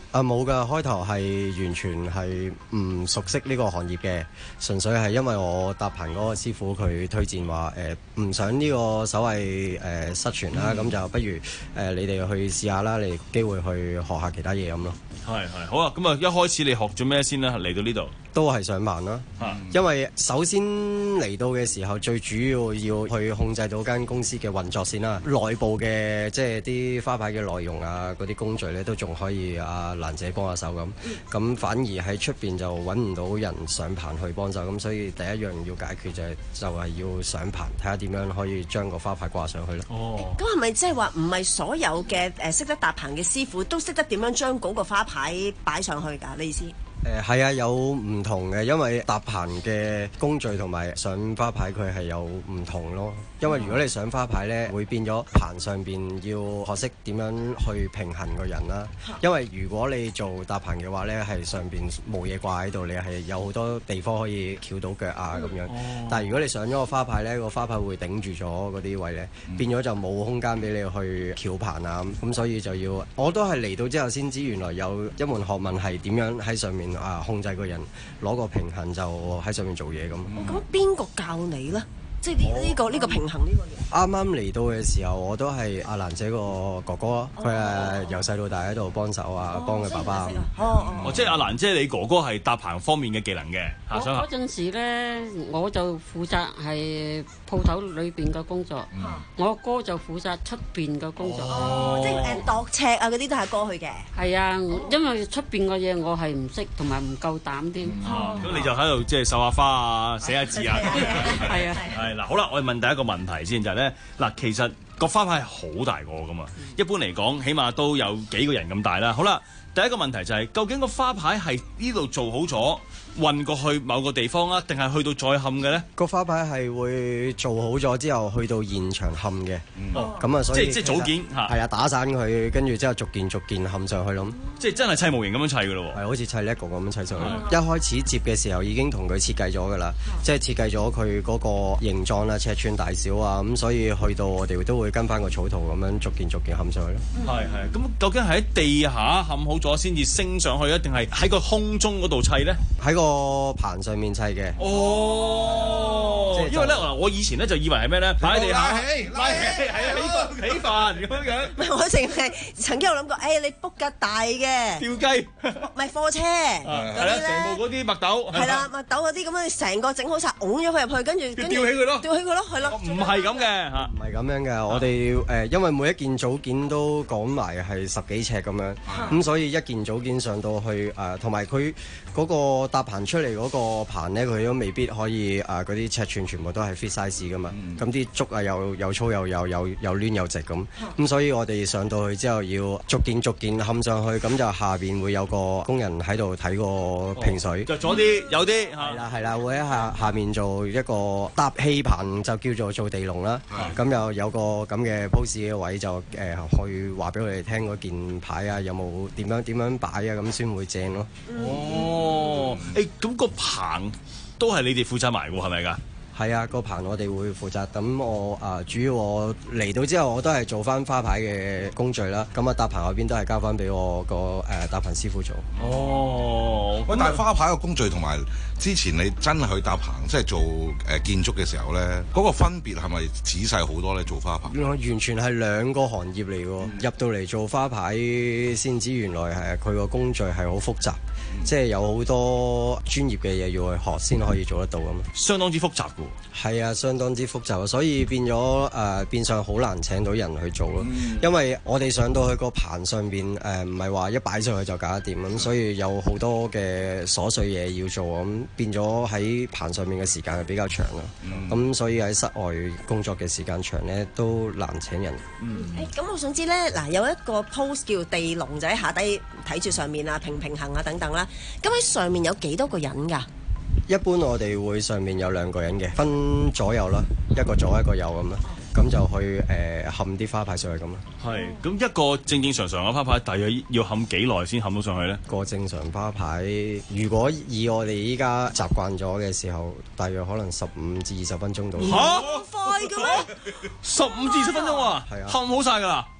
啊冇㗎，開頭係完全係唔熟悉呢個行業嘅，純粹係因為我搭棚嗰個師傅佢推薦話誒唔想呢個所謂誒、呃、失傳啦，咁、嗯、就不如誒、呃、你哋去試下啦，你哋機會去學下其他嘢咁咯。 係係好啊，咁啊一開始你學咗咩先啦？嚟到呢度都係上棚啦，嗯、因為首先嚟到嘅時候，最主要要去控制到間公司嘅運作先啦。內部嘅即係啲花牌嘅內容啊，嗰啲工序咧都仲可以阿蘭姐幫下手咁。咁、嗯、反而喺出邊就揾唔到人上棚去幫手，咁所以第一樣要解決就係、是、就係、是、要上棚，睇下點樣可以將個花牌掛上去咯。 哦，咁係咪即係話唔係所有嘅誒識得搭棚嘅師傅都識得點樣將嗰個花牌擺上去㗎？你意思？ 誒係、呃、啊，有唔同嘅，因為搭棚嘅工序同埋上花牌佢係有唔同咯。因為如果你上花牌呢，會變咗棚上邊要學識點樣去平衡個人啦。因為如果你做搭棚嘅話呢，係上邊冇嘢掛喺度，你係有好多地方可以翹到腳啊咁樣。嗯、但係如果你上咗個花牌呢，個花牌會頂住咗嗰啲位呢，嗯、變咗就冇空間俾你去翹棚啊。咁所以就要，我都係嚟到之後先知原來有一門學問係點樣喺上面啊控制個人攞個平衡，就喺上面做嘢咁。 咁邊個教你呢？即係呢呢個呢、呢個平衡呢個嘢。 啱啱嚟到嘅時候，我都係阿蘭姐個哥哥咯。佢係由細到大喺度幫手啊，幫佢爸爸。 哦哦，即係阿蘭姐，你哥哥係搭棚方面嘅技能嘅。 我嗰陣時咧，我就負責係鋪頭裏邊嘅工作，嗯、我哥就負責出邊嘅工作。 哦，即係誒度尺啊嗰啲都係哥去嘅。係啊，因為出邊嘅嘢我係唔識同埋唔夠膽添。 哦，咁你就喺度即係繡下花啊，寫下字啊。 係啊。 係嗱，好啦，我哋問第一個問題先，就係咧嗱，其實個花牌係好大個噶嘛，嗯、一般嚟講，起碼都有幾個人咁大啦。好啦，第一個問題就係、是，究竟個花牌係呢度做好咗，運過去某個地方啊，定係去到再冚嘅咧？ 個花牌係會做好咗之後，去到現場冚嘅。 哦， 咁啊，所以即係即係組件嚇。 係啊，打散佢，跟住之後逐件逐件冚上去咯。 即係真係砌模型咁樣砌㗎咯喎。 係好似砌 LEGO 咁樣砌上去。嗯、一開始接嘅時候已經同佢設計咗㗎啦，嗯、即係設計咗佢嗰個形狀啦、尺寸大小啊，咁所以去到我哋都會跟翻個草圖咁樣逐件逐件冚上去咯。 係係，咁究竟係喺地下冚好咗先至升上去啊，定係喺個空中嗰度砌咧？ 喺個棚上面砌嘅。 哦，即係因為咧，我以前咧就以為係咩咧，擺喺地下，拉起，拉起，係啊，起飯起飯咁樣。 唔係，我淨係曾經有諗過，誒，你 book 架大嘅吊雞， 唔係貨車， 係啦，成部嗰啲麥豆， 係啦，麥豆嗰啲咁樣，成個整好晒，拱咗佢入去，跟住吊起佢咯， 吊起佢咯，係咯。 唔係咁嘅嚇， 唔係咁樣嘅。我哋誒，因為每一件組件都講埋係十幾尺咁樣，咁所以一件組件上到去誒，同埋佢嗰個搭棚出嚟嗰個棚咧，佢都未必可以誒，嗰啲尺寸全部都係 fit size 噶嘛。咁啲竹啊又又粗又又又又攣又直咁，咁所以我哋上到去之後要逐件逐件冚上去，咁就下邊會有個工人喺度睇個平水。 就左啲右啲。 係啦係啦，會喺下下面做一個搭氣棚，就叫做做地籠啦。咁又有個咁嘅 pose 嘅位，就誒去話俾我哋聽嗰件牌啊，有冇點樣點樣擺啊，咁先會正咯。 哦，誒咁個棚都係你哋負責埋喎，係咪㗎？ 係啊，個棚我哋會負責。咁我啊、呃、主要我嚟到之後，我都係做翻花牌嘅工序啦。咁啊搭棚嗰邊都係交翻俾我個誒、呃、搭棚師傅做。 哦，喂，但係花牌嘅工序同埋之前你真係去搭棚，即係做誒、呃、建築嘅時候咧，嗰、嗰個分別係咪仔細好多咧？做花牌完全係兩個行業嚟㗎。嗯、入到嚟做花牌先知原來係佢個工序係好複雜，嗯、即係有好多專業嘅嘢要去學先可以做得到咁。 相當之複雜㗎。 係啊，相當之複雜，所以變咗誒、呃、變相好難請到人去做咯。嗯、因為我哋上到去個棚上邊誒，唔係話一擺上去就搞得掂咁，嗯、所以有好多嘅瑣碎嘢要做，咁變咗喺棚上面嘅時間係比較長啦。咁、嗯、所以喺室外工作嘅時間長咧，都難請人。 嗯，誒咁、欸、我想知咧，嗱有一個 post 叫地籠，就喺下低睇住上面啊，平平衡啊等等啦。咁喺上面有幾多個人㗎？ 一般我哋會上面有兩個人嘅，分左右啦，一個左一個右咁啦，咁就去誒冚啲花牌上去咁啦。 係，咁一個正正常常嘅花牌，大約要冚幾耐先冚到上去咧？ 個正常花牌，如果以我哋依家習慣咗嘅時候，大約可能十五至二十分鐘到。 嚇，咁快嘅咩？十五至二十分鐘啊？係啊，冚好晒㗎啦。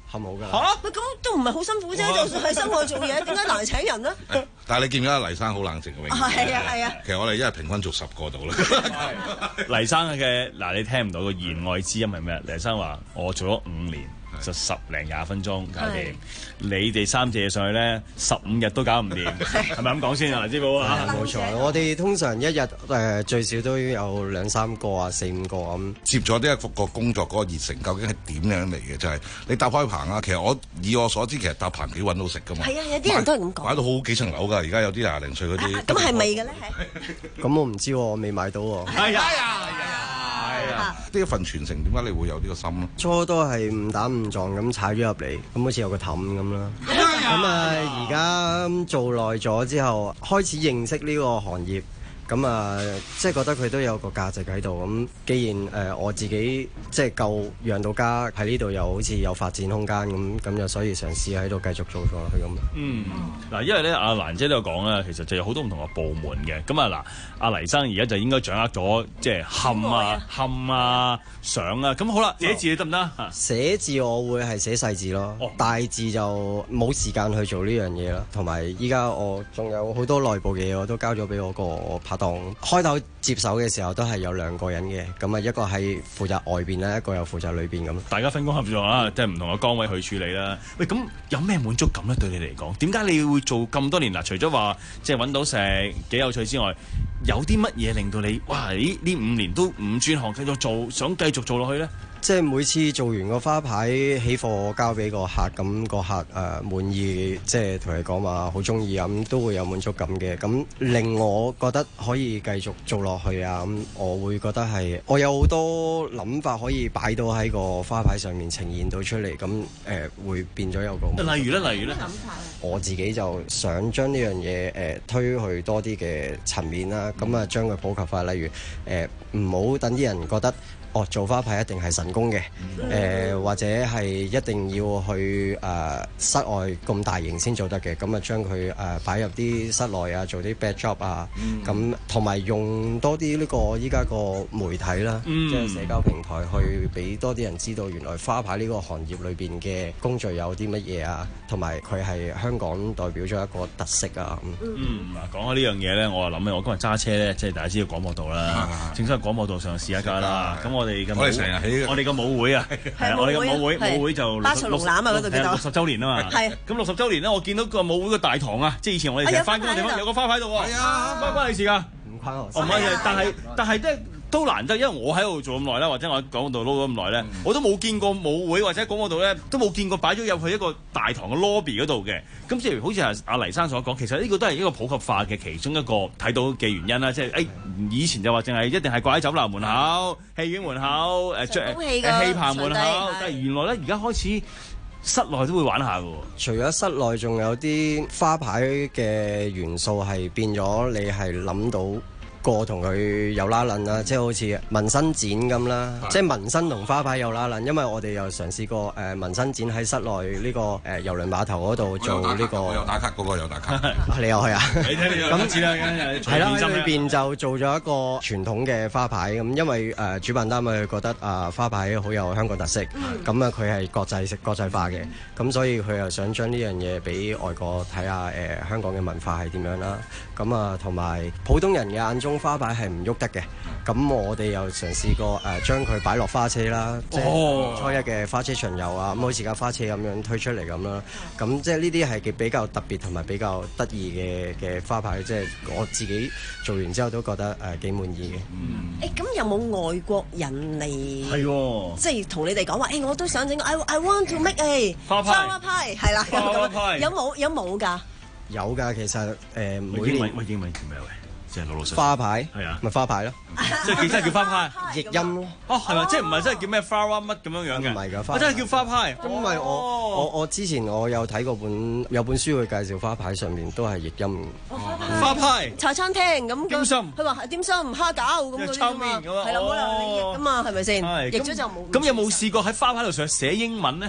冚好㗎啦。 嚇！喂，咁都唔係好辛苦啫，就算喺室外做嘢，點解難嚟請人呢？ 但係你見唔見黎生好冷靜嘅永遠？ 係啊係啊。 其實我哋一日平均做十個度啦。 黎生嘅嗱，你聽唔到個言外之音係咩？黎生話：我做咗五年。就十零廿分鐘搞掂，你哋三隻嘢上去咧，十五日都搞唔掂，係咪咁講先啊？黎師傅啊， 冇錯，我哋通常一日誒、呃、最少都有兩三個啊，四五個咁。 接咗呢一個工作嗰個熱誠，究竟係點樣嚟嘅？就係、是、你搭開棚啊，其實我以我所知，其實搭棚幾揾到食噶嘛。係啊，有啲人都係咁講。買到好幾層樓㗎，而家有啲廿零歲嗰啲。 咁係咪嘅咧？ 咁我唔知喎，我未買到喎。 係啊！係啊！呢一份傳承點解你會有呢個心咧？ 初都係誤打誤撞咁踩咗入嚟，咁好似有個氹咁啦。咁啊，而家做耐咗之後，開始認識呢個行業。咁啊，即係覺得佢都有個價值喺度。咁既然誒、呃、我自己即係夠養到家喺呢度，又好似有發展空間咁，咁就所以嘗試喺度繼續做咗落去咁。 嗯，嗱，因為咧阿蘭姐都有講啦，其實就有好多唔同嘅部門嘅。咁啊嗱，阿黎生而家就應該掌握咗即係冚啊、冚啊、相啊。咁好啦，寫字你得唔得？ 寫字我會係寫細字咯，哦、大字就冇時間去做呢樣嘢啦。同埋依家我仲有好多內部嘅嘢，我都交咗俾我個拍檔。開頭接手嘅時候都係有兩個人嘅，咁啊一個係負責外邊咧，一個又負責裏邊咁。 大家分工合作啊，即係唔同嘅崗位去處理啦。喂，咁有咩滿足感咧？對你嚟講，點解你會做咁多年嗱？除咗話即係揾到食幾有趣之外，有啲乜嘢令到你哇？咦，呢五年都唔轉行繼續做，想繼續做落去咧？ 即係每次做完個花牌起貨交俾個客，咁個客誒、呃、滿意，即係同佢講話好中意啊，咁都會有滿足感嘅。咁令我覺得可以繼續做落去啊，咁我會覺得係我有好多諗法可以擺到喺個花牌上面呈現到出嚟，咁誒、呃、會變咗有個。 例如咧，例如咧， 我自己就想將呢樣嘢誒推去多啲嘅層面啦，咁啊將佢普及化，例如誒唔好等啲人覺得。哦，做花牌一定係神功嘅，誒、呃、或者係一定要去誒、呃、室外咁大型先做得嘅，咁啊將佢誒擺入啲室內啊，做啲 backdrop 啊，咁同埋用多啲呢、這個依家個媒體啦，嗯、即係社交平台去俾多啲人知道原來花牌呢個行業裏邊嘅工序有啲乜嘢啊，同埋佢係香港代表咗一個特色啊。 嗯，嗱講開呢樣嘢咧，我啊諗起我今日揸車咧，即係大家知道廣播道啦，啊、正式喺廣播道上試一架啦，咁、啊、我哋嘅我哋成日喺我哋嘅舞會啊，係啊，我哋嘅舞會舞會就巴塞隆拿啊嗰度叫做六十週年啊嘛，係咁六十週年咧，我見到個舞會嘅大堂啊，即係以前我哋成日翻工嘅地方有個花牌度喎，係啊，關唔關你事㗎？ 唔關我事， 唔係，但係但係即係。都難得，因為我喺度做咁耐啦，或者我喺廣播道撈咗咁耐咧，嗯、我都冇見過舞會或者廣播道咧，都冇見過擺咗入去一個大堂嘅 lobby 嗰度嘅。咁即係好似阿阿黎生所講，其實呢個都係一個普及化嘅其中一個睇到嘅原因啦。即係誒、哎，以前就話淨係一定係掛喺酒樓門口、戲院門口、誒著誒戲棚門口，但係原來咧而家開始室內都會玩下嘅。 除咗室內，仲有啲花牌嘅元素係變咗，你係諗到。個同佢有拉楞啦，即係好似紋身展咁啦，即係紋身同花牌有拉楞，因為我哋又嘗試過誒紋身展喺室內呢個誒郵輪碼頭嗰度做呢個。 我有打卡，嗰個有打卡。 你又去啊？ 你睇你咁似啦， 係啦，喺裏邊就做咗一個傳統嘅花牌咁，因為誒主辦單位覺得啊花牌好有香港特色，咁啊佢係國際式國際化嘅，咁所以佢又想將呢樣嘢俾外國睇下誒香港嘅文化係點樣啦，咁啊同埋普通人嘅眼中。花牌係唔喐得嘅，咁我哋又嘗試過誒將佢擺落花車啦，即係初一嘅花車巡遊啊，咁好似架花車咁樣推出嚟咁啦，咁即係呢啲係比較特別同埋比較得意嘅嘅花牌，即係我自己做完之後都覺得誒幾滿意嘅。 誒咁有冇外國人嚟？ 係喎， 即係同你哋講話，誒我都想整個 I I want to make a 花牌， 花牌係啦， 花牌有冇有冇㗎？ 有㗎，其實誒每年英文喂英文叫咩喂？即係老老實實花牌係啊， 咪花牌咯， 即係其實叫花牌， 譯音咯。 哦，係咪？即係唔係真係叫咩 flower 乜咁樣樣嘅？ 唔係㗎，花我真係叫花牌。 因為我我我之前我有睇過本有本書去介紹花牌，上面都係譯音。 花牌茶餐廳咁點心， 佢話係點心蝦餃咁嗰啲啊嘛，係啦，冇理由你譯㗎嘛，係咪先？譯咗就冇。 咁有冇試過喺花牌度上寫英文咧？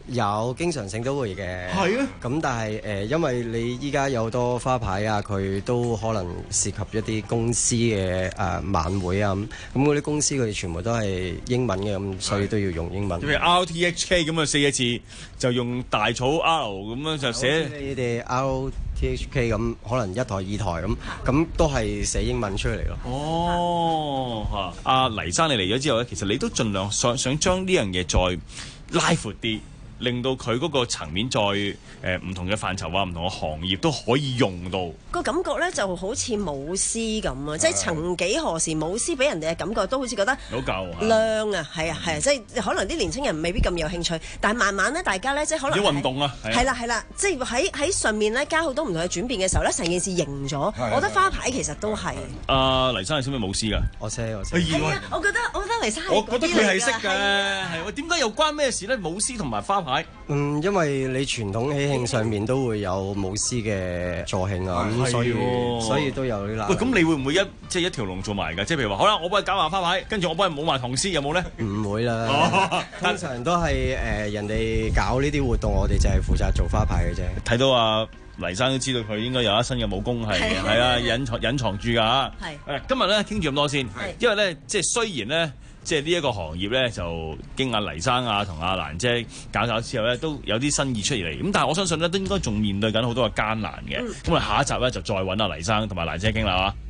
有經常性都會嘅， 係啊。 咁但係誒、呃，因為你依家有好多花牌啊，佢都可能涉及一啲公司嘅誒、呃、晚會啊，咁咁嗰啲公司佢哋全部都係英文嘅，咁所以都要用英文。 譬如 R T H K 咁啊四個字就用大草 R 咁樣就寫。 你哋 R T H K 咁可能一台二台咁，咁都係寫英文出嚟咯。 哦，嚇！阿黎生你嚟咗之後咧，其實你都盡量想想將呢樣嘢再拉闊啲。令到佢嗰個層面再誒唔、呃、同嘅範疇啊，唔同嘅行業都可以用到。 個感覺咧就好似舞獅咁啊，即係曾幾何時舞獅俾人哋嘅感覺都好似覺得好舊靚啊，係啊係啊，即係可能啲年青人未必咁有興趣，但係慢慢咧大家咧即係可能啲運動啊， 係啦係啦，即係喺喺上面咧加好多唔同嘅轉變嘅時候咧，成件事型咗。我覺得花牌其實都係。 阿黎生你識唔識舞獅㗎？ 我識我識。 係啊，我覺得我覺得黎生係。 我覺得佢係識嘅，係喎。點解又關咩事咧？舞獅同埋花牌。 嗯，因為你傳統喜慶上面都會有舞獅嘅助慶啊，咁所以所以都有呢啦。 喂，咁你會唔會一即係一條龍做埋㗎？即係譬如話，好啦，我幫你搞埋花牌，跟住我幫你舞埋唐詩，有冇咧？ 唔會啦，通常都係誒人哋搞呢啲活動，我哋就係負責做花牌嘅啫。 睇到啊，黎生都知道佢應該有一身嘅武功係係啊隱藏隱藏住㗎嚇。係誒，今日咧傾住咁多先，因為咧即係雖然咧。即係呢一個行業咧，就經阿黎生啊同阿蘭姐搞搞之後咧，都有啲新意出嚟。咁但係我相信咧，都應該仲面對緊好多嘅艱難嘅。咁、嗯、我哋下一集咧就再揾阿黎生同埋蘭姐傾啦嚇。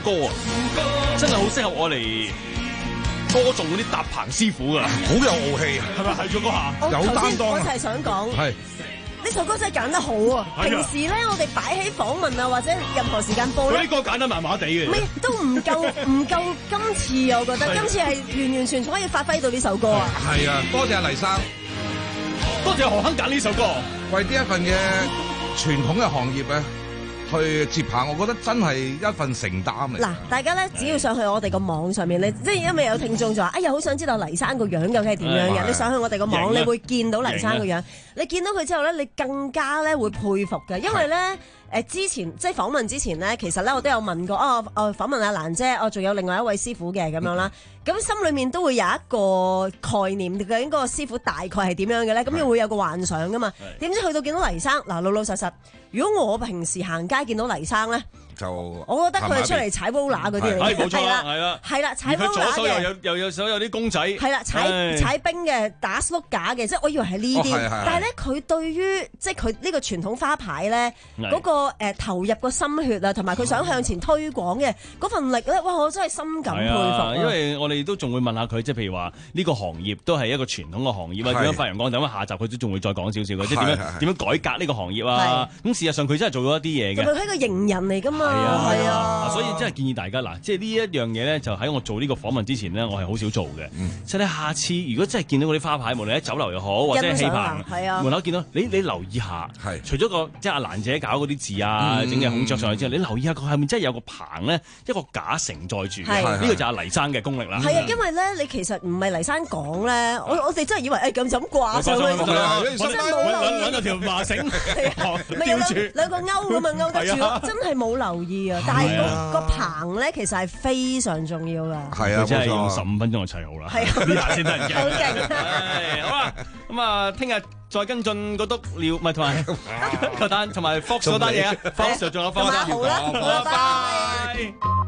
歌啊，真係好適合我嚟歌頌嗰啲搭棚師傅噶， 好有傲氣， 係咪係咗嗰下？ 有擔當。 我就係想講， 係呢首歌真係揀得好啊！平時咧，我哋擺喺訪問啊，或者任何時間播咧， 呢歌揀得麻麻地嘅， 唔係都唔夠唔夠今次，我覺得今次係完完全全可以發揮到呢首歌啊！ 係啊，多謝黎生， 多謝何鏗揀呢首歌， 為呢一份嘅傳統嘅行業咧。去接棒，我覺得真係一份承擔嚟。 嗱，大家咧只要上去我哋個網上面，你即係因為有聽眾就話：哎呀，好想知道黎生個樣究竟係點樣嘅。你上去我哋個網，你會見到黎生個樣。你見到佢之後咧，你更加咧會佩服嘅，因為咧誒之前即係訪問之前咧，其實咧我都有問過哦，哦訪問阿蘭姐，哦仲有另外一位師傅嘅咁樣啦。咁心裏面都會有一個概念，究竟嗰個師傅大概係點樣嘅咧？咁要會有個幻想噶嘛？點知去到見到黎生，嗱老老實實，如果我平時行街見到黎生咧，就我覺得佢係出嚟踩 roller 嗰啲嚟嘅， 係冇錯啦，係啦， 係啦，踩 roller 嘅。 佢左手又有又有手有啲公仔， 係啦，踩踩冰嘅，打 slow 架嘅，即係我以為係呢啲，但係咧佢對於即係佢呢個傳統花牌咧，嗰個誒投入個心血啊，同埋佢想向前推廣嘅嗰份力咧，哇！我真係深感佩服。 因為我哋都仲會問下佢，即係譬如話呢個行業都係一個傳統嘅行業啊，點樣發揚光大？咁下集佢都仲會再講少少嘅，即係點樣點樣改革呢個行業啊？咁事實上佢真係做咗一啲嘢嘅。 佢係一個型人嚟㗎嘛， 係啊，所以真係建議大家嗱，即係呢一樣嘢咧，就喺我做呢個訪問之前咧，我係好少做嘅。即係你下次如果真係見到嗰啲花牌，無論喺酒樓又好，或者係戲棚門口見到，你你留意下，除咗個即係阿蘭姐搞嗰啲字啊，整嘅孔雀上去之後，你留意下佢係咪真係有個棚咧，一個架承載住嘅？呢個就係黎生嘅功力啦。 係啊，因為咧，你其實唔係黎生講咧，我我哋真係以為誒咁就咁掛上去，真係冇留意。 揾到條麻繩吊住兩個勾咁啊勾得住，真係冇留意啊！但係個個棚咧，其實係非常重要噶。 係啊， 真係用十五分鐘就砌好啦。係啊，呢下先得人驚。 好勁！ 好啦，咁啊，聽日再跟進嗰督尿，唔係同埋嗰單，同埋 Fox 嗰單嘢啊 ，Fox 仲有 Fox。 好啦，好啦，拜拜。